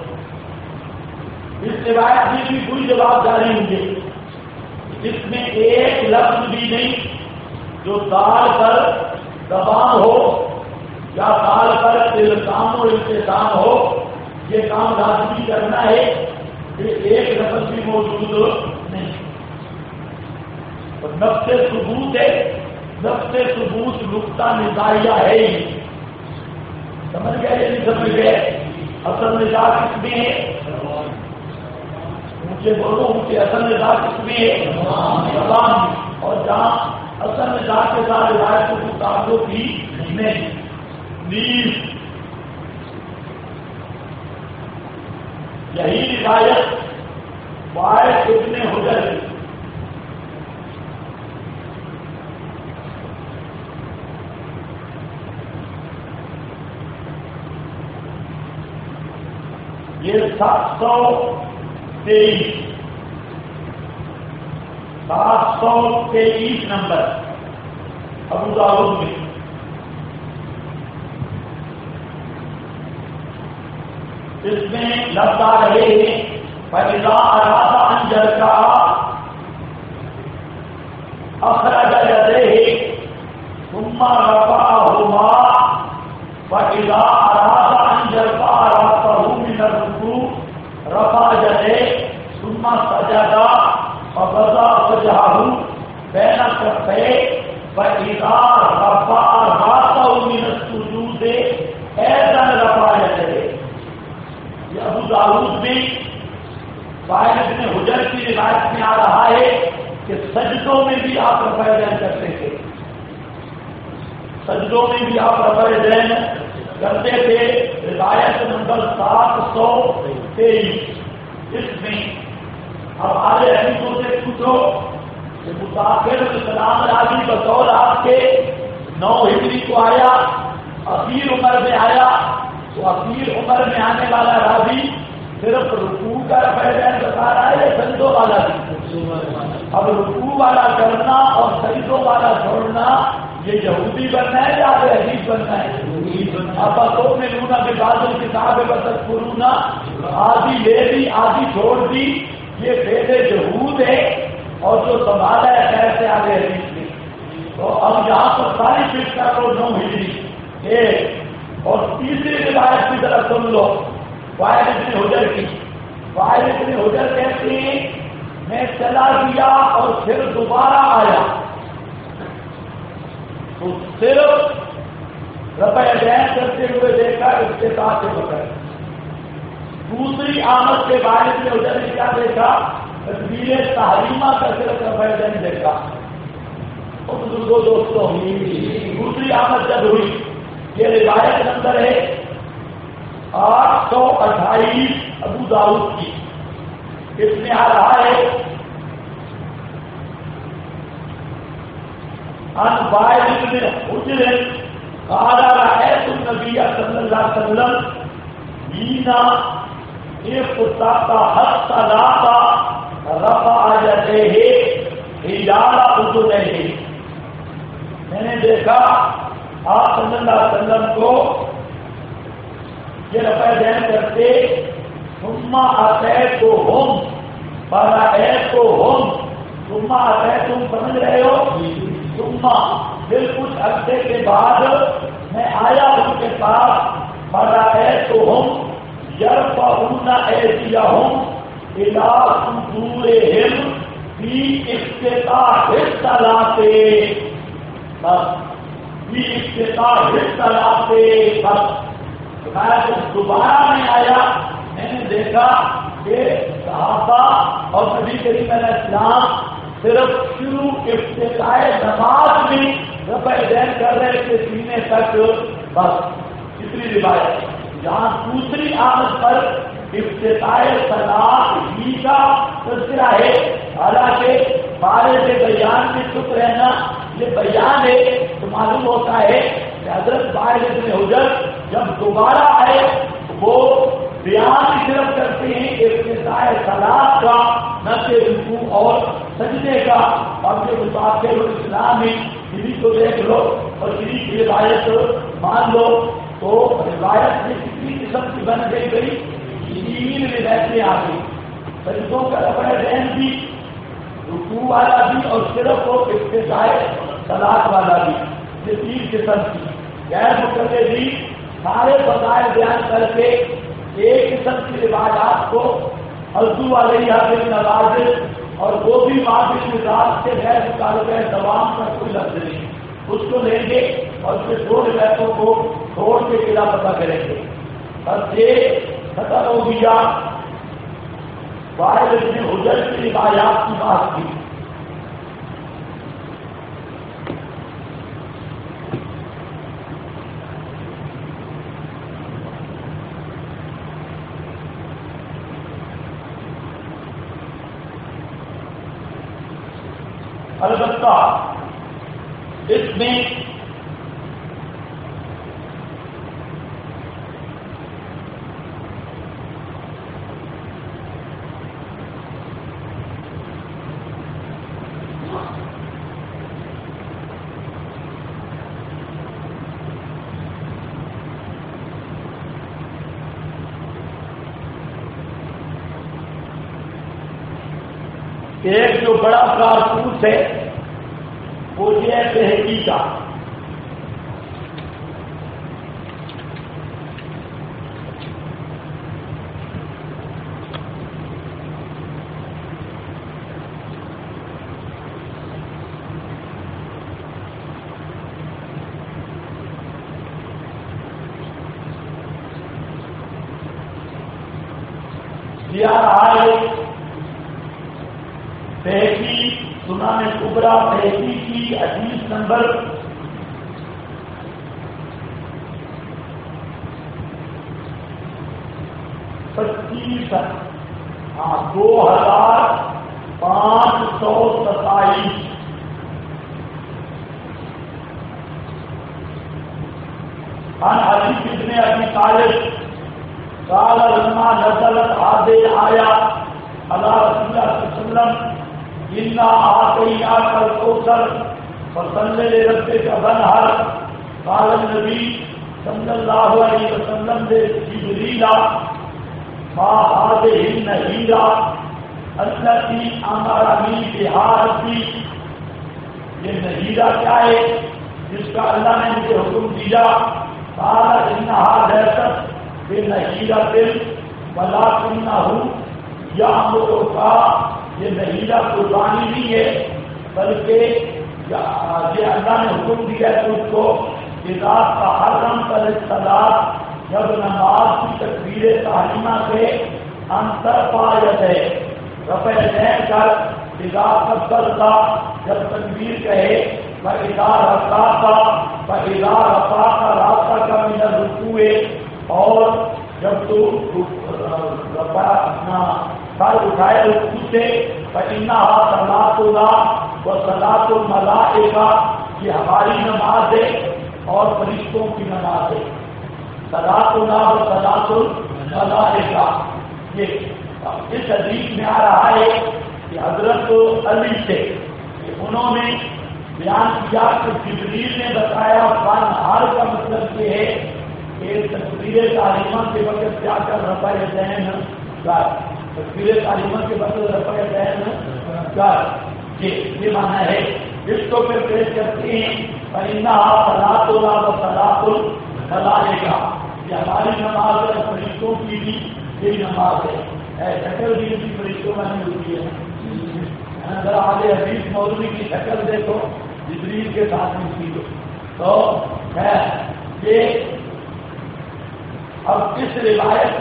اس روایت میں بھی کوئی جواب جاری ہوں گے. اس میں ایک لفظ بھی نہیں جو دال پر زبان ہو یا دال پر الزام و التزام ہو. یہ کام لازمی کرنا ہے. یہ ایک لفظ بھی موجود نہیں. نفس ثبوت ہے. نفس ثبوت نقطہ نظاریہ ہے ہی. سمجھ گئے یا نہیں سمجھ گئے؟ اصل نظام کس میں ہے؟ مجھے بولو مجھے اصل نظام کس میں ہے؟ زبان. اور جہاں اصل نظام کے ساتھ روایت کو تعلق ہی نہیں. نیز یہی روایت وائد ابن حجر کی. یہ 723 نمبر ابو داؤد میں. اس میں لفظ آ رہے ہیں فَإِذَا أَرَادَ أَن يَرْكَعَ أَخْرَجَ يَدَيْهِ ثُمَّ رَفَعَهُمَا فَإِذَا أَرَادَ أَن يَرْفَعَ رَأْسَهُ مِنَ الرُّكُوعِ رَفَعَ يَدَيْهِ ثُمَّ سَجَدَ فَوَضَعَ وَجْهَهُ بَيْنَ كَفَّيْهِ فَإِذَا رَفَعَ رَأْسَهُ مِنَ السُّجُودِ أَيْضًا رَفَعَ يَدَيْهِ. یہ ابو داؤد میں وائل ابن حجر کی روایت میں آ رہا ہے کہ سجدوں میں بھی آپ رفع یدین کرتے تھے. سجدوں میں بھی آپ رفع یدین کرتے تھے. روایت نمبر 723. اس میں اب آگے حدیثوں سے پوچھو کہ متاخر سلام راضی بطور آپ کے 9 ہجری کو آیا, اخیر عمر میں آیا. تو اخیر عمر میں آنے والا راضی صرف رکوع کا رفع یدین بتا رہا ہے یا سجدوں والا بھی؟ اب رکوع والا کرنا اور سجدوں والا چھوڑنا یہ یہودی بننا ہے یا حدیث بننا ہے؟ اب تو میں لونا کے بعد کتاب بسط قرونا آدھی لے لی آدھی چھوڑ دی. یہ فعل یہود ہے اور جو سنبھالا ہے خیر سے آگے حدیث میں. تو اب یہاں پر ساری فکر کا تو 9 ہجری ایک. اور تیسری روایت کی طرف سن لو وائل ابن حجر کی. وائل ابن حجر کہتے ہیں میں چلا گیا اور پھر دوبارہ آیا تو صرف رفع یدین کرتے ہوئے دیکھا اس کے ساتھ بکر. دوسری آمد کے وائل ابن حجر نے کیا دیکھا؟ تکبیر تحریمہ کا صرف رفع یدین دیکھا. اور بزرگوں دوستوں دوسری آمد جب ہوئی یہ روایت نمبر ہے 828 ابو داؤد کی. اس میں آ رہا ہے عن وائل بن حجر قال رأيت النبي صلى الله عليه وسلم حين افتتح الصلاة رفع يديه حجال اذنيه. میں نے دیکھا آپ صلی اللہ علیہ وسلم کو یہ رفع یدین کرتے. ثم اتيتهم فرأيتهم ثم اتيتهم سمجھ رہے ہو؟ ثم بالکل عرصے کے بعد میں آیا ان کے پاس. فرأيتهم يرفعون أيديهم إلى صدورهم في افتتاح الصلاة. بس بھی افتتاح الصلاۃ بس. جب دوبارہ میں آیا میں نے دیکھا کہ صحابہ اور نبی کریم علیہ السلام صرف شروع افتتاح نماز میں رفع یدین کر رہے تھے سینے تک. بس دوسری روایت جہاں دوسری آمد پر افتتاح صلاۃ ہی کا تذکرہ ہے، حالانکہ بارے سے بیان میں چھپ رہنا یہ بیان ہے، تو معلوم ہوتا ہے کہ حضرت باہر ابن حجر جب دوبارہ آئے وہ بیان صرف کرتے ہیں افتتاح صلاۃ کا، نہ کہ رکوع اور سجدے کا، اور جو متاثر اسلام ہے کسی کو دیکھ لو اور کسی کی روایت مان لو تو روایت میں کتنی قسم کی بن گئی 3 روایتیں آ گئی، سجدوں کا رفع ذہن بھی، رکوع والا بھی، اور صرف وہ افتتاح صلاۃ والا بھی، یہ 3 قسم کی غیر مقرر بھی سارے فضائل بیان کر کے ایک قسم کی روایات کو الزو علیہ بن نواز اور وہ بھی معافی مزاج سے غیر متعلقہ دوام کا کوئی لفظ نہیں، اس کو لیں گے اور پھر 2 روایتوں کو چھوڑ کے قلعہ پتہ کریں گے، بس یہ ختم ہو گیا باہر ابن حجر کی روایات کی بات کی۔ البتہ اس میں ایک جو بڑا کارتوس ہے وہ یہ ہے تحقیقی کا، دیا رہا ہے تحقیق سنن کبریٰ تحقیق کی حدیث نمبر 25 2527 عن علي بن ابي طالب قال لما نزلت هذه الآية على رسول الله صلى الله عليه وسلم إنا أعطيناك الكوثر فصل لربك وانحر قال النبي صلى الله عليه وسلم لجبريل ما هذه النهيرة التي أمرني بها ربي، یہ نہیرہ کیا ہے جس کا اللہ نے مجھے حکم دیا؟ قال إنها ليست بنہیرة ولكنه يأمرك، یہ نہیرہ قربانی نہیں ہے بلکہ یہ اللہ نے حکم دیا ہے اس کو اذا تحرم الصلاۃ، جب نماز کی تکبیر تحریمہ سے انتر پایت ہے رفع ذہن کر، اذا کبرتا جب تکبیر کہے، فاذا رفعت فاذا رفعت راسک من الرکوع، اور جب تو اپنا سر اٹھائے رکوع سے، فإنها صلاتنا وصلاة الملائکہ، یہ ہماری نماز ہے اور فرشتوں کی نماز ہے، صلاتنا وصلاة الملائکہ۔ یہ اس حدیث میں آ رہا ہے کہ حضرت علی سے انہوں نے بیان کیا کہ جبریل نے بتایا وانحر کا مطلب یہ ہے کہ تکبیر تحریمہ کے وقت کیا کر رفع ذہن کر، تکبیر تحریمہ کے وقت رفع ذہن کر، یہ معنی ہے۔ اس کو پھر پیش کرتے ہیں فإنها صلاتنا وصلاة الملائکہ، یہ ہماری نماز ہے، فرشتوں کی بھی یہی نماز ہے۔ شکل بھی اسی فرشتوں میں نہیں ہوتی ہے، اگر آگے حدیث مولوی کی شکل دیکھو جبریل کے ساتھ ملتی ہو تو خیر۔ یہ اب اس روایت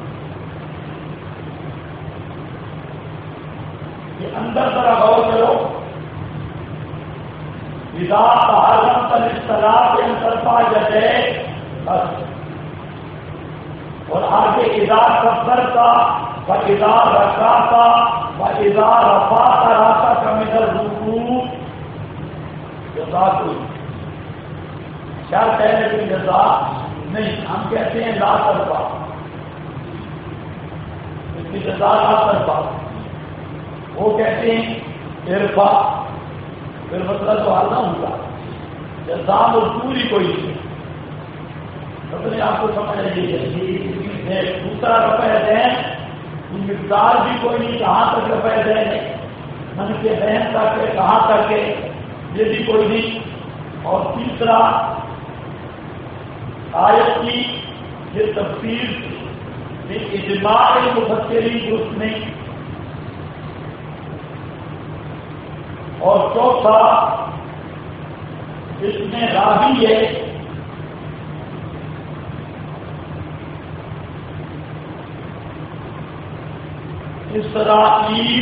یہ اندر ذرا غور کرو، اذا تحرمت الصلاۃ ان طرفا جدے، بس اور آگے اذا کبرتا فاذا رکعتا واذا رفعت راسك من الركوع جزا کوئی شرط ہے لیکن جزا نہیں. ہم کہتے ہیں لا ترفع، اس کی جزا لا ترفع. وہ کہتے ہیں ارفع، پھر مطلب تو حل نہ ہوگا. جزا مزدوری کوئی نہیں. مطلب آپ کو سمجھ آئیے. دوسرا رفع دین کی مقدار بھی کوئی نہیں، کہاں تک رفع دین ہے، من کے بہن تک ہے، کہاں تک ہے، یہ بھی کوئی نہیں. اور تیسرا آیت کی یہ تفسیر میں اجماع مفسرین درست نہیں. اور چوتھا اس میں راوی ہے اسرائیل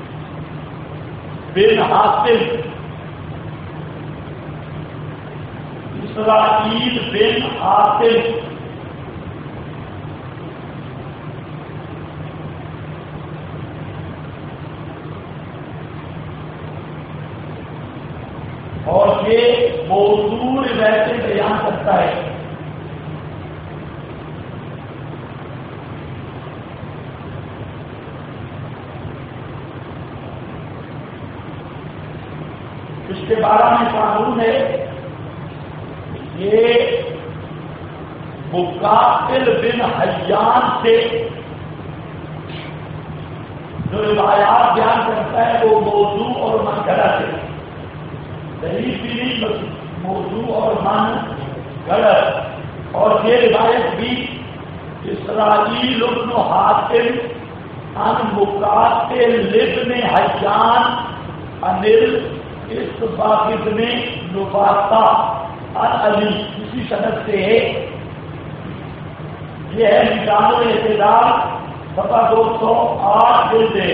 بن حاصل، اسرائیل بن حاصل اور یہ موضوع ویسے بیان کرتا ہے. اس کے بارے میں قانون ہے یہ مقاتل بن حیان سے جو روایات بیان کرتا ہے وہ موضوع اور منگڑت ہے. دلیل بھی نہیں، موضوع اور من غلط. اور یہ روایت بھی اسرائیل بن حاتم عن مقاتل ابن حیان عن اس باقد میں نباتا عن علی اسی سند سے ہے. یہ ہے میزان الاعتدال صفحہ 208 جلد ہے.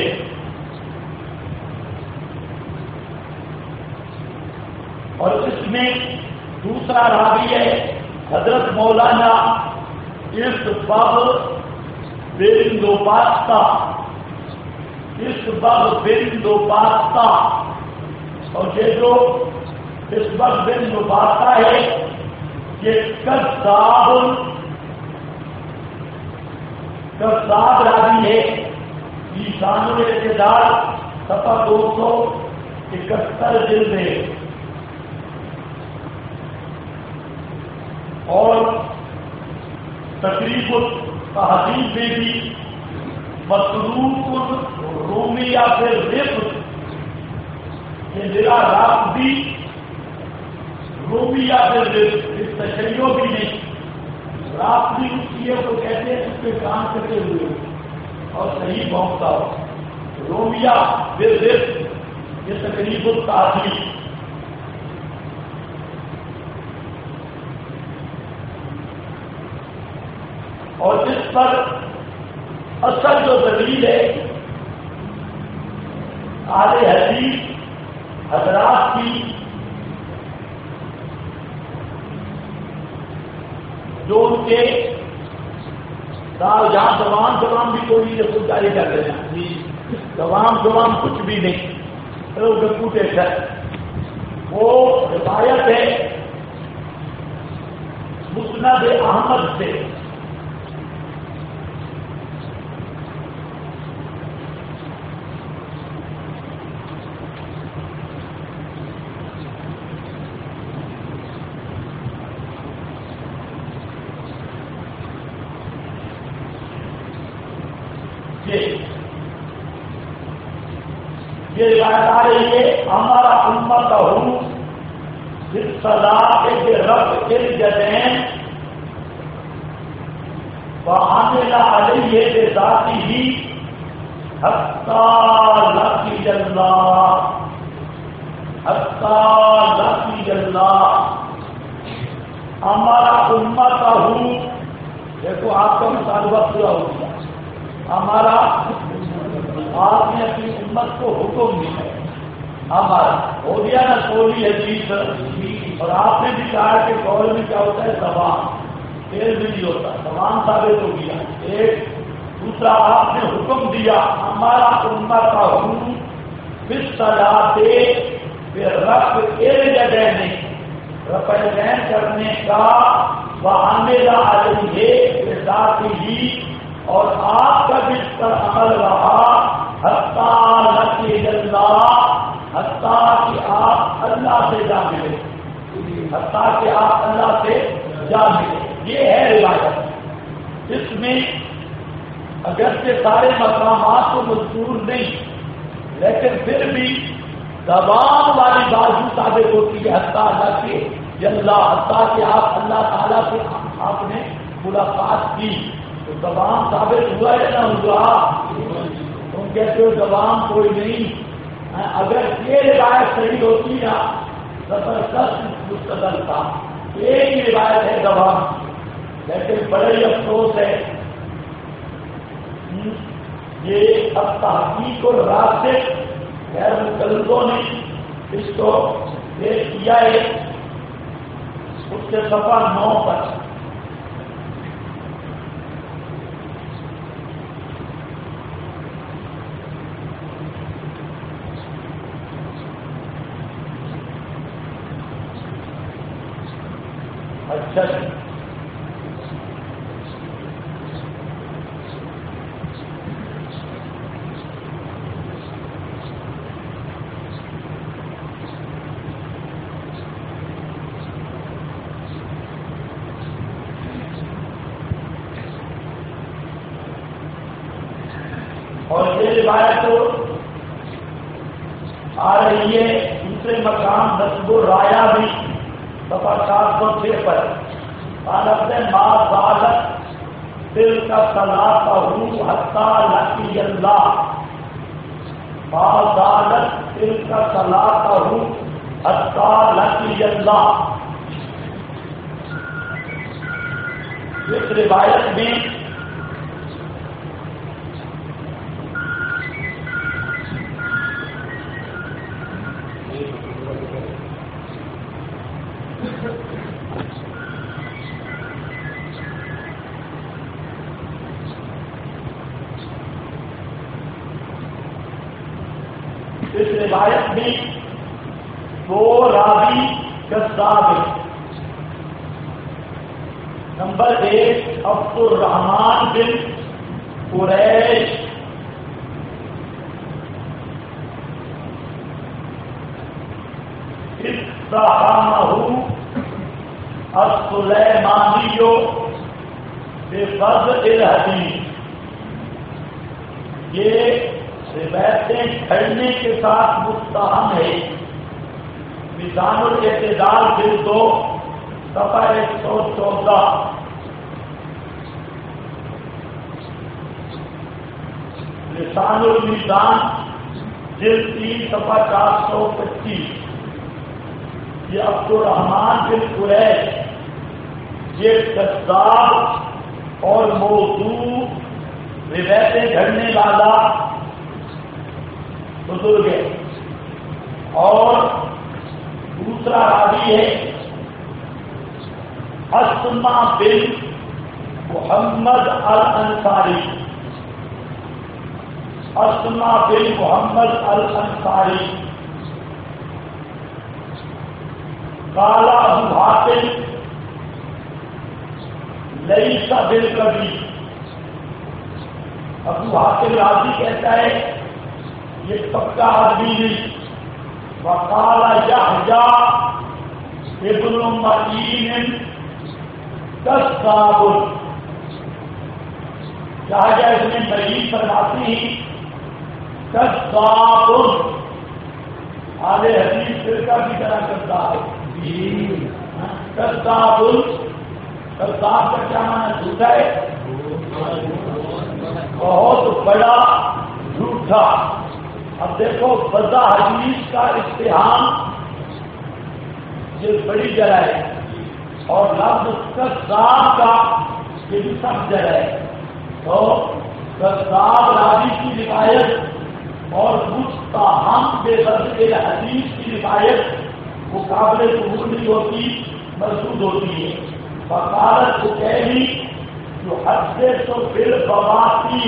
اور اس میں دوسرا راوی ہے حضرت مولانا اسبغ بن نباتا، اسبغ بن نباتا. اور یہ جو اسبغ بن نباتا ہے یہ کذاب راوی ہے. میزان الاعتدال صفحہ 271 جلد ہے. اور تقریب التہذیب میں بھی مصروف رومی یا پھر رفت، یہ میرا راست بھی رومی یا پھر رفت، اس تشریحوں بھی نہیں. راست بھی اس لیے تو کہتے ہیں اس پہ کام کرتے ہوئے اور صحیح پہنچتا ہو. رومیہ پھر رفت یہ تقریب التہذیب. اور اس پر اصل جو دلیل ہے اہل حدیث حضرات کی، جو ان کے جہاں دوام بھی کوئی نہیں، کچھ جاری کر رہے ہیں دوام کچھ بھی نہیں، پوٹے سر. وہ روایت ہے مسند احمد سے، یہ روایت آ رہی ہے ہمارا امت ہوں صلاح کے رب الجدین وعامل علیہ بذاتی ہی حتی لقی اللہ، حتی لقی اللہ. ہمارا امت ہوں، دیکھو آپ کا مطالبہ پورا ہو گیا. ہمارا آپ نے اپنی امت کو حکم دیا ہے، ہمارا ہو گیا نا قولی حدیث. اور آپ نے بھی کہا کہ قول میں کیا ہوتا ہے زبان، فعل بھی نہیں ہوتا، زبان ثابت ہو گیا ایک۔ دوسرا آپ نے حکم دیا ہمارا امت ہوں بالصلاۃ پھر رفع ایک جگہ نہیں، رفع دین کرنے کا وعامل علیہ بذات ہی، اور آپ کا جس پر عمل رہا حتیٰ لقی اللہ، حتیٰ کہ آپ اللہ سے جا ملے، حتیٰ کہ آپ اللہ سے جا ملے، یہ ہے روایت۔ اس میں اگرچہ سارے مقامات تو مذکور نہیں، لیکن پھر بھی زبان والی بازو ثابت ہوتی ہے، حتیٰ لقی اللہ، حتیٰ کہ آپ اللہ تعالیٰ سے آپ نے ملاقات کی، تو زبان ثابت ہوا ہے نہ ہوا؟ تم کہتے ہو زبان کوئی نہیں، اگر یہ روایت صحیح ہوتی نا زبردست مستدل تھا، ایک ہی روایت ہے زبان، لیکن بڑے ہی افسوس ہے یہ اب تحقیق اور راسخ غیر مقلدوں نے اس کو پیش کیا ہے، اس سے صفحہ 9 پر۔ اچھا اور یہ روایت تو آ رہی ہے دوسرے مقام نصب الرایا بھی صفحہ 406 پر، حالت ما زالت دل کا صلاۃ حتیٰ لقی اللہ، ما زالت دل کا صلاۃ حتیٰ لقی اللہ۔ اس روایت میں روایت میں دو راوی کذاب ہیں۔ نمبر 1 عبد الرحمن بن قریش، اتهمه السلیمانی بفضل الحدیث، یہ روایتیں کھڑنے کے ساتھ متہم ہے۔ میزان الاعتدال جلد 2 صفحہ 114، لسان المیزان جلد 3 صفحہ 425۔ یہ عبد الرحمن بن قریش یہ کذاب اور موضوع روایتیں گھڑنے والا بزرگ ہے، اور دوسرا راوی ہے اسما بن محمد الانصاری، اسما بن محمد الانصاری۔ قال ابو حاتم لیس بالکبیر، ابو حاتم راضی کہتا ہے یہ پکا آدمی نہیں۔ وقال یحییٰ ابن معین کذاب، یحییٰ ابن معین فرماتے ہیں کذاب، اہل حدیث فرقہ کی طرح کذاب ہے۔ کذاب، کذاب کا کیا معنی؟ جھوٹا ہے، بہت بڑا جھوٹا۔ اب دیکھو فضا حدیث کا اتہام یہ بڑی جگہ ہے، اور لفظ کذاب کا یہ بھی سخت جگہ ہے۔ تو کذاب راوی کی روایت اور متہم بے فضل حدیث کی روایت وہ قابل قبول نہیں ہوتی، مردود ہوتی ہے۔ وقالت عقیلی جو حد تو پھر بواتی،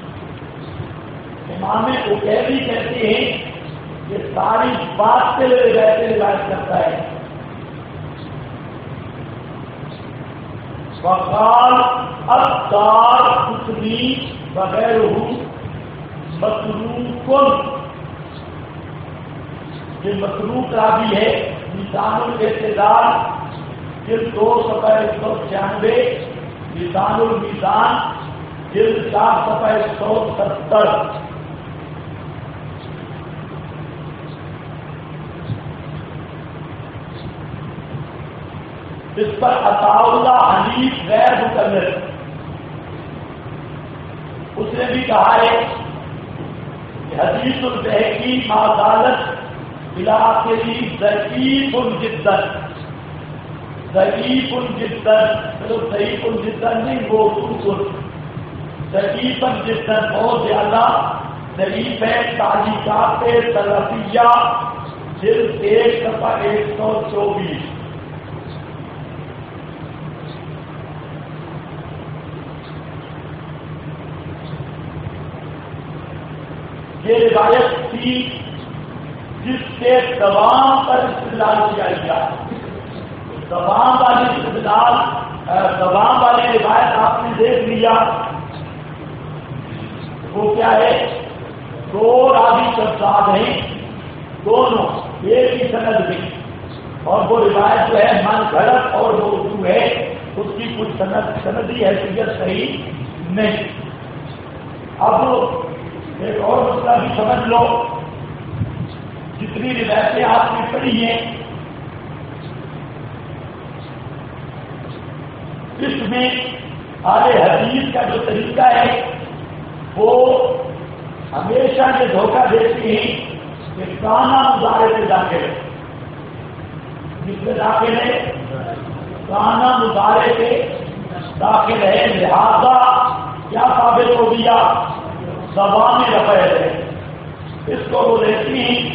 امام عقیلی کہتے ہیں کہ ساری بات سے رہتے روایت کرتا ہے. وقال ابدار اتنی بغیر متروک، یہ متروک راوی ہے. میزان الاعتدال جلد 2 صفحہ 196، میزان المیزان جلد 4 صفحہ 170. اس پر عطا اللہ حنیف غیر مقرر، اس نے بھی کہا ہے کہ حدیث البہقی معذالت علاقی ضعیف جدا، ضعیف جدا، چلو ضعیف جدا نہیں، وہ ضعیف جدا بہت زیادہ ضعیف ہے. تعلیقات سلفیہ جلد 1 صفحہ 124. یہ روایت تھی جس سے دوام پر استدلال کیا گیا. دوام والی استدلال، دوام والی روایت آپ نے دیکھ لیا، وہ کیا ہے؟ 2 راوی شداد ہیں، دونوں ایک ہی سند میں، اور وہ روایت جو ہے من گھڑت اور موضوع ہے، اس کی کچھ سندی حیثیت صحیح نہیں. اب ایک اور مسئلہ بھی سمجھ لو، جتنی روایتیں آپ نے پڑھی ہیں اس میں اہل حدیث کا جو طریقہ ہے وہ ہمیشہ یہ دھوکہ دیتے ہیں کہ کانا مظاہرے سے داخل ہے. جس میں داخل ہے کانا مظاہرے سے داخل ہے، لہذا کیا ثابت ہو گیا؟ زبان میں رفع ہے. اس کو وہ دیکھتی ہیں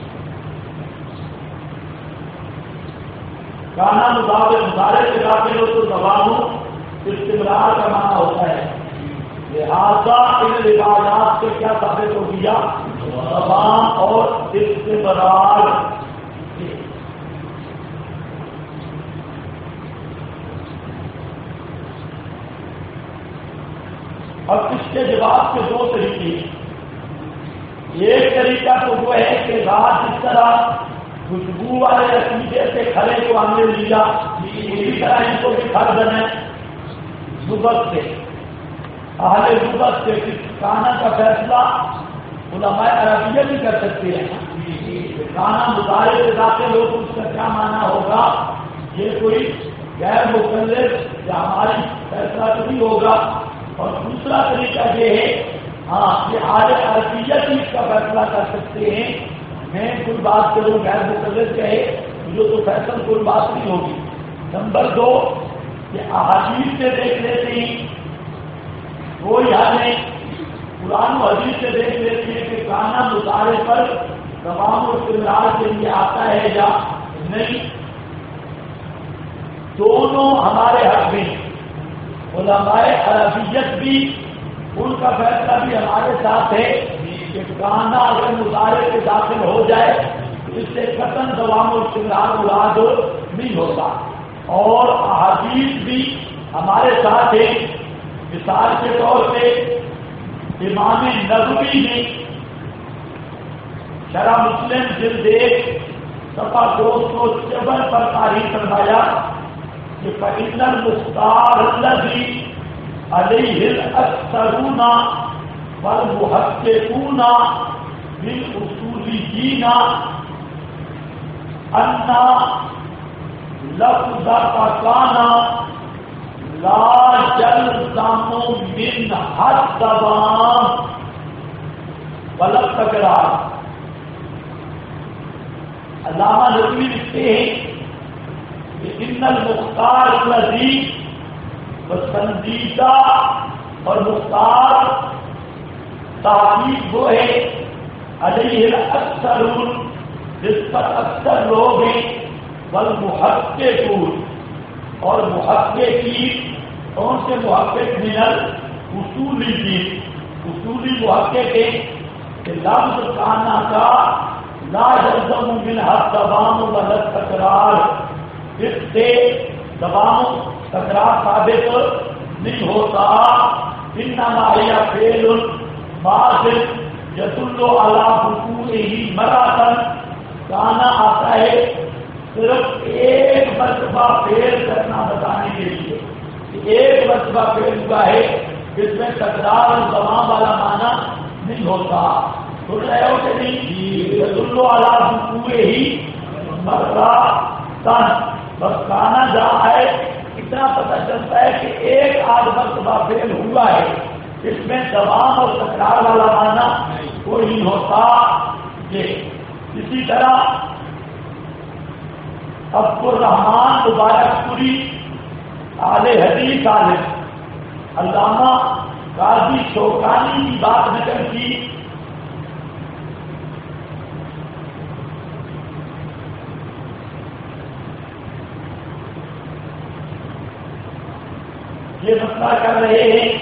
کانا مظاہرے سے داخل ہو تو زبان استمرار کا معنی ہوتا ہے. لہذا ان روایات سے کیا ثابت ہو گیا؟ زبان اور استمرار. اب اس کے جواب کے 2 طریقے ہیں. ایک طریقہ تو وہ ہے کہ رات جس طرح خوشبو والے عقیدے سے کھڑے کو ہم نے لیا، اسی طرح ان کو بھی کھڑ دینا لغت سے، اہل لغت سے کانا کا فیصلہ علماء عربیہ بھی کر سکتے ہیں. کانا مظاہرے سے داخل ہو تو اس کا کیا معنی ہوگا؟ یہ کوئی غیر مقلد یا ہماری فیصلہ تو نہیں ہوگا. اور دوسرا طریقہ یہ ہے یہ اہل عربیہ بھی اس کا فیصلہ کر سکتے ہیں. میں کوئی بات کروں غیر مقلد کہے جو تو فیصل کوئی بات نہیں ہوگی. نمبر 2 یہ احادیث سے دیکھ لیتے ہیں، وہی حال ہے قرآن و حدیث سے دیکھ لیتے ہیں کہ کانا مظاہرے پر تمام استمرار کے لیے آتا ہے یا نہیں. دونوں ہمارے حق میں، علماء عربیت بھی ان کا فیصلہ بھی ہمارے ساتھ ہے کہ کانا اگر مظاہرے کے داخل ہو جائے تو اس سے قطعاً دوام استمرار مراد نہیں ہوتا. اور احادیث بھی ہمارے ساتھ ہے. مثال کے طور پہ امام نووی نے شرح مسلم جلد 1 صفحہ 254 پر تاریخ فرمایا کہ فإن المختار الذي عليه الأكثرون والمحققون بالأصوليين أن لفظ كان لا يلزم منها الدوام ولا التكرار. علامہ نووی لکھتے ہیں ان المختار الذی پسندیدہ اور مختار تحقیق وہ ہے علیہ الاکثرون جس پر اکثر لوگ ہیں والمحققون اور محققی کون سے محقق منل اصولی کی اصولی محقق کہ لفظ کانا کا لا یلزم منها الدوام ولا التکرار، اس سے دوام تکرار ثابت نہیں ہوتا. انما هي فعل ماض يدل على وقوعه مرة. کانا آتا ہے صرف ایک مرتبہ فعل کرنا بتانے کے لیے، ایک مرتبہ فعل ہوا ہے جس میں تکرار اور دوام والا معنی نہیں ہوتا. سن رہے ہو کہ نہیں؟ یدل علی وقوعه مرة. بس کانا جہاں ہے اتنا پتہ چلتا ہے کہ ایک آدھ مرتبہ فعل ہوا ہے، اس میں دوام اور تکرار والا معنی کوئی نہیں ہوتا. اسی طرح عبد الرحمان مبارک پوری اہل حدیث عالم علامہ قاضی شوکانی کی بات نقل کی. یہ مسئلہ کر رہے ہیں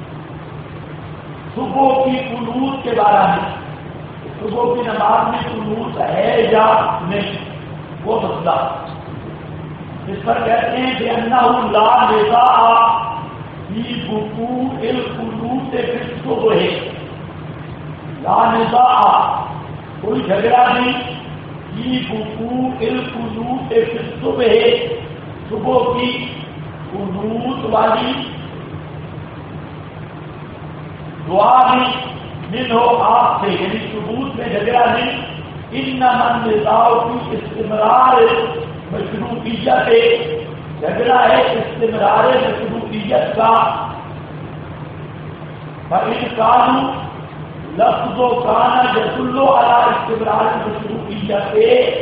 صبح کی قنوت کے بارے میں، صبح کی نماز میں قنوت ہے یا نہیں، وہ مسئلہ اس پر کہتے ہیں کہ انہ لا نزاع فی وقوع القنوت فی الصبح. لا نزاع کوئی جھگڑا نہیں فی وقوع القنوت فی الصبح، صبح کی قنوت والی دعا میں من ہو آپ سے، یعنی ثبوت میں جھگڑا نہیں. انما النزاع کی استمرار مشروعیت، جھگڑا ہے استمرار مشروعیت کا. فإن كانوا لفظ كان يدل على استمرار مشروعیت،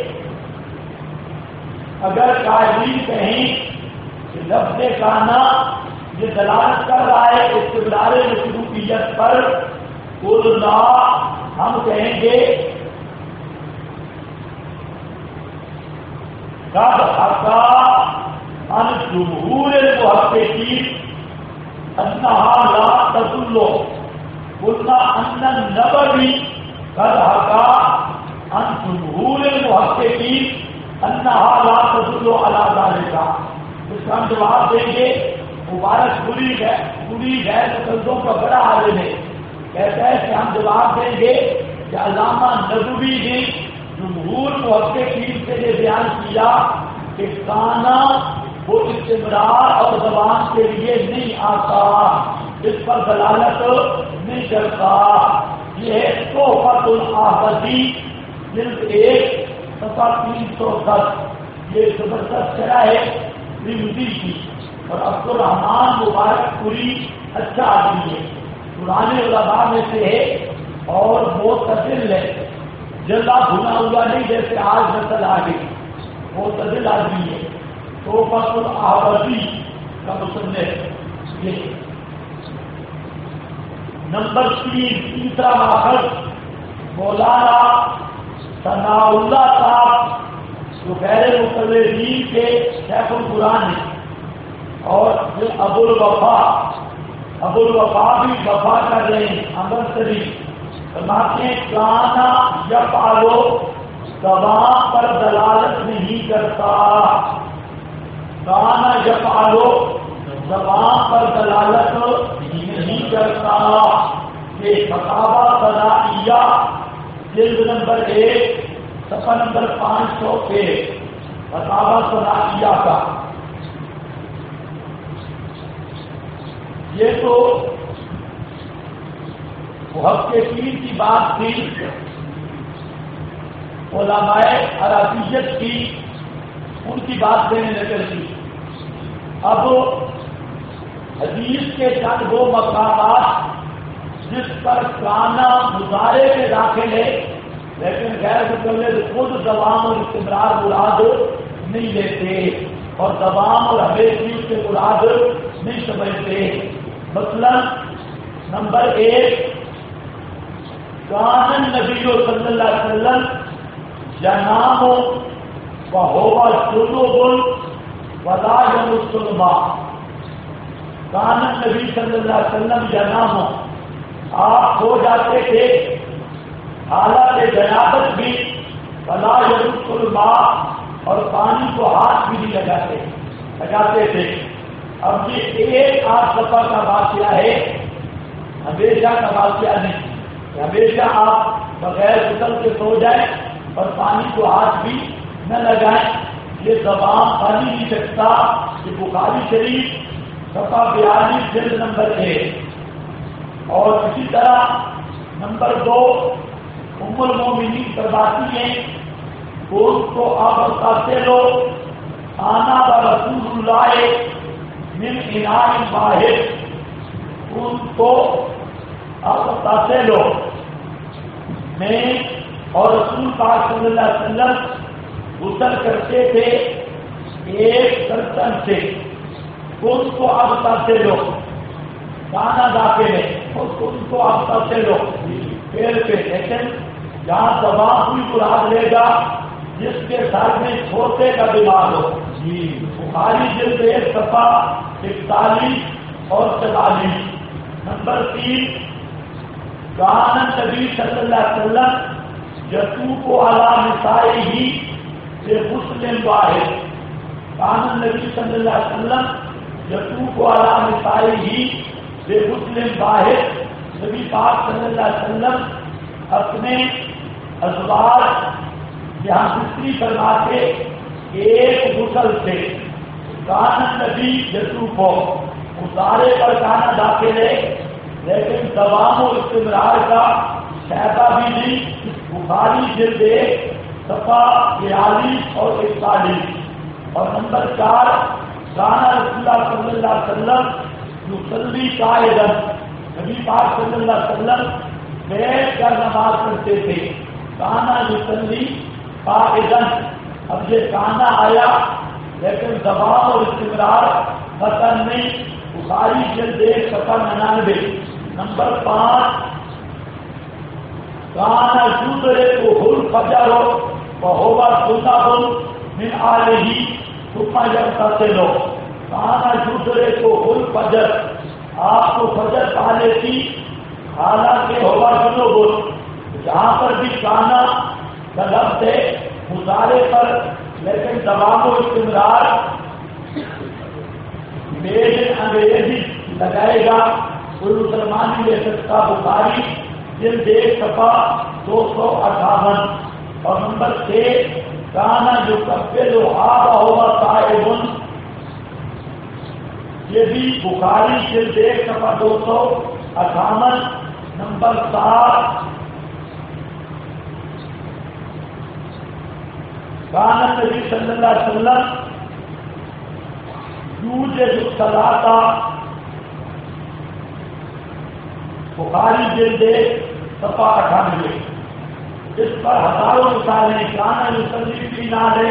اگر قائلین کہیں کہ لفظ کانا یہ دلالت کر رہا ہے استمرار مشروعیت پر، قلنا ہم کہیں گے قد حكى عن جمهور المحققين انها لا تدل. قلنا ان النبوي قد حكى عن جمهور المحققين انها لا تدل على ذلك. اس کا ہم جواب دیں گے. مبارک پوری غیر مقدموں کا بڑا عالم ہے، کہتا ہے کہ ہم جواب دیں گے کہ علامہ ندوی نے جمہور محققین سے یہ بیان کیا کہ کانا وہ استمرار اور زبان کے لیے نہیں آتا، اس پر دلالت نہیں کرتا. یہ ہے تحفۃ الاحمدی جلد 1 صفحہ 310. یہ زبردست شرح ہے رمزی کی. اور عبد الرحمان مبارک پوری اچھا آدمی ہے، پرانے علماء میں سے ہے اور معتدل ہے، جلا بھنا ہوا نہیں جیسے آج نسل آ گئی. معتدل آدمی ہے. تحفۃ الاحمدی کا مصنف. یہ نمبر 3 تیسرا ماخذ مولانا ثناء اللہ صاحب جو غیر مقلدین کے شیخ القرآن ہیں، اور جو ابو الوفا بھی وفا کر رہے ہیں امر شریف فرماتے ہیں کانا یفعلو زبان پر دلالت نہیں کرتا. کانا یفعلو زبان پر دلالت نہیں کرتا. یہ فتاوی ثنائیہ جلد نمبر 1 صفحہ نمبر 501 فتاوی ثنائیہ کا. یہ تو محققین کی بات تھی، علماء عربیت کی ان کی بات دینے لگے تھی. اب حدیث کے چند وہ مقامات جس پر کانا مظاہرے میں داخل ہے لیکن غیر مقلد خود دوام اور استمرار مراد نہیں لیتے اور دوام اور ہمیشہ کے مراد نہیں سمجھتے. مثلا نمبر 1 کان النبی صلی اللہ علیہ وسلم ینام وهو جنوب ولا يمس الماء کان نبی صلی اللہ علیہ وسلم ینام آپ ہو جاتے تھے حالات جنابت بھی ولا يمس الماء اور پانی کو ہاتھ بھی نہیں لگاتے تھے. اب یہ ایک آٹھ سفر کا واقعہ ہے، ہمیشہ کا واقعہ نہیں. ہمیشہ آپ بغیر غسل کے سو جائیں اور پانی کو ہاتھ بھی نہ لگائیں، یہ زبان پانی نہیں سکتا. یہ بخاری شریف صفحہ 42 جلد نمبر 1. اور اسی طرح نمبر 2 ام المومنین فرماتی ہیں اس کو آپ بتاتے لو آنا و رسول اللہ من اناء واحد، ان کو آپ بتاتے لو میں اور رسول پاک صلی اللہ علیہ وسلم غسل کرتے تھے ایک برتن سے، ان کو آپ بتاتے لو کانا داخل ہے ان کو آپ بتاتے لو پیر پہ. لیکن جہاں زبان کوئی مراد لے گا جس کے سر میں چھوٹے کا بیمار ہو. بخاری جلد 1 صفحہ 41 اور 44. نمبر 3 کان نبی صلی اللہ علیہ وسلم یطوف علی نسائہ بغسل واحد. کان نبی صلی اللہ علیہ وسلم یطوف علی نسائہ بغسل واحد. نبی پاک صلی اللہ علیہ وسلم اپنے ازواج یہاں بستری فرما کے ایک غسل سے کان نبی یطوف اتارے پر کانا داخل ہے لیکن دوام و استمرار کا شائبہ بھی نہیں. بخاری جلد 1 صفحہ 42 اور 41. اور نمبر 4 کان رسول اللہ صلی اللہ علیہ وسلم یصلی قائدا. نبی پاک صلی اللہ علیہ وسلم بیٹھ کر نماز پڑھتے تھے. کانا یصلی قائدا. اب یہ کانا آیا لیکن دوام اور استمرار ختم نہیں. بخاری جلد 1 صفحہ 99. نمبر 5 کانا یدرک الفجر وهو سنۃ من آلہ ثم یغتسل. کانا یدرک الفجر آپ کو فجر پا لیتی حالانکہ ہوا جنوب. جہاں پر بھی کانا کا لفظ ہے مظاہرے پر لیکن دوام و استمرار انگریزی لگائے گا کوئی مسلمان نہیں لے سکتا. بخاری جلد 1 صفحہ 258. اور نمبر 6 کانا جو کبے جو آبا ہوگا صاحب. یہ بھی بخاری جلد 1 صفحہ 258. نمبر 7 کانا نبی صلی اللہ علیہ وسلم یوجد الصلاۃ. بخاری جلد 1 صفحہ 98. اس پر ہزاروں مثالیں. کانا یصلی فی نعل،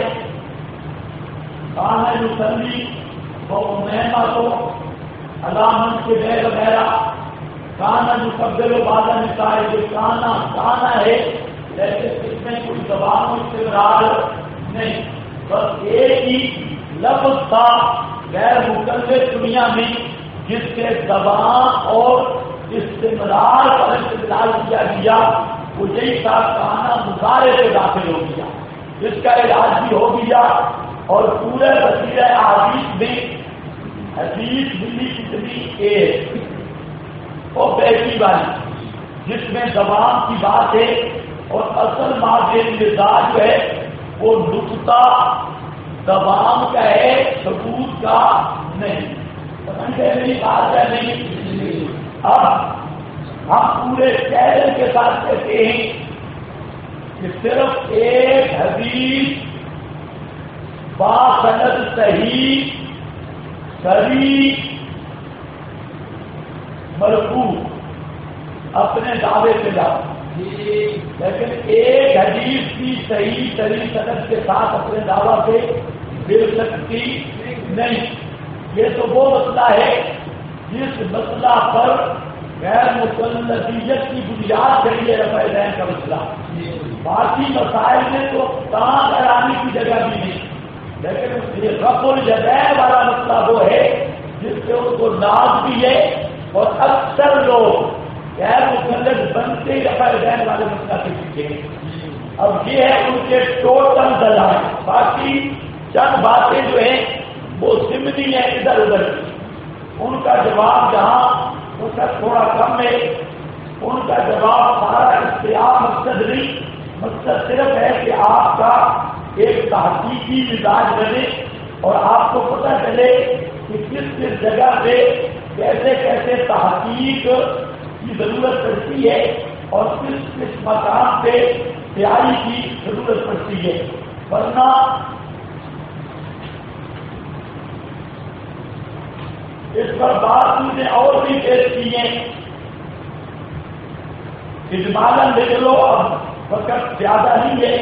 کانا یصلی ومیمہ تو علامن کے بے وغیرہ. کانا یقبل بعض النساء. جو کانا ہے لیکن اس میں کوئی زبان و استمرار نہیں، بس ایک ہی لفظ تھا غیر مکلف دنیا میں جس کے زبان اور استمرار پر استدلال کیا گیا. وہ یہی تھا کانا مظاہرے سے داخل ہو گیا، جس کا علاج بھی ہو گیا. اور پورے وسیلہ احادیث میں حدیث ملی کتنی ایک اور بیٹی والی جس میں زبان کی بات ہے اور اصل مادے مزاج جو ہے وہ نقطہ زبان کا ہے، ثبوت کا نہیں. میری بات ہے نہیں. اب ہم پورے قیدر کے ساتھ کہتے ہیں کہ صرف ایک حدیث باسند صحیح صریح مرفوع اپنے دعوے پہ جاؤ، لیکن ایک حدیث کی صحیح صریح سند کے ساتھ اپنے دعویٰ پہ مل سکتی نہیں. یہ تو وہ مسئلہ ہے جس مسئلہ پر غیر مکلفیت کی بنیاد کے لیے رفع دین کا مسئلہ. باقی مسائل میں تو کام کرانے کی جگہ بھی نہیں. لیکن یہ رفع الیدین والا مسئلہ وہ ہے جس سے ان کو ناز بھی ہے، اور اکثر لوگ غیر مقلد بنتے ہی رفع الیدین والے مسئلہ کے پیچھے۔ اب یہ ہے ان کے ٹوٹل دلائل، باقی چند باتیں جو ہیں وہ ضمنی ہیں ادھر ادھر کی، ان کا جواب جہاں ان کا تھوڑا کم ہے، ان کا جواب سارا اختیار مقصد نہیں، مقصد صرف ہے کہ آپ کا ایک تحقیقی مزاج بنے اور آپ کو پتہ چلے کہ کس کس جگہ پہ کیسے کیسے تحقیق کی ضرورت پڑتی ہے اور کس کس مقام پہ تیاری کی ضرورت پڑتی ہے، ورنہ اس پر بات نے اور بھی پیش کی ہے۔ اجمالاً لکھ لو، اب وقت زیادہ نہیں ہے۔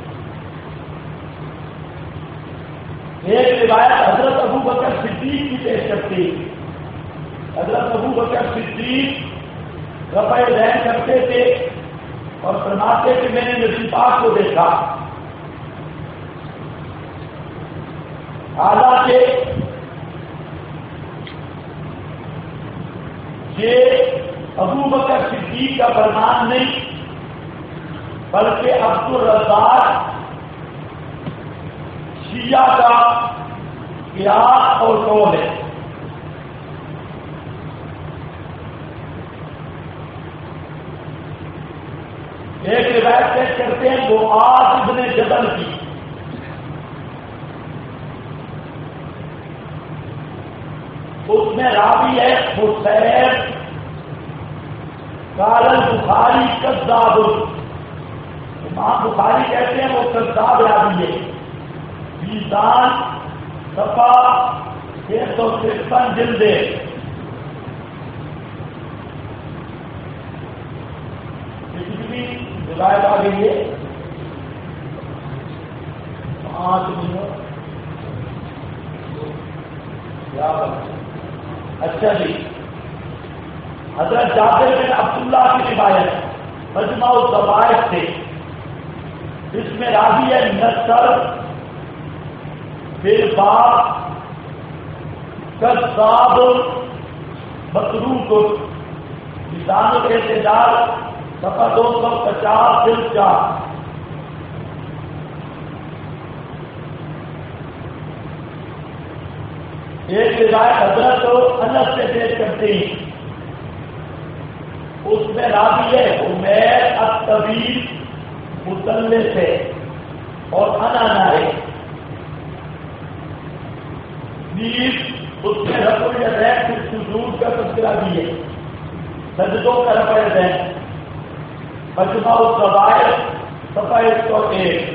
ایک روایت حضرت ابو بکر صدیق کی پیش کرتی، حضرت ابو بکر صدیق رفع الیدین کرتے تھے اور فرماتے کہ میں نے نبی پاک کو دیکھا، حالانکہ یہ ابو بکر صدیق کا فرمان نہیں بلکہ عبد الرزاق شیعہ کا قیاس اور قول ہے۔ ایک روایت پیش کرتے ہیں معاذ ابن جبل کی، اس میں راوی ہے حسین قال البخاری کذاب، امام بخاری کہتے ہیں وہ کذاب راوی ہے۔ میزان صفحہ 653 جلد ہے۔ کتنی روایت آ گئی ہے؟ 5 منٹ۔ اچھا جی، حضرت جابر بن عبداللہ کی روایت مجمع الزوائد سے، اس میں راوی ہے نصر بالباب کذاب متروک، میزان الاعتدال صفحہ 250 جلد 4۔ ایک روایت حضرت انس سے پیش کرتے ہیں، اس میں راوی ہے عمیر الطویل مدلس ہے اور انانا ہے، نیز اس میں رفع الیدین کے سجود کا تذکرہ بھی ہے، سجدوں کا رفع الیدین، مجمع الزوائد صفحہ 101۔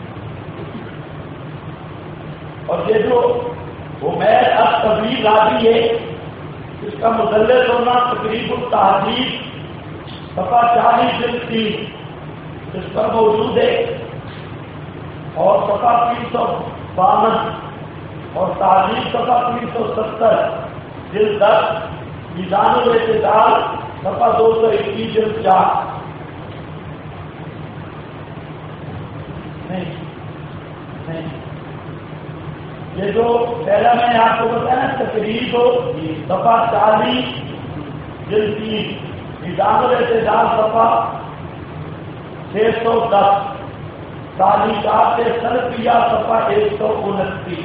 اور یہ جو عمیر الطویل راوی ہے اس کا مدلس ہونا تقریب التحدید صفحہ 40 جلد 3 اس پر موجود ہے، اور صفحہ 352 اور تحدید صفحہ 370 جلد 10، میزان الاعتدال صفحہ 221 جلد 4۔ نہیں، یہ جو پہلا میں نے آپ کو بتایا نا تقریب صفحہ 40 جلد 3، میزان الاعتدال صفحہ 610، تعلیقات سلفیہ صفحہ 129۔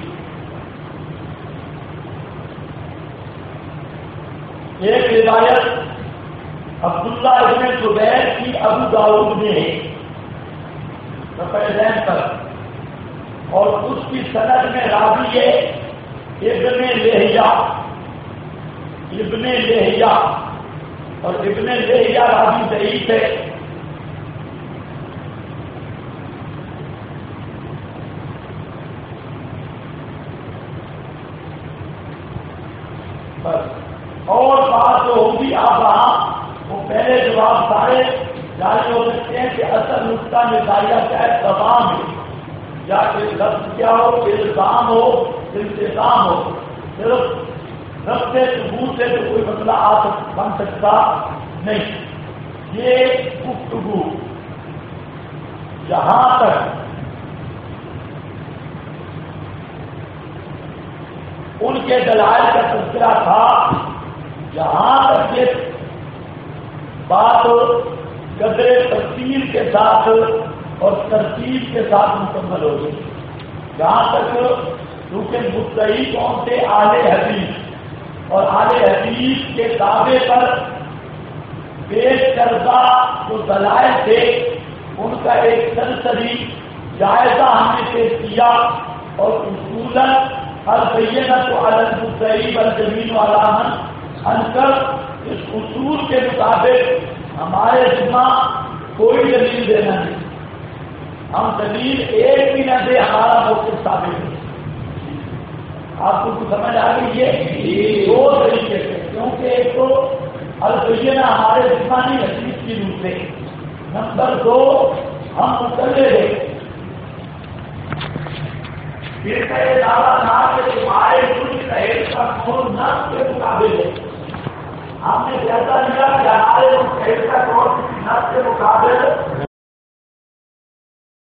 ایک روایت عبداللہ ابن زبیر کی ابو داؤد میں ہے رفع الیدین پر، اور اس کی سند میں راوی ہے ابن لہیہ، اور ابن لہیہ راوی ضعیف ہے۔ بس اور بات جو ہوگی آپ وہاں وہ پہلے جواب سارے جاری ہو سکتے ہیں کہ اصل نقطہ نظریہ کیا ہے، تمام ہے، یا کوئی لفظ کیا ہو، الزام ہو، التزام ہو، صرف رب سے ثبوت سے تو کوئی مسئلہ بن سکتا نہیں۔ یہ گفتگو جہاں تک ان کے دلائل کا تذکرہ تھا. جہاں تک یہ بات قدر تفصیل کے ساتھ اور ترتیب کے ساتھ مکمل ہوگی. جہاں تک کیونکہ مدعی کون تھے؟ اہل حدیث، اور اہل حدیث کے دعوے پر پیش کردہ جو دلائل تھے ان کا ایک سرسری جائزہ ہم نے پیش کیا، اور اصولاً البینۃ علی المدعی والجمیل علی من انکر، اس اصول کے مطابق ہمارے ذمہ کوئی دلیل دینا نہیں. ہم دلیل ایک بھی نہ دے، ہمارا موقف ثابت ہے. آپ کو کچھ سمجھ آ گئی؟ یہ دو طریقے سے، کیونکہ ایک تو البینہ ہمارے جسمانی حدیث کی روح سے، نمبر دو ہم مقلد ہیں. پھر کا یہ دعویٰ تھا کہ تمہارے ملک کا ایک کا قول نص کے مقابل ہے. ہم نے کہتا لیا کہ ہمارے ملک کا ایک کا قول نص کے مقابل